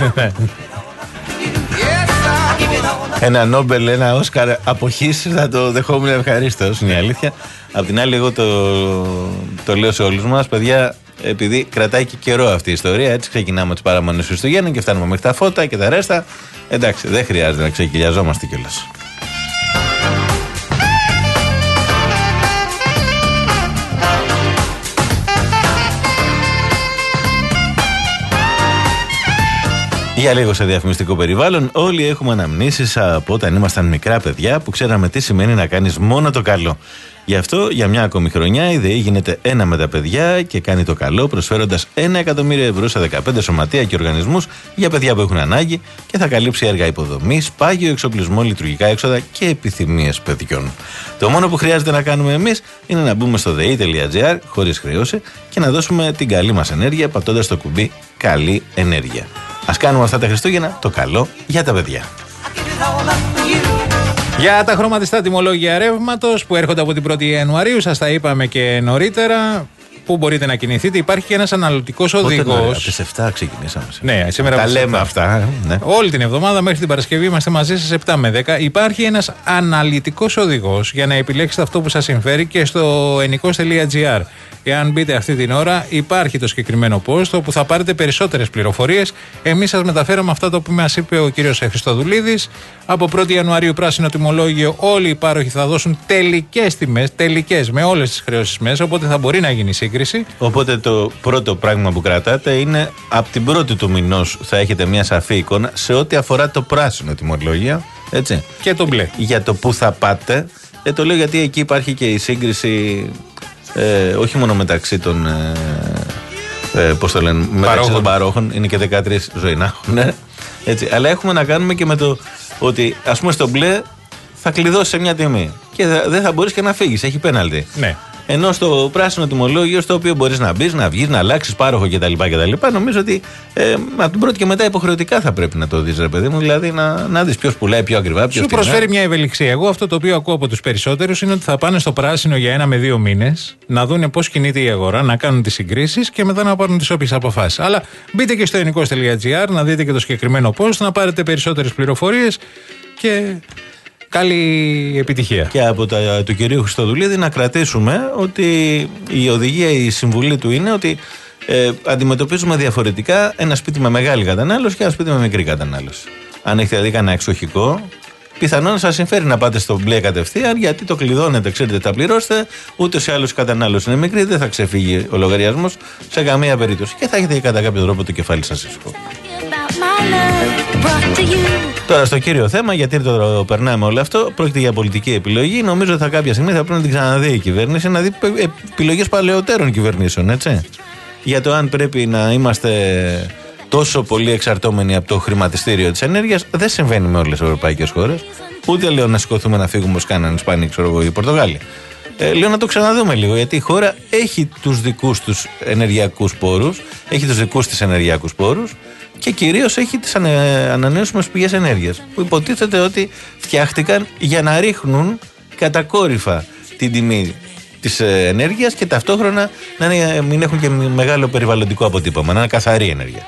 Ένα Νόμπελ, ένα Όσκαρ αποχής θα το δεχόμουν ευχαρίστως, είναι η αλήθεια. Απ' την άλλη, εγώ το, το λέω σε όλους μας, παιδιά, επειδή κρατάει και καιρό αυτή η ιστορία, έτσι ξεκινάμε τις παραμονές του Χριστουγέννων και φτάνουμε μέχρι τα φώτα και τα ρέστα. Εντάξει, δεν χρειάζεται να ξεκυλιαζόμαστε κιόλας. Για λίγο σε διαφημιστικό περιβάλλον, όλοι έχουμε αναμνήσεις από όταν ήμασταν μικρά παιδιά που ξέραμε τι σημαίνει να κάνεις μόνο το καλό. Γι' αυτό, για μια ακόμη χρονιά, η ΔΕΗ γίνεται ένα με τα παιδιά και κάνει το καλό, προσφέροντας ένα εκατομμύριο ευρώ σε δεκαπέντε σωματεία και οργανισμούς για παιδιά που έχουν ανάγκη και θα καλύψει έργα υποδομής, πάγιο εξοπλισμό, λειτουργικά έξοδα και επιθυμίες παιδιών. Το μόνο που χρειάζεται να κάνουμε εμείς είναι να μπούμε στο δei τελεία τζι άρ χωρίς χρέωση και να δώσουμε την καλή μας ενέργεια πατώντας το κουμπί Καλή Ενέργεια. Ας κάνουμε αυτά τα Χριστούγεννα το καλό για τα παιδιά. Για τα χρωματιστά τιμολόγια ρεύματος που έρχονται από την πρώτη Ιανουαρίου, σας τα είπαμε και νωρίτερα, που μπορείτε να κινηθείτε. Υπάρχει και ένας αναλυτικός οδηγός. Από τις εφτά ξεκινήσαμε. Ναι, σήμερα τα λέμε αυτά. Ναι. Όλη την εβδομάδα μέχρι την Παρασκευή είμαστε μαζί σας επτά με δέκα. Υπάρχει ένας αναλυτικός οδηγός για να επιλέξετε αυτό που σας συμφέρει και στο ενικός τελεία τζι άρ. Εάν μπείτε αυτή την ώρα, υπάρχει το συγκεκριμένο post όπου θα πάρετε περισσότερες πληροφορίες. Εμείς σας μεταφέραμε αυτά το που μας είπε ο κύριος Χριστοδουλίδης. Από πρώτη Ιανουαρίου πράσινο τιμολόγιο, όλοι οι πάροχοι θα δώσουν τελικές τιμές, τελικές με όλες τις χρεώσεις μέσα, οπότε θα μπορεί να γίνει σύγκριση. Οπότε το πρώτο πράγμα που κρατάτε είναι από την πρώτη του μηνός θα έχετε μια σαφή εικόνα σε ό,τι αφορά το πράσινο τιμολόγιο. Έτσι. Και το μπλε. Για το που θα πάτε. Ε, το λέω γιατί εκεί υπάρχει και η σύγκριση. Ε, όχι μόνο μεταξύ των ε, ε, πώς το λένε, μεταξύ παρόχων. των παρόχων, είναι και δεκατρείς ζωηνά, ναι, έτσι, αλλά έχουμε να κάνουμε και με το ότι ας πούμε στο μπλε θα κλειδώσει σε μια τιμή και δεν θα μπορείς και να φύγεις, έχει πέναλτι. Ναι. Ενώ στο πράσινο τιμολόγιο, στο οποίο μπορείς να μπεις, να βγεις, να αλλάξεις πάροχο κτλ. κτλ. Νομίζω ότι ε, από την πρώτη και μετά υποχρεωτικά θα πρέπει να το δεις, ρε παιδί μου. Δηλαδή να, να δεις ποιος πουλάει πιο ακριβά, ποιος. Σου προσφέρει μια ευελιξία. Εγώ αυτό το οποίο ακούω από τους περισσότερους είναι ότι θα πάνε στο πράσινο για ένα με δύο μήνες, να δούνε πώς κινείται η αγορά, να κάνουν τις συγκρίσεις και μετά να πάρουν τις όποιες αποφάσεις. Αλλά μπείτε και στο ενικός τελεία τζι άρ να δείτε και το συγκεκριμένο post, να πάρετε περισσότερες πληροφορίες και. Καλή επιτυχία. Και από τα, του κυρίου Χριστοδουλίδη να κρατήσουμε ότι η οδηγία, η συμβουλή του είναι ότι ε, αντιμετωπίζουμε διαφορετικά ένα σπίτι με μεγάλη κατανάλωση και ένα σπίτι με μικρή κατανάλωση. Αν έχετε δηλαδή κανένα εξοχικό, πιθανόν σας συμφέρει να πάτε στο μπλε κατευθείαν, γιατί το κλειδώνετε, ξέρετε, θα πληρώσετε. Ούτως ή άλλως η κατανάλωση είναι μικρή, δεν θα ξεφύγει ο λογαριασμός σε καμία περίπτωση και θα έχετε κατά κάποιο τρόπο το κεφάλι σας ήσυχο. Τώρα στο κύριο θέμα, γιατί το περνάμε όλο αυτό, πρόκειται για πολιτική επιλογή. Νομίζω ότι θα κάποια στιγμή θα πρέπει να την ξαναδεί η κυβέρνηση, να δει επιλογές παλαιότερων κυβερνήσεων, έτσι. Για το αν πρέπει να είμαστε τόσο πολύ εξαρτώμενοι από το χρηματιστήριο της ενέργειας, δεν συμβαίνει με όλες τις ευρωπαϊκές χώρες. Ούτε λέω να σηκωθούμε να φύγουμε όπως κάνανε οι Ισπανοί, ξέρω εγώ, οι Πορτογάλοι. Ε, λέω να το ξαναδούμε λίγο, γιατί η χώρα έχει τους δικούς τους ενεργειακούς πόρους, έχει τους δικούς της ενεργειακούς πόρους. Και κυρίως έχει τις ανανεώσιμες πηγές ενέργειας που υποτίθεται ότι φτιάχτηκαν για να ρίχνουν κατακόρυφα την τιμή της ενέργειας και ταυτόχρονα να μην έχουν και μεγάλο περιβαλλοντικό αποτύπωμα, να είναι καθαρή ενέργεια.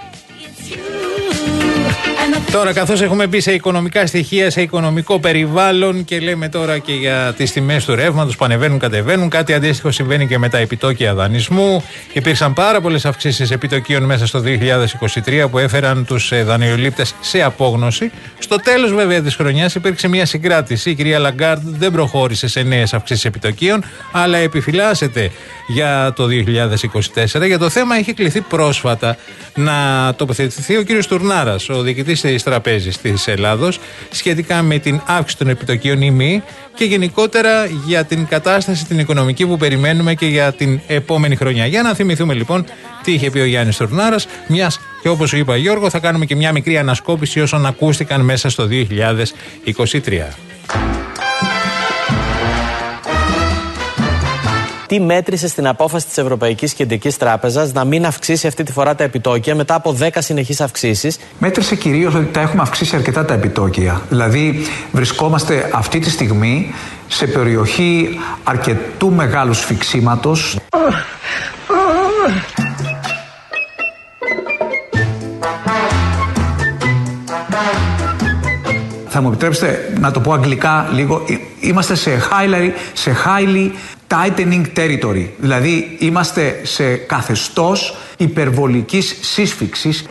Τώρα, καθώς έχουμε μπει σε οικονομικά στοιχεία, σε οικονομικό περιβάλλον και λέμε τώρα και για τις τιμές του ρεύματος που ανεβαίνουν, κατεβαίνουν, κάτι αντίστοιχο συμβαίνει και με τα επιτόκια δανεισμού. Υπήρξαν πάρα πολλές αυξήσεις επιτοκίων μέσα στο δύο χιλιάδες είκοσι τρία που έφεραν τους δανειολήπτες σε απόγνωση. Στο τέλος, βέβαια, της χρονιάς υπήρξε μια συγκράτηση. Η κυρία Λαγκάρντ δεν προχώρησε σε νέες αυξήσεις επιτοκίων, αλλά επιφυλάσσεται για το δύο χιλιάδες είκοσι τέσσερα. Για το θέμα έχει κληθεί πρόσφατα να τοποθετηθεί ο κύριος Τουρνάρας, ο διοικητής της Τραπέζης της Ελλάδος, σχετικά με την αύξηση των επιτοκίων ή μη και γενικότερα για την κατάσταση την οικονομική που περιμένουμε και για την επόμενη χρονιά. Για να θυμηθούμε λοιπόν τι είχε πει ο Γιάννης Τουρνάρας, μιας και όπως σου είπα Γιώργο, θα κάνουμε και μια μικρή ανασκόπηση όσων ακούστηκαν μέσα στο δύο χιλιάδες είκοσι τρία. Τι μέτρησε στην απόφαση της Ευρωπαϊκής Κεντρικής Τράπεζας να μην αυξήσει αυτή τη φορά τα επιτόκια μετά από δέκα συνεχείς αυξήσεις? Μέτρησε κυρίως ότι τα έχουμε αυξήσει αρκετά τα επιτόκια. Δηλαδή, βρισκόμαστε αυτή τη στιγμή σε περιοχή αρκετού μεγάλου σφιξίματος. Θα μου επιτρέψετε να το πω αγγλικά λίγο. Είμαστε σε highly, σε highly tightening territory. Δηλαδή είμαστε σε καθεστώς υπερβολικής σύσφυξης.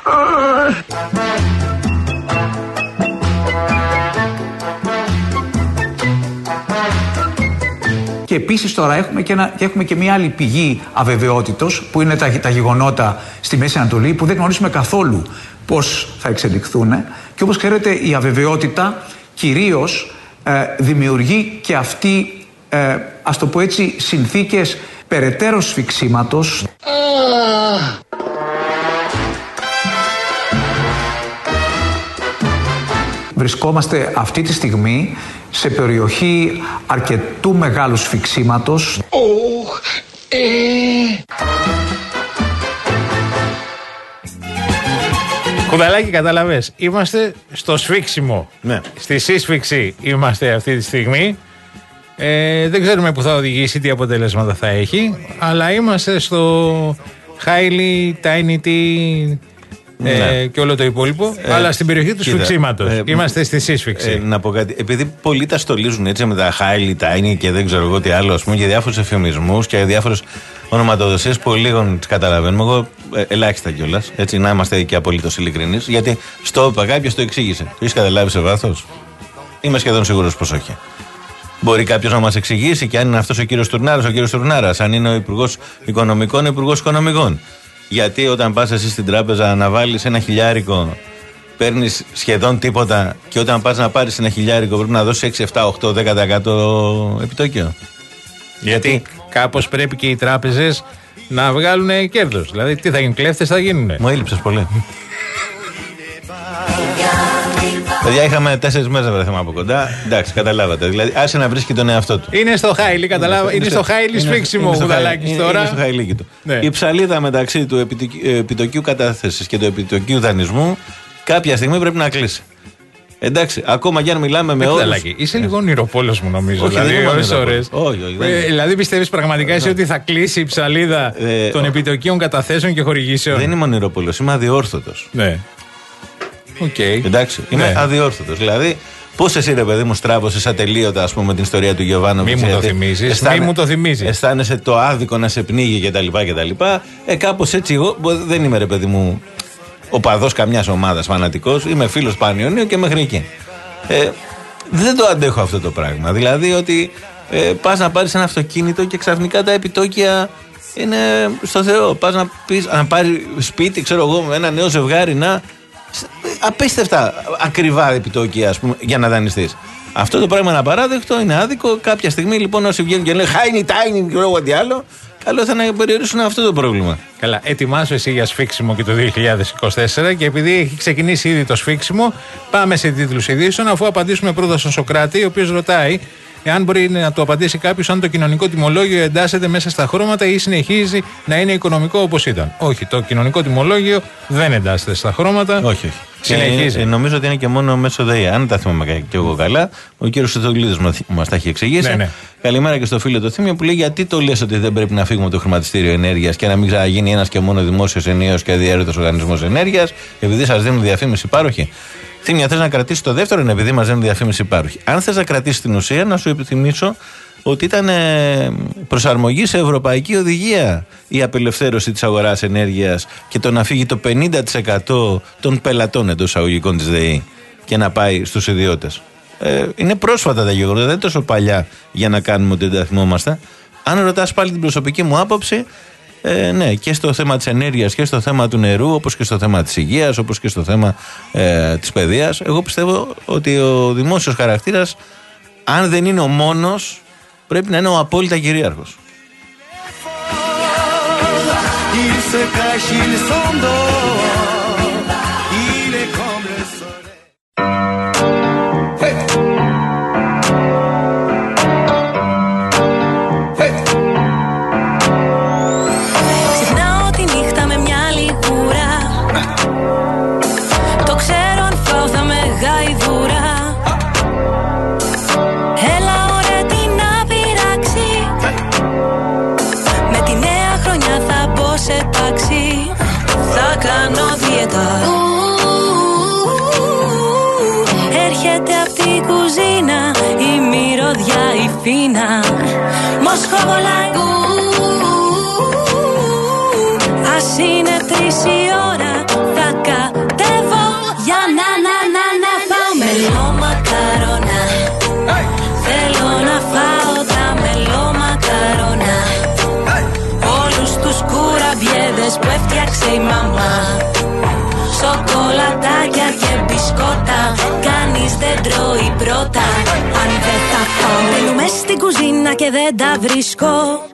Και επίσης τώρα έχουμε και, ένα, έχουμε και μια άλλη πηγή αβεβαιότητος που είναι τα, τα γεγονότα στη Μέση Ανατολή που δεν γνωρίζουμε καθόλου πώς θα εξελιχθούν. Και όπως ξέρετε η αβεβαιότητα κυρίως ε, δημιουργεί και αυτή, ε, ας το πω έτσι, συνθήκες περαιτέρω σφιξίματος. Βρισκόμαστε αυτή τη στιγμή σε περιοχή αρκετού μεγάλου σφιξίματος. Κουδαλάκι, κατάλαβες. Είμαστε στο σφίξιμο. Ναι. Στη σύσφυξη είμαστε αυτή τη στιγμή. Ε, δεν ξέρουμε που θα οδηγήσει, τι αποτελέσματα θα έχει. Αλλά είμαστε στο highly tiny ε, ναι. και όλο το υπόλοιπο. Ε, αλλά στην περιοχή του σφιξίματος. Ε, είμαστε στη σύσφυξη. Ε, να πω κάτι. Επειδή πολλοί τα στολίζουν έτσι με τα highly tiny και δεν ξέρω εγώ τι άλλο, ας πούμε, για διάφορους εφημισμούς και διάφορους ονοματοδοσίες που λίγων τις καταλαβαίνουμε. Εγώ ε, ελάχιστα κιόλας. Έτσι, να είμαστε και απολύτως ειλικρινείς. Γιατί στο είπα, κάποιος το εξήγησε. Το έχεις καταλάβει σε βάθος? Είμαι σχεδόν σίγουρος πως όχι. Μπορεί κάποιος να μας εξηγήσει και αν είναι αυτός ο κύριος Τουρνάρας, ο κύριος Τουρνάρας, αν είναι ο υπουργός Οικονομικών, ο υπουργός Οικονομικών. Γιατί όταν πας εσύ στην τράπεζα να βάλεις ένα χιλιάρικο, παίρνεις σχεδόν τίποτα, και όταν πας να πάρεις ένα χιλιάρικο πρέπει να δώσεις έξι, επτά, οκτώ, δέκα τοις εκατό επιτόκιο? Γιατί κάπως πρέπει και οι τράπεζες να βγάλουν κέρδος. Δηλαδή, τι θα γίνουν, κλέφτες θα γίνουν. Μου έλειψες πολύ. Παιδιά, είχαμε τέσσερις μέρες να βρεθούμε από κοντά. Εντάξει, καταλάβατε. Δηλαδή, άσε να βρίσκει τον εαυτό του. Είναι στο χάιλι, καταλάβα. Είναι στο χάιλι σφίξιμο ο Κουδαλάκης τώρα. Είναι στο χάιλι του. Ναι. Η ψαλίδα μεταξύ του επιτοκίου κατάθεσης και του επιτοκίου δανεισμού κάποια στιγμή πρέπει να κλείσει. Εντάξει, ακόμα κι αν μιλάμε με όλους. Είσαι λίγο ονειροπόλος μου, νομίζω. Όχι, δηλαδή, όλες ώρες. Όχι, όχι, ε, δηλαδή, πιστεύεις πραγματικά εσύ ότι θα κλείσει η ψαλίδα ε, των επιτοκίων καταθέσεων και χορηγήσεων? Δεν είμαι ονειροπόλος, είμαι αδιόρθωτος. Ναι. Okay. Εντάξει, είμαι ναι. αδιόρθωτος. Δηλαδή, πώς εσύ, ρε παιδί μου, στράβωσες ατελείωτα, ας πούμε, με την ιστορία του Γιωβάνοβιτς? Μη μου το θυμίζεις. Αισθάνε... Μη μου το θυμίζεις. Αισθάνεσαι το άδικο να σε πνίγει κτλ. Ε, κάπως έτσι, εγώ δεν είμαι, ρε παιδί μου, οπαδός καμιάς ομάδας, φανατικός. Είμαι φίλος Πανιωνίου και μέχρι εκεί. Ε, δεν το αντέχω αυτό το πράγμα. Δηλαδή, ότι ε, πας να πάρεις ένα αυτοκίνητο και ξαφνικά τα επιτόκια είναι στο Θεό. Πας να, πεις, να πάρει σπίτι, ξέρω εγώ, με ένα νέο ζευγάρι να. Απίστευτα ακριβά επιτόκια, ας πούμε, για να δανειστείς. Αυτό το πράγμα είναι απαράδεκτο, είναι άδικο. Κάποια στιγμή λοιπόν όσοι βγαίνουν και λένε χάινι, τάινι, και λόγω τι άλλο, καλό θα να περιορίσουν αυτό το πρόβλημα. Καλά, ετοιμάσου εσύ για σφίξιμο και το δύο χιλιάδες είκοσι τέσσερα, και επειδή έχει ξεκινήσει ήδη το σφίξιμο, πάμε σε τίτλους ειδήσεων, αφού απαντήσουμε πρώτα στον Σοκράτη, ο οποίος ρωτάει εάν μπορεί να του απαντήσει κάποιος αν το κοινωνικό τιμολόγιο εντάσσεται μέσα στα χρώματα ή συνεχίζει να είναι οικονομικό όπως ήταν. Όχι, το κοινωνικό τιμολόγιο δεν εντάσσεται στα χρώματα. Όχι, όχι. Συνεχίζει. Ε, νομίζω ότι είναι και μόνο μέσω ΔΕΗ. Αν τα θυμάμαι και εγώ καλά, ο κύριος Σωτολίδης μας τα έχει εξηγήσει. Ναι, ναι. Καλημέρα και στο φίλο το Θήμιο που λέει: γιατί το λες ότι δεν πρέπει να φύγουμε από το χρηματιστήριο ενέργειας και να μην ξαναγίνει ένας και μόνο δημόσιος ενίος και αδιαίρετος οργανισμός ενέργειας, επειδή σας δίνουν διαφήμιση υπάροχη? Θήμια, θες να κρατήσεις το δεύτερο, είναι επειδή μας δίνουν διαφήμιση υπάροχη. Αν θες να κρατήσεις την ουσία, να σου επιθυμίσω ότι ήταν προσαρμογή σε ευρωπαϊκή οδηγία η απελευθέρωση της αγοράς ενέργειας και το να φύγει το πενήντα τοις εκατό των πελατών εντός εισαγωγικών της ΔΕΗ και να πάει στους ιδιώτες. Ε, είναι πρόσφατα τα γεγονότα, δεν είναι τόσο παλιά για να κάνουμε ότι δεν τα θυμόμαστε. Αν ρωτάς πάλι την προσωπική μου άποψη, ε, ναι, και στο θέμα της ενέργειας και στο θέμα του νερού, όπως και στο θέμα της υγείας, όπως και στο θέμα ε, της παιδείας, εγώ πιστεύω ότι ο δημόσιος χαρακτήρας, αν δεν είναι ο μόνος, πρέπει να είναι ο απόλυτα κυρίαρχος. Ξυπνάω τη νύχτα με μια λιγούρα. Το ξέρω αν φάω θα με γαϊδούρα. Σε Αθήνα, Μόσχοβο like. Ας είναι τρεις η ώρα, θα κατέβω για να να να να πάω μελομακάρονα. Θέλω να φάω τα μελομακάρονα. Όλους τους κουραμπιέδες που έφτιαξε η μαμά. Σοκολατάκια και μπισκότα, κανείς δεν τρώει πρώτα. Αν δεν τα πάω, μπαίνουμε στην κουζίνα και δεν τα βρίσκω.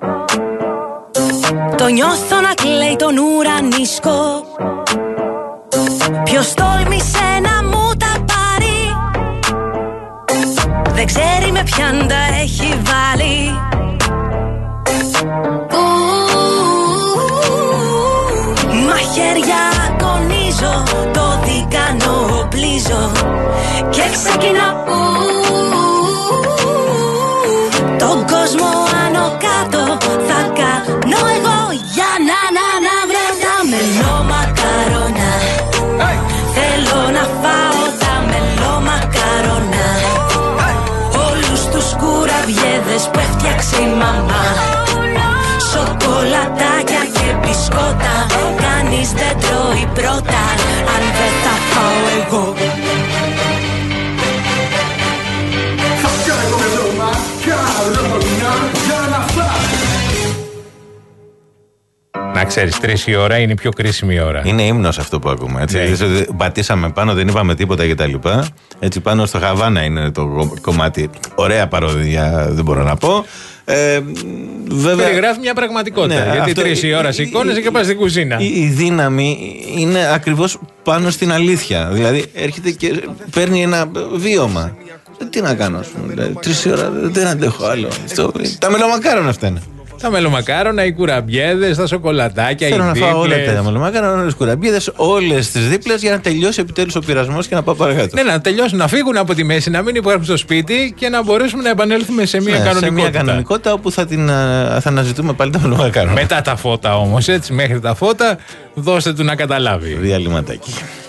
Το νιώθω να κλαίει τον ουρανίσκο. Ποιος τόλμησε να μου τα πάρει, δεν ξέρει με ποιαν τα έχει βάλει. Μαχαίρια αγωνίζω, το δικανό οπλίζω και ξεκινώ. Τον κόσμο άνω κάτω θα κάνω εγώ για να να να βρω τα μελομακάρονα. Θέλω να φάω τα μελομακάρονα. Όλους τους κουραμπιέδες που έφτιαξε η μαμά. Σοκολατάκια και μπισκότα, κανείς δεν τρώει πρώτα. Αν δεν τα φάω εγώ. Θα φτιάχνω μελομακάρονα για να φάω. Να ξέρεις, τρεις η ώρα είναι η πιο κρίσιμη ώρα. Είναι ύμνος αυτό που ακούμε. Έτσι. Ναι. Πατήσαμε πάνω, δεν είπαμε τίποτα κτλ. Έτσι πάνω στο Χαβάνα είναι το κομμάτι. Ωραία παροδία, δεν μπορώ να πω. Ε, βέβαια, περιγράφει μια πραγματικότητα. Ναι, γιατί τρεις η ώρα σηκώνεσαι και πας στην κουζίνα. Η, η δύναμη είναι ακριβώς πάνω στην αλήθεια. Δηλαδή έρχεται και παίρνει ένα βίωμα. Τι να κάνω, ας πούμε. Δηλαδή, τρεις η ώρα δεν αντέχω άλλο. Στο, τα μελομακάρονα αυτά είναι. Τα μελομακάρονα, οι κουραμπιέδες, τα σοκολατάκια, θέλω οι δίπλες. Θέλω να φάω όλα τα μελομακάρονα, όλες τις κουραμπιέδες, όλες τις δίπλες για να τελειώσει επιτέλους ο πειρασμός και να πάω παρακάτω. Ναι, να τελειώσουν, να φύγουν από τη μέση, να μην υπάρχουν στο σπίτι και να μπορέσουμε να επανέλθουμε σε μια ναι, κανονικότητα. Σε μια κανονικότητα όπου θα, την, θα αναζητούμε πάλι τα μελομακάρονα. Μετά τα φώτα όμως, έτσι, μέχρι τα φώτα, δώστε του να καταλάβει. Διαλυματάκι.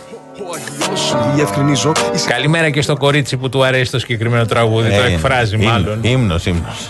Καλημέρα και στο κορίτσι που του αρέσει το συγκεκριμένο τραγούδι, ε, το εκφράζει ύμνο, μάλλον. Ύμνος, ύμνος.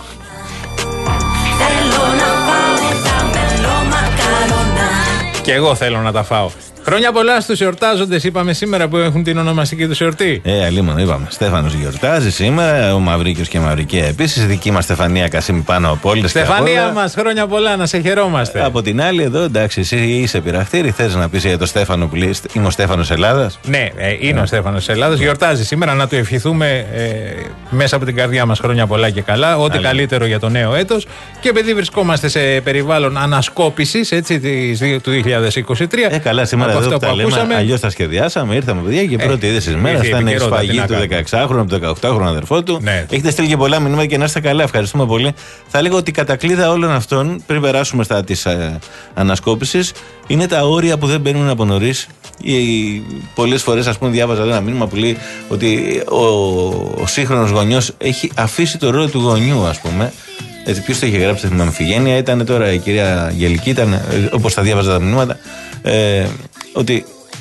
Και εγώ θέλω να τα φάω. Χρόνια πολλά στους εορτάζοντες, είπαμε σήμερα που έχουν την ονομαστική τους εορτή. Ε, αλίμονο, είπαμε. Στέφανος γιορτάζει σήμερα, ο Μαυρίκιος και η Μαυρικαία επίσης. Δική μας Στεφανία Κασίμη πάνω από όλες. Στεφανία μας, χρόνια πολλά, να σε χαιρόμαστε. Από την άλλη, εδώ εντάξει, εσύ είσαι πειραχτήρι. Θες να πεις για το Στέφανο που λέει είμαι ο Στέφανος Ελλάδας. Ναι, ε, είναι ε. ο Στέφανος Ελλάδας. Γιορτάζει σήμερα, να του ευχηθούμε ε, μέσα από την καρδιά μας χρόνια πολλά και καλά. Ό,τι Άλλη. καλύτερο για το νέο έτος. Και επειδή βρισκόμαστε σε περιβάλλον ανασκόπησης έτσι, του δύο χιλιάδες είκοσι τρία. Ε, καλά, σήμερα εδώ τα λέμε, αλλιώς τα σχεδιάσαμε, ήρθαμε παιδιά και η πρώτη είδηση της μέρας ήταν η σφαγή του δεκαεξάχρονου από το δεκαοκτάχρονο αδερφό του. Ναι. Έχετε στείλει και πολλά μηνύματα και να είστε καλά. Ευχαριστούμε πολύ. Θα λέγω ότι η κατακλείδα όλων αυτών, πριν περάσουμε στα της ε, ανασκόπησης, είναι τα όρια που δεν μπαίνουν από νωρίς. Πολλές φορές, ας πούμε, διάβαζα ένα μήνυμα που λέει ότι ο, ο σύγχρονος γονιός έχει αφήσει το ρόλο του γονιού, ας πούμε. Έτσι, ποιος το είχε γράψει στην αμφιγένεια, ήταν τώρα η κυρία Αγγελική, ήταν όπως τα διάβαζα τα μηνύματα. Ε, ότι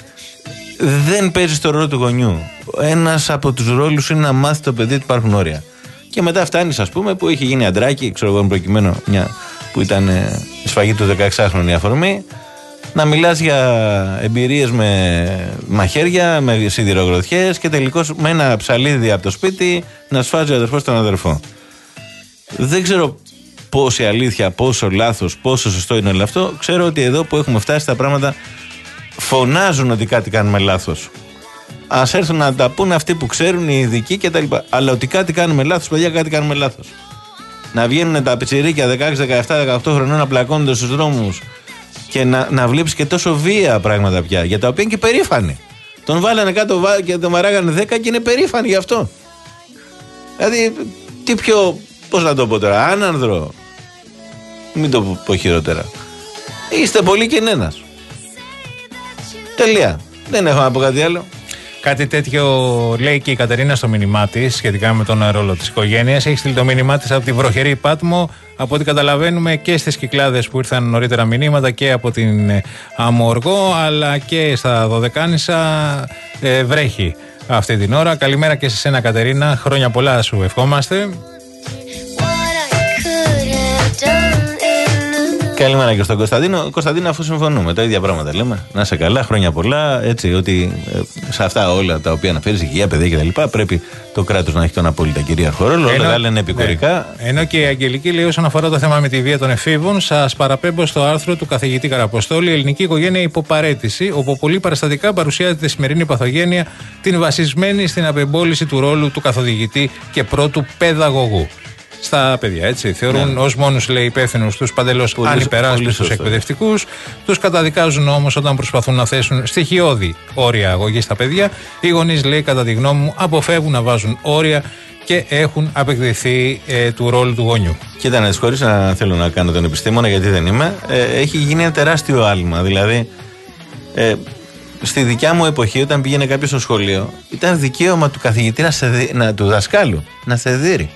δεν παίζει το ρόλο του γονιού. Ένας από τους ρόλους είναι να μάθει το παιδί ότι υπάρχουν όρια. Και μετά φτάνεις, ας πούμε, που είχε γίνει αντράκι, ξέρω εγώ προκειμένου μια που ήταν ε, η σφαγή του δεκαεξάχρονου η αφορμή, να μιλάς για εμπειρίες με μαχαίρια, με σιδηρογροθιές και τελικώς με ένα ψαλίδι από το σπίτι να σφάζει ο αδερφός τον αδερφό. Δεν ξέρω πόση αλήθεια, πόσο λάθος, πόσο σωστό είναι όλο αυτό. Ξέρω ότι εδώ που έχουμε φτάσει τα πράγματα φωνάζουν ότι κάτι κάνουμε λάθος. Ας έρθουν να τα πούνε αυτοί που ξέρουν, οι ειδικοί κτλ. Αλλά ότι κάτι κάνουμε λάθος, παιδιά, κάτι κάνουμε λάθος. Να βγαίνουν τα πιτσιρίκια δεκαέξι, δεκαεπτά, δεκαοκτώ χρονών να πλακώνονται στους δρόμους και να, να βλέπεις και τόσο βία πράγματα πια, για τα οποία είναι και περήφανοι. Τον βάλανε κάτω και τον βαράγανε δέκα και είναι περήφανοι γι' αυτό. Δηλαδή, τι πιο, πώς να το πω τώρα, άνανδρο. Μην το πω χειρότερα. Είστε πολύ κανένας. Τελεία. Δεν έχω να πω κάτι άλλο. Κάτι τέτοιο λέει και η Κατερίνα στο μήνυμά της σχετικά με τον ρόλο της οικογένειας. Έχει στείλει το μήνυμά της από τη βροχερή Πάτμο. Από ό,τι καταλαβαίνουμε και στις Κυκλάδες που ήρθαν νωρίτερα μηνύματα και από την Αμοργό, αλλά και στα Δωδεκάνησα ε, βρέχει αυτή την ώρα. Καλημέρα και σε σένα, Κατερίνα. Χρόνια πολλά σου ευχόμαστε. Καλημέρα και στον Κωνσταντίνο. Κωνσταντίνο, αφού συμφωνούμε, τα ίδια πράγματα λέμε. Να είσαι καλά, χρόνια πολλά. Έτσι, ότι ε, σε αυτά όλα τα οποία αναφέρει, υγεία, παιδιά κτλ., πρέπει το κράτος να έχει τον απόλυτα κυρίαρχο ρόλο. Όλα τα άλλα είναι επικουρικά. Ναι. Ενώ και η Αγγελική λέει, όσον αφορά το θέμα με τη βία των εφήβων, σας παραπέμπω στο άρθρο του καθηγητή Καραποστόλη, η ελληνική οικογένεια υποπαρέτηση, όπου πολύ παραστατικά παρουσιάζεται η σημερινή παθογένεια, την βασισμένη στην απεμπόληση του ρόλου του καθοδηγητή και πρώτου παιδαγωγού. Στα παιδιά, έτσι. Θεωρούν ναι. ως μόνους, λέει, υπεύθυνους τους παντελώς ανυπεράσπιστους εκπαιδευτικούς. Τους καταδικάζουν όμως όταν προσπαθούν να θέσουν στοιχειώδη όρια αγωγής στα παιδιά. Οι γονείς, λέει, κατά τη γνώμη μου, αποφεύγουν να βάζουν όρια και έχουν απεκδηθεί ε, του ρόλου του γονιού. Κοίτα, να χωρίς να θέλω να κάνω τον επιστήμονα, γιατί δεν είμαι, ε, έχει γίνει ένα τεράστιο άλμα. Δηλαδή, ε, στη δικιά μου εποχή, όταν πήγαινε κάποιος στο σχολείο, ήταν δικαίωμα του καθηγητή, να σε δει, να, του δασκάλου, να σε δείρει.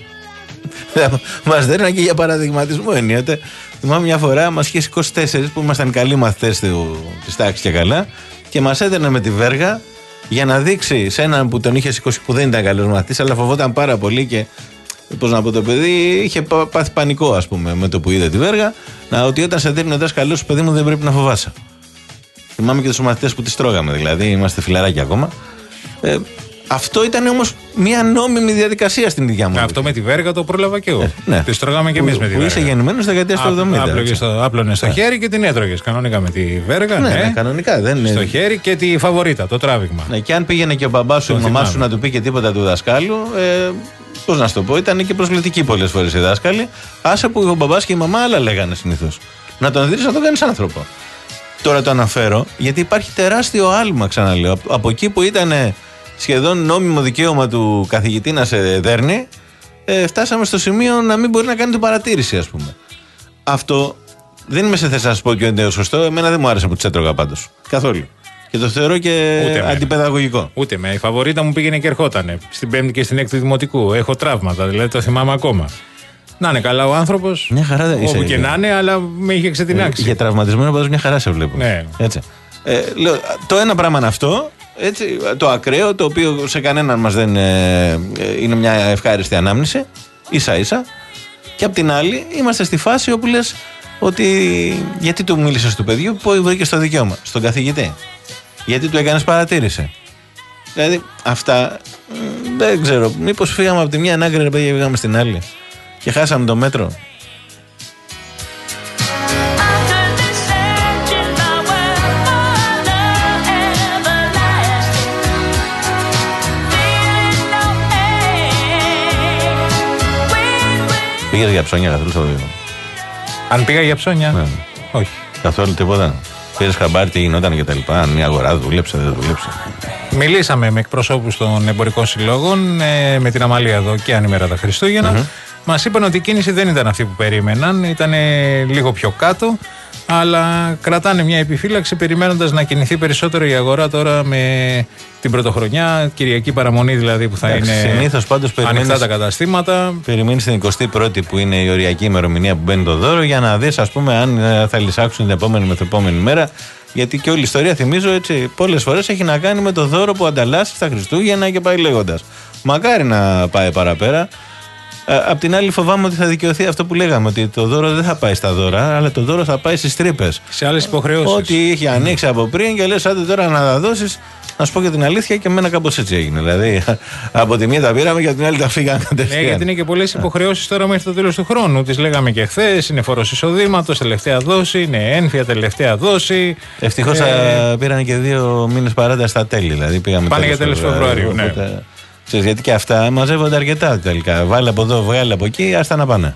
Μας δέρναν και για παραδειγματισμό ενίοτε. Θυμάμαι μια φορά μας είχε είκοσι τέσσερα που ήμασταν καλοί μαθητές της τάξης και καλά, και μας έδερνε με τη βέργα για να δείξει σε έναν που τον είχε σηκώσει, που δεν ήταν καλός μαθητής, αλλά φοβόταν πάρα πολύ και, πώς να πω, το παιδί είχε πάθει πανικό, ας πούμε, με το που είδε τη βέργα, να, ότι όταν σε δέρνει ο δάσκαλός, παιδί μου, δεν πρέπει να φοβάσαι. Θυμάμαι και τους μαθητές που τις τρώγαμε, δηλαδή είμαστε φιλαράκια ακόμα. Ε, Αυτό ήταν όμως μια νόμιμη διαδικασία στην ίδια μου. Αυτό με τη βέργα το πρόλαβα και εγώ. Ε, ναι. Τις τρώγαμε και εμείς με τη βέργα. Που είσαι γεννημένος στα δεκαετία του εβδομήντα. Άπλωνε στο χέρι και την έτρωγες κανονικά με τη βέργα. Ναι, ναι. ναι, κανονικά. Δεν στο χέρι και τη φαβορίτα, το τράβηγμα. Ναι, και αν πήγαινε και ο μπαμπάς σου, η μαμά σου να του πει και τίποτα του δασκάλου, ε, πώς να σου το πω, ήταν και προσβλητικοί πολλές φορές οι δάσκαλοι. Άσε που ο μπαμπάς και η μαμά άλλα λέγανε συνήθως. Να τον δεις, να τον κάνεις άνθρωπο. Τώρα το αναφέρω γιατί υπάρχει τεράστιο άλμα, ξαναλέω. Από εκεί που ήταν σχεδόν νόμιμο δικαίωμα του καθηγητή να σε δέρνει, ε, φτάσαμε στο σημείο να μην μπορεί να κάνει την παρατήρηση, ας πούμε. Αυτό δεν είμαι σε θέση να σας πω και είναι σωστό. Εμένα δεν μου άρεσε που τις έτρωγα πάντως. Καθόλου. Και το θεωρώ και ούτε αντιπαιδαγωγικό. Με. Ούτε με. Η φαβορίτα μου πήγαινε και ερχότανε. Στην πέμπτη και στην έκτη δημοτικού. Έχω τραύματα, δηλαδή το θυμάμαι ακόμα. Να είναι καλά ο άνθρωπος. Μια χαρά δεν είσαι. Όπου και να είναι, αλλά με είχε ξετινάξει. Ε, για τραυματισμένο πάντως μια χαρά σε βλέπω. Ναι. Έτσι. Ε, λέω, το ένα πράγμα είναι αυτό. Έτσι, το ακραίο, το οποίο σε κανέναν μας δεν ε, είναι μια ευχάριστη ανάμνηση, ίσα ίσα. Και απ' την άλλη είμαστε στη φάση όπου λες ότι γιατί του μίλησες του παιδιού, που βρήκε το δικαίωμα, στον καθηγητή. Γιατί του έκανες παρατήρηση. Δηλαδή αυτά δεν ξέρω, μήπως φύγαμε από τη μια άκρη, ρε παιδιά, και πήγαμε στην άλλη και χάσαμε το μέτρο. Πήγες για ψώνια καθόλου στο βίντεο? Αν πήγα για ψώνια, ναι. Όχι. Καθόλου τίποτα. Πήρες χαμπάρι τι γινόταν και τα λοιπά? Αν η αγορά δούλεψε, δεν δούλεψε? Μιλήσαμε με εκπροσώπους των εμπορικών συλλόγων, ε, με την Αμαλία εδώ και ανήμερα τα Χριστούγεννα. Mm-hmm. Μας είπαν ότι η κίνηση δεν ήταν αυτή που περίμεναν, ήταν λίγο πιο κάτω, αλλά κρατάνε μια επιφύλαξη περιμένοντας να κινηθεί περισσότερο η αγορά τώρα με την πρωτοχρονιά, Κυριακή παραμονή δηλαδή που θα Άξι, είναι συνήθως πάντως ανοιχτά τα καταστήματα. Περιμένεις την εικοστή πρώτη που είναι η οριακή ημερομηνία που μπαίνει το δώρο για να δεις, ας πούμε, αν θα λυσάξουν την επόμενη μεθεπόμενη μέρα. Γιατί και όλη η ιστορία, θυμίζω, έτσι, πολλές φορές έχει να κάνει με το δώρο που ανταλλάσσεις στα Χριστούγεννα και πάει λέγοντας. Μακάρι να πάει παραπέρα. Απ' την άλλη, φοβάμαι ότι θα δικαιωθεί αυτό που λέγαμε, ότι το δώρο δεν θα πάει στα δώρα, αλλά το δώρο θα πάει στις τρύπες. Σε άλλες υποχρεώσεις. Ό,τι είχε ανοίξει από πριν και λες, άντε τώρα να τα δώσεις. Να σου πω και την αλήθεια, και εμένα κάπως έτσι έγινε. Δηλαδή, από τη μία τα πήραμε και από την άλλη τα φύγαν κατευθείαν. Ναι, γιατί είναι και πολλές υποχρεώσεις τώρα μέχρι το τέλος του χρόνου. Τις λέγαμε και χθες. Είναι φόρος εισοδήματος, τελευταία δόση. Είναι ένφια, τελευταία δόση. Ευτυχώς ε... πήραν και δύο μήνες παράταση στα τέλη. Δηλαδή, πήγαμε πάνε για τέλος Φεβρουαρίου. Ναι. Οπότε... Ξέρεις, γιατί και αυτά μαζεύονται αρκετά τελικά. Βάλε από εδώ, βγάλε από εκεί, άστα να πάνε.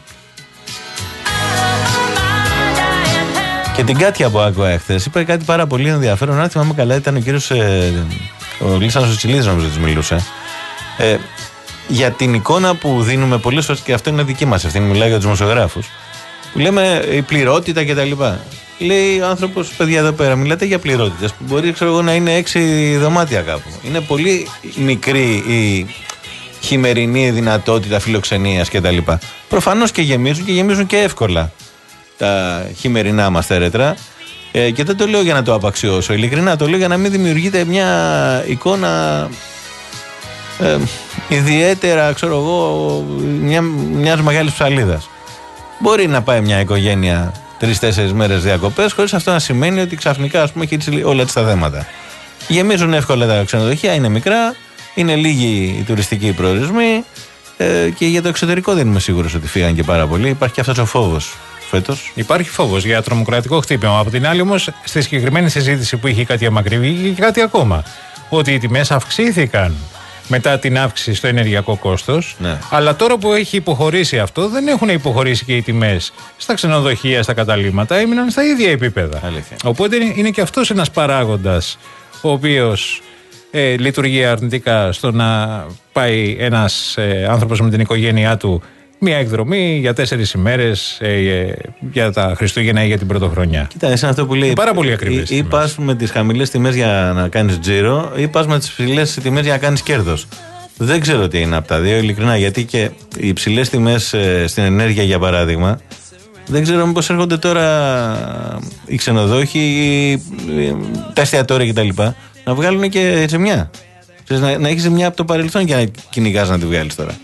Και την Κάτια που άκουγα χθες είπε κάτι πάρα πολύ ενδιαφέρον. Αν θυμάμαι καλά, ήταν ο κύριος ε, ο Λίσανος ο Τσιλίδης, νομίζω ότι μιλούσε. Ε, για την εικόνα που δίνουμε πολλές φορές, και αυτό είναι δική μας ευθύνη, μιλάει για τους δημοσιογράφους, που λέμε η πληρότητα κτλ. Λέει ο άνθρωπος, παιδιά, εδώ πέρα μιλάτε για πληρότητες που μπορεί, ξέρω εγώ, να είναι έξι δωμάτια κάπου. Είναι πολύ μικρή η χειμερινή δυνατότητα φιλοξενίας κτλ. Προφανώς και γεμίζουν και γεμίζουν και εύκολα τα χειμερινά μας θέρετρα. Ε, και δεν το λέω για να το απαξιώσω. Ειλικρινά το λέω για να μην δημιουργείται μια εικόνα ε, ιδιαίτερα, ξέρω εγώ, μια, μιας μεγάλης ψαλίδας. Μπορεί να πάει μια οικογένεια τρεις-τέσσερις μέρες διακοπές, χωρίς αυτό να σημαίνει ότι ξαφνικά ας πούμε έχει έτσι όλα έτσι τα θέματα. Γεμίζουν εύκολα τα ξενοδοχεία, είναι μικρά, είναι λίγοι οι τουριστικοί προορισμοί ε, και για το εξωτερικό δεν είμαι σίγουρος ότι φύγαν και πάρα πολύ. Υπάρχει και αυτός ο φόβος φέτος. Υπάρχει φόβος για τρομοκρατικό χτύπημα. Από την άλλη, όμως, στη συγκεκριμένη συζήτηση που είχε η Κάτια Μακρύβη, είχε και κάτι ακόμα. Ότι οι τιμές αυξήθηκαν μετά την αύξηση στο ενεργειακό κόστος. Ναι. Αλλά τώρα που έχει υποχωρήσει αυτό, δεν έχουν υποχωρήσει και οι τιμές στα ξενοδοχεία, στα καταλύματα, έμειναν στα ίδια επίπεδα. Αλήθεια. Οπότε είναι και αυτός ένας παράγοντας ο οποίος ε, λειτουργεί αρνητικά στο να πάει ένας ε, άνθρωπος με την οικογένειά του μια εκδρομή για τέσσερις ημέρες ε, ε, για τα Χριστούγεννα ή για την Πρωτοχρονιά. Κοίτα, είναι αυτό που λέει. Είναι πάρα πολύ ακριβές. Ή, ή πας με τις χαμηλές τιμές για να κάνεις τζίρο, ή πας με τις ψηλές τιμές για να κάνεις κέρδος. Δεν ξέρω τι είναι από τα δύο, ειλικρινά, γιατί και οι υψηλές τιμές ε, στην ενέργεια, για παράδειγμα, δεν ξέρω μήπως έρχονται τώρα οι ξενοδόχοι, οι, τα εστιατόρια κτλ. Να βγάλουν και ζημιά. Να, να έχεις ζημιά από το παρελθόν και να κυνηγάς να τη βγάλεις τώρα.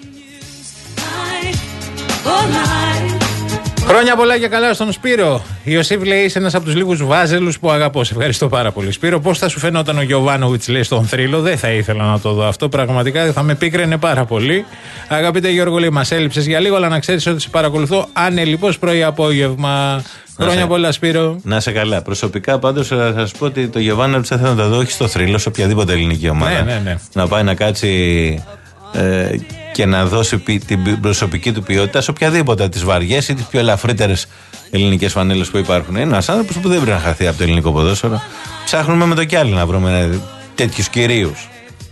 Χρόνια πολλά και καλά στον Σπύρο. Ιωσήφ λέει: είσαι ένας από τους λίγους βάζελους που αγαπώ. Σε ευχαριστώ πάρα πολύ. Σπύρο, πώς θα σου φαινόταν ο Γιωβάνοβιτς, λέει, στον θρύλο? Δεν θα ήθελα να το δω αυτό. Πραγματικά θα με πίκραινε πάρα πολύ. Αγαπητέ Γιώργο, λέει: μας έλειψες για λίγο, αλλά να ξέρεις ότι σε παρακολουθώ ανελιπώς πρωί-απόγευμα. Χρόνια πολλά, Σπύρο. Να σε καλά. Προσωπικά, πάντως, θα σας πω ότι το Γιωβάνοβιτς θα ήθελα να το δω όχι στο θρύλο, σε οποιαδήποτε ελληνική ομάδα. Ναι, ναι, ναι. Να πάει να κάτσει. Ε, και να δώσει την προσωπική του ποιότητα σε οποιαδήποτε τις βαριές ή τις πιο ελαφρύτερες ελληνικές φανέλες που υπάρχουν. Είναι ένας άνθρωπος που δεν πρέπει να χαθεί από το ελληνικό ποδόσφαιρο. Ψάχνουμε με το κι άλλο να βρούμε τέτοιους κυρίους.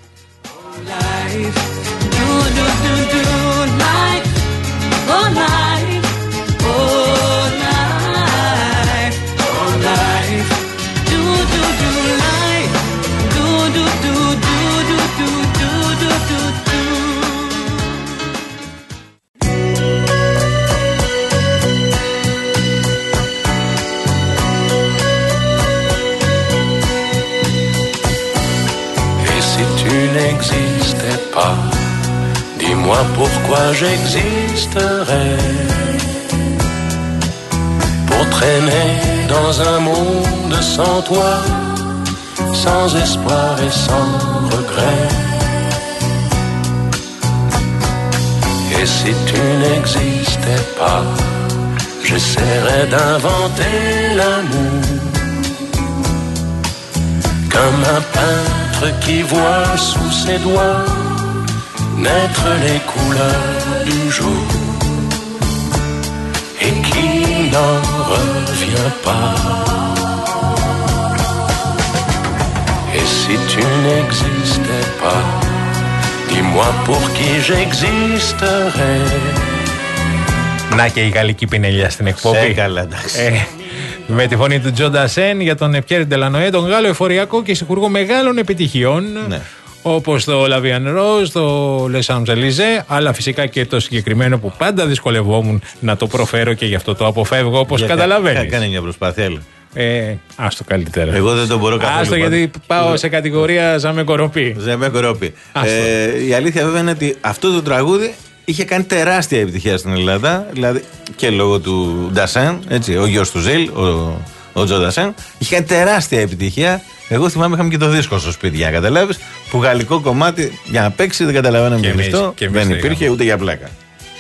Dis-moi pourquoi j'existerais pour traîner dans un monde sans toi, sans espoir et sans regret. Et si tu n'existais pas, j'essaierais d'inventer l'amour comme un peintre qui voit sous ses doigts naître les couleurs du jour et qui n'en revient pas. Et si tu n'existais pas, dis-moi pour qui j'existerais. Να και η γαλλική πινελιά στην εκπομπή. Σε καλά, εντάξει. Ε, με τη φωνή του Τζον Ντασέν για τον Πιέρ Ντελανοέ, τον Γάλλο εφοριακό και συγχουργό μεγάλων επιτυχιών. Ναι. Όπως το La Vie en Rose, το Les Champs-Élysées, αλλά φυσικά και το συγκεκριμένο που πάντα δυσκολευόμουν να το προφέρω και γι' αυτό το αποφεύγω, όπως καταλαβαίνεις. Κάνει μια προσπάθεια, έλα. Ε, άστο καλύτερα. Εγώ δεν το μπορώ καθόλου. Άστο, γιατί πάω σε κατηγορία Ζαμέ Κοροπή. Ζαμέ Κοροπή. Ε, η αλήθεια βέβαια είναι ότι αυτό το τραγούδι είχε κάνει τεράστια επιτυχία στην Ελλάδα, δηλαδή και λόγω του Ντασέν, έτσι, ο γιος του Ζιλ, ο, ο Τζο Ντασέν, είχε κάνει τεράστια επιτυχία. Εγώ θυμάμαι είχαμε και το δίσκο στο σπίτι, για να καταλάβεις, που γαλλικό κομμάτι για να παίξει δεν καταλαβαίναμε και αυτό, δεν υπήρχε ούτε για πλάκα.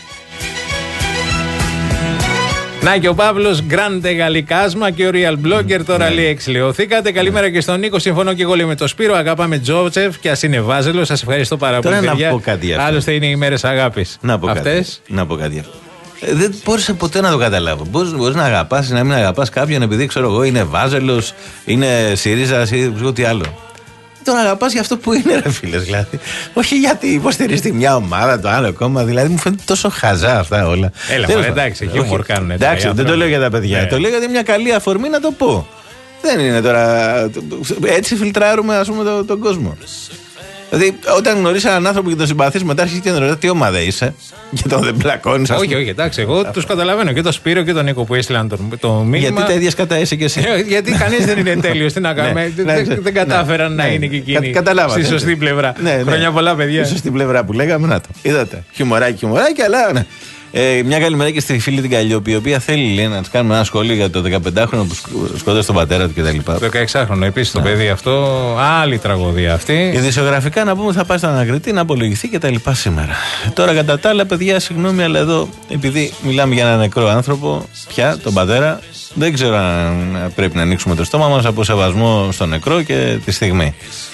Να και ο Παύλος, γκράντε γαλλικάσμα και ο Real Blogger τώρα λέει εξηλαιωθήκατε. Καλημέρα και στον Νίκο. Συμφωνώ και εγώ λέει με τον Σπύρο. Αγαπάμε Τζότσεφ και ας είναι βάζελο. Σας ευχαριστώ πάρα πολύ. Τώρα να πω κάτι αυτό. Άλλωστε είναι οι μέρες αγάπης. Να πω Αυτές. κάτι. Να πω κάτι αυτό. Ε, δεν μπόρεσα ποτέ να το καταλάβω. Μπορείς να αγαπάς ή να μην αγαπάς κάποιον επειδή ξέρω εγώ είναι βάζελος, είναι ΣΥΡΙΖΑ ή ό,τι άλλο. Τον αγαπάς για αυτό που είναι, ρε φίλε, δηλαδή. Όχι γιατί υποστηρίζει τη μια ομάδα, το άλλο κόμμα. Δηλαδή μου φαίνεται τόσο χαζά αυτά όλα. Έλα, μωρέ, εντάξει, χιούμορ κάνουν. Εντάξει, δεν το λέω για τα παιδιά. Ναι. Το λέω για μια καλή αφορμή να το πω. Δεν είναι τώρα. Έτσι φιλτράρουμε, ας πούμε, τον, τον κόσμο. Δηλαδή, όταν γνωρίσει έναν άνθρωπο και τον συμπαθεί, μετά αρχίζει και να ρωτάει τι ομάδα είσαι. Και τον δεν πλακώνει. Όχι, όχι, εντάξει, εγώ του καταλαβαίνω. Και τον Σπύρο και τον Νίκο που έστειλαν το, το μήνυμα. Γιατί τα ίδια σκατά είσαι και εσύ. Γιατί κανείς δεν είναι τέλειος. Τι να κάνουμε. Δεν κατάφεραν να είναι και εκείνοι στη σωστή πλευρά. Χρόνια πολλά, παιδιά. Στη σωστή πλευρά που λέγαμε, να το. Είδατε. Χιουμοράκι, χιουμοράκι, αλλά. Ε, μια καλημέρα και στη φίλη την Καλλιόπη, η οποία θέλει, λέει, να της κάνουμε ένα σχόλιο για το δεκαπεντάχρονο που σκότωσε τον πατέρα του κτλ. Το δεκαεξάχρονο επίσης το παιδί αυτό, άλλη τραγωδία αυτή. Ειδησιογραφικά να πούμε θα πάει στον ανακριτή να απολογηθεί κτλ. Σήμερα. Τώρα κατά τα άλλα, παιδιά, συγγνώμη, αλλά εδώ επειδή μιλάμε για έναν νεκρό άνθρωπο, πια τον πατέρα, δεν ξέρω αν πρέπει να ανοίξουμε το στόμα μας από σεβασμό στον νεκρό και τη στιγμή.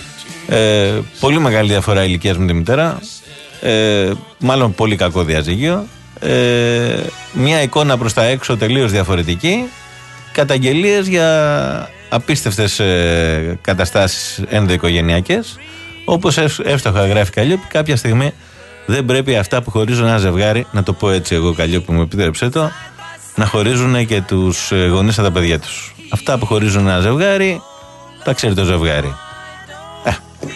Ε, πολύ μεγάλη διαφορά ηλικίας με τη μητέρα. Ε, μάλλον πολύ κακό διαζύγιο. Ε, μια εικόνα προς τα έξω τελείως διαφορετική. Καταγγελίες για απίστευτες ε, καταστάσεις ενδοοικογενειακές. Όπως εύστοχα γράφει Καλλιόπη, κάποια στιγμή δεν πρέπει αυτά που χωρίζουν ένα ζευγάρι, να το πω έτσι εγώ, Καλλιόπη, μου επιτρέψτε το, να χωρίζουν και τους γονείς από τα παιδιά τους. Αυτά που χωρίζουν ένα ζευγάρι, τα ξέρει το ζευγάρι. Ε,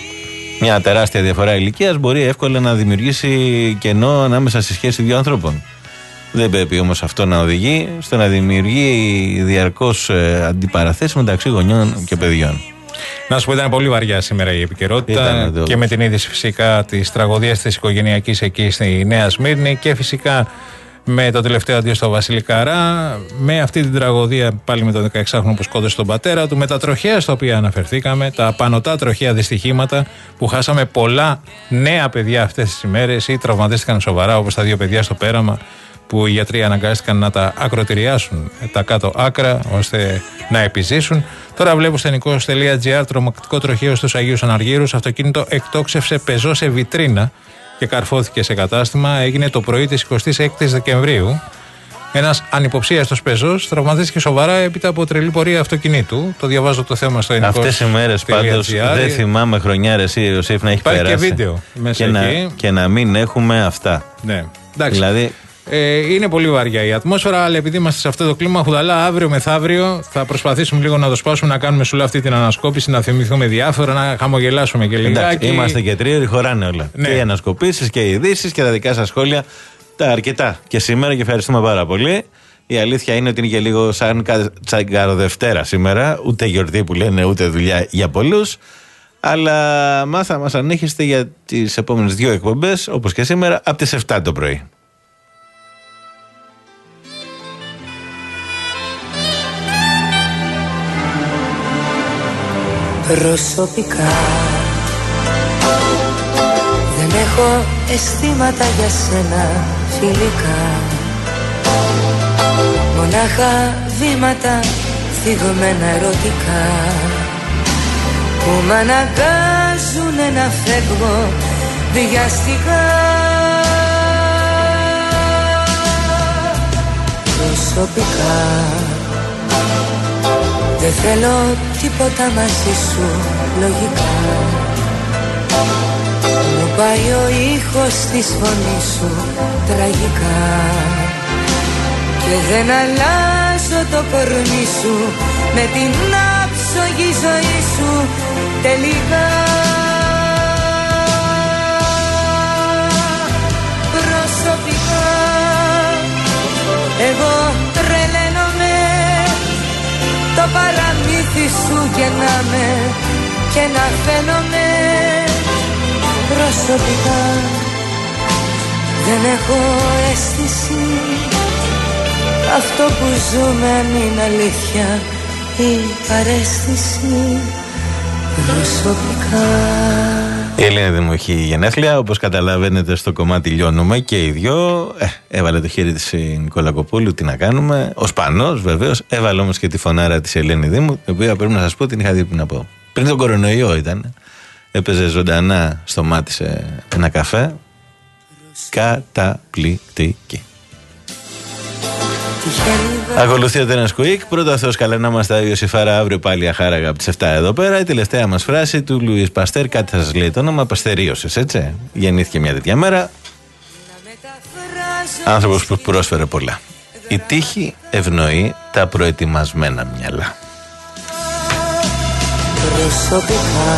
μια τεράστια διαφορά ηλικίας μπορεί εύκολα να δημιουργήσει κενό ανάμεσα στη σχέση δύο ανθρώπων. Δεν πρέπει όμως αυτό να οδηγεί στο να δημιουργεί διαρκώς ε, αντιπαραθέσεις μεταξύ γονιών και παιδιών. Να σου πω, ήταν πολύ βαριά σήμερα η επικαιρότητα και με την είδηση φυσικά της τραγωδίας της οικογενειακής εκεί στη Νέα Σμύρνη και φυσικά με το τελευταίο αντίο στο Βασίλη Καρά, με αυτή την τραγωδία πάλι με τον δεκαεξάχρονο που σκότωσε τον πατέρα του, με τα τροχαία στα οποία αναφερθήκαμε, τα πανωτά τροχαία δυστυχήματα που χάσαμε πολλά νέα παιδιά αυτές τις ημέρες ή τραυματίστηκαν σοβαρά, όπως τα δύο παιδιά στο Πέραμα που οι γιατροί αναγκάστηκαν να τα ακροτηριάσουν τα κάτω άκρα ώστε να επιζήσουν. Τώρα βλέπω στο νικός τελεία τζι άρ τρομακτικό τροχαίο στους Αγίους Αναργύρους. Αυτοκίνητο εκτόξευσε πεζό σε βιτρίνα και καρφώθηκε σε κατάστημα. Έγινε το πρωί της εικοστής έκτης Δεκεμβρίου. Ένας ανυποψίαστος πεζός τραυματίστηκε σοβαρά έπειτα από τρελή πορεία αυτοκινήτου. Το διαβάζω το θέμα στο ενικός. Αυτές οι μέρες πάντως δεν θυμάμαι χρονιά ρε εσύ, Ιωσήφ, να έχει Υπάρχει περάσει. Και βίντεο μέσα και, εκεί. να, και να μην έχουμε αυτά. Ναι. Εντάξει. Δηλαδή, Ε, είναι πολύ βαριά η ατμόσφαιρα, αλλά επειδή είμαστε σε αυτό το κλίμα, Χουδαλά, αύριο μεθαύριο θα προσπαθήσουμε λίγο να το σπάσουμε, να κάνουμε σου αυτή την ανασκόπηση, να θυμηθούμε διάφορα, να χαμογελάσουμε και λιγάκι. Είμαστε και τρίωροι, χωράνε όλα. Ναι. Και οι ανασκοπήσεις και οι ειδήσεις και τα δικά σας σχόλια. Τα αρκετά και σήμερα και ευχαριστούμε πάρα πολύ. Η αλήθεια είναι ότι είναι και λίγο σαν τσαγκαροδευτέρα σήμερα. Ούτε γιορτή που λένε, ούτε δουλειά για πολλούς. Αλλά μας θα μας ανέχεστε για τις επόμενες δύο εκπομπές, όπως και σήμερα, από τις εφτά το πρωί. Προσωπικά δεν έχω αισθήματα για σένα φιλικά, μονάχα βήματα θυγμένα ερωτικά που μ' αναγκάζουνε να φεύγω βιαστικά. Προσωπικά δεν θέλω τίποτα μαζί σου λογικά. Μου πάει ο ήχος της φωνής σου τραγικά και δεν αλλάζω το κορμί σου με την άψογη ζωή σου τελικά. Προσωπικά εγώ τρελαίνομαι, το παραμύθι σου γεννάμε και να φαίνομαι. Προσωπικά δεν έχω αίσθηση, αυτό που ζούμε αν είναι αλήθεια ή παρέστηση. Προσωπικά Η Ελένη Δήμου έχει γενέθλια, όπως καταλαβαίνετε στο κομμάτι λιώνουμε και οι δυο. Ε, έβαλε το χέρι της η Νικολακοπούλου, τι να κάνουμε. Ο Σπανός βεβαίως, έβαλε όμως και τη φωνάρα της Ελένη Δήμου, την οποία πρέπει να σας πω την είχα δει πριν από. Πριν τον κορονοϊό ήταν. Έπαιζε ζωντανά στο μάτι σε ένα καφέ. Καταπληκτική. Ακολουθεί ο Τένας Κουίκ. Πρώτα Θεός καλά να είμαστε, Ιωσήφαρα, αύριο πάλι αχάραγα από τις εφτά εδώ πέρα. Η τελευταία μας φράση του Λουίς Παστέρ, κάτι θα σας λέει το όνομα, Παστερίωσες, έτσι. Γεννήθηκε μια τέτοια μέρα. Άνθρωπος που πρόσφερε πολλά. Η τύχη ευνοεί τα προετοιμασμένα μυαλά. Προσωπικά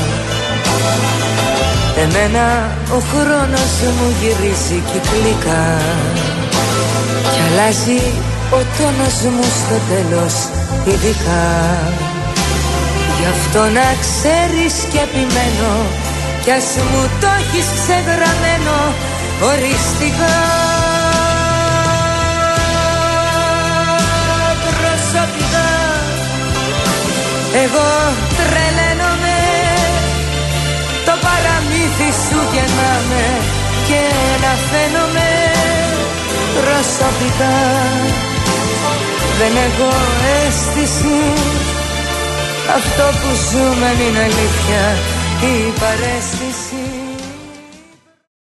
εμένα ο χρόνος μου γυρίζει κυκλικά κι αλλάζει ο τόνος μου στο τέλος ειδικά. Γι' αυτό να ξέρεις και επιμένω κι ας μου το έχεις ξεγραμμένο οριστικά. Εγώ τρελαίνομαι, το παραμύθι σου γεννάμε και να φαίνομαι προσωπικά. Δεν έχω αίσθηση, αυτό που ζούμε είναι αλήθεια, η παρέστηση.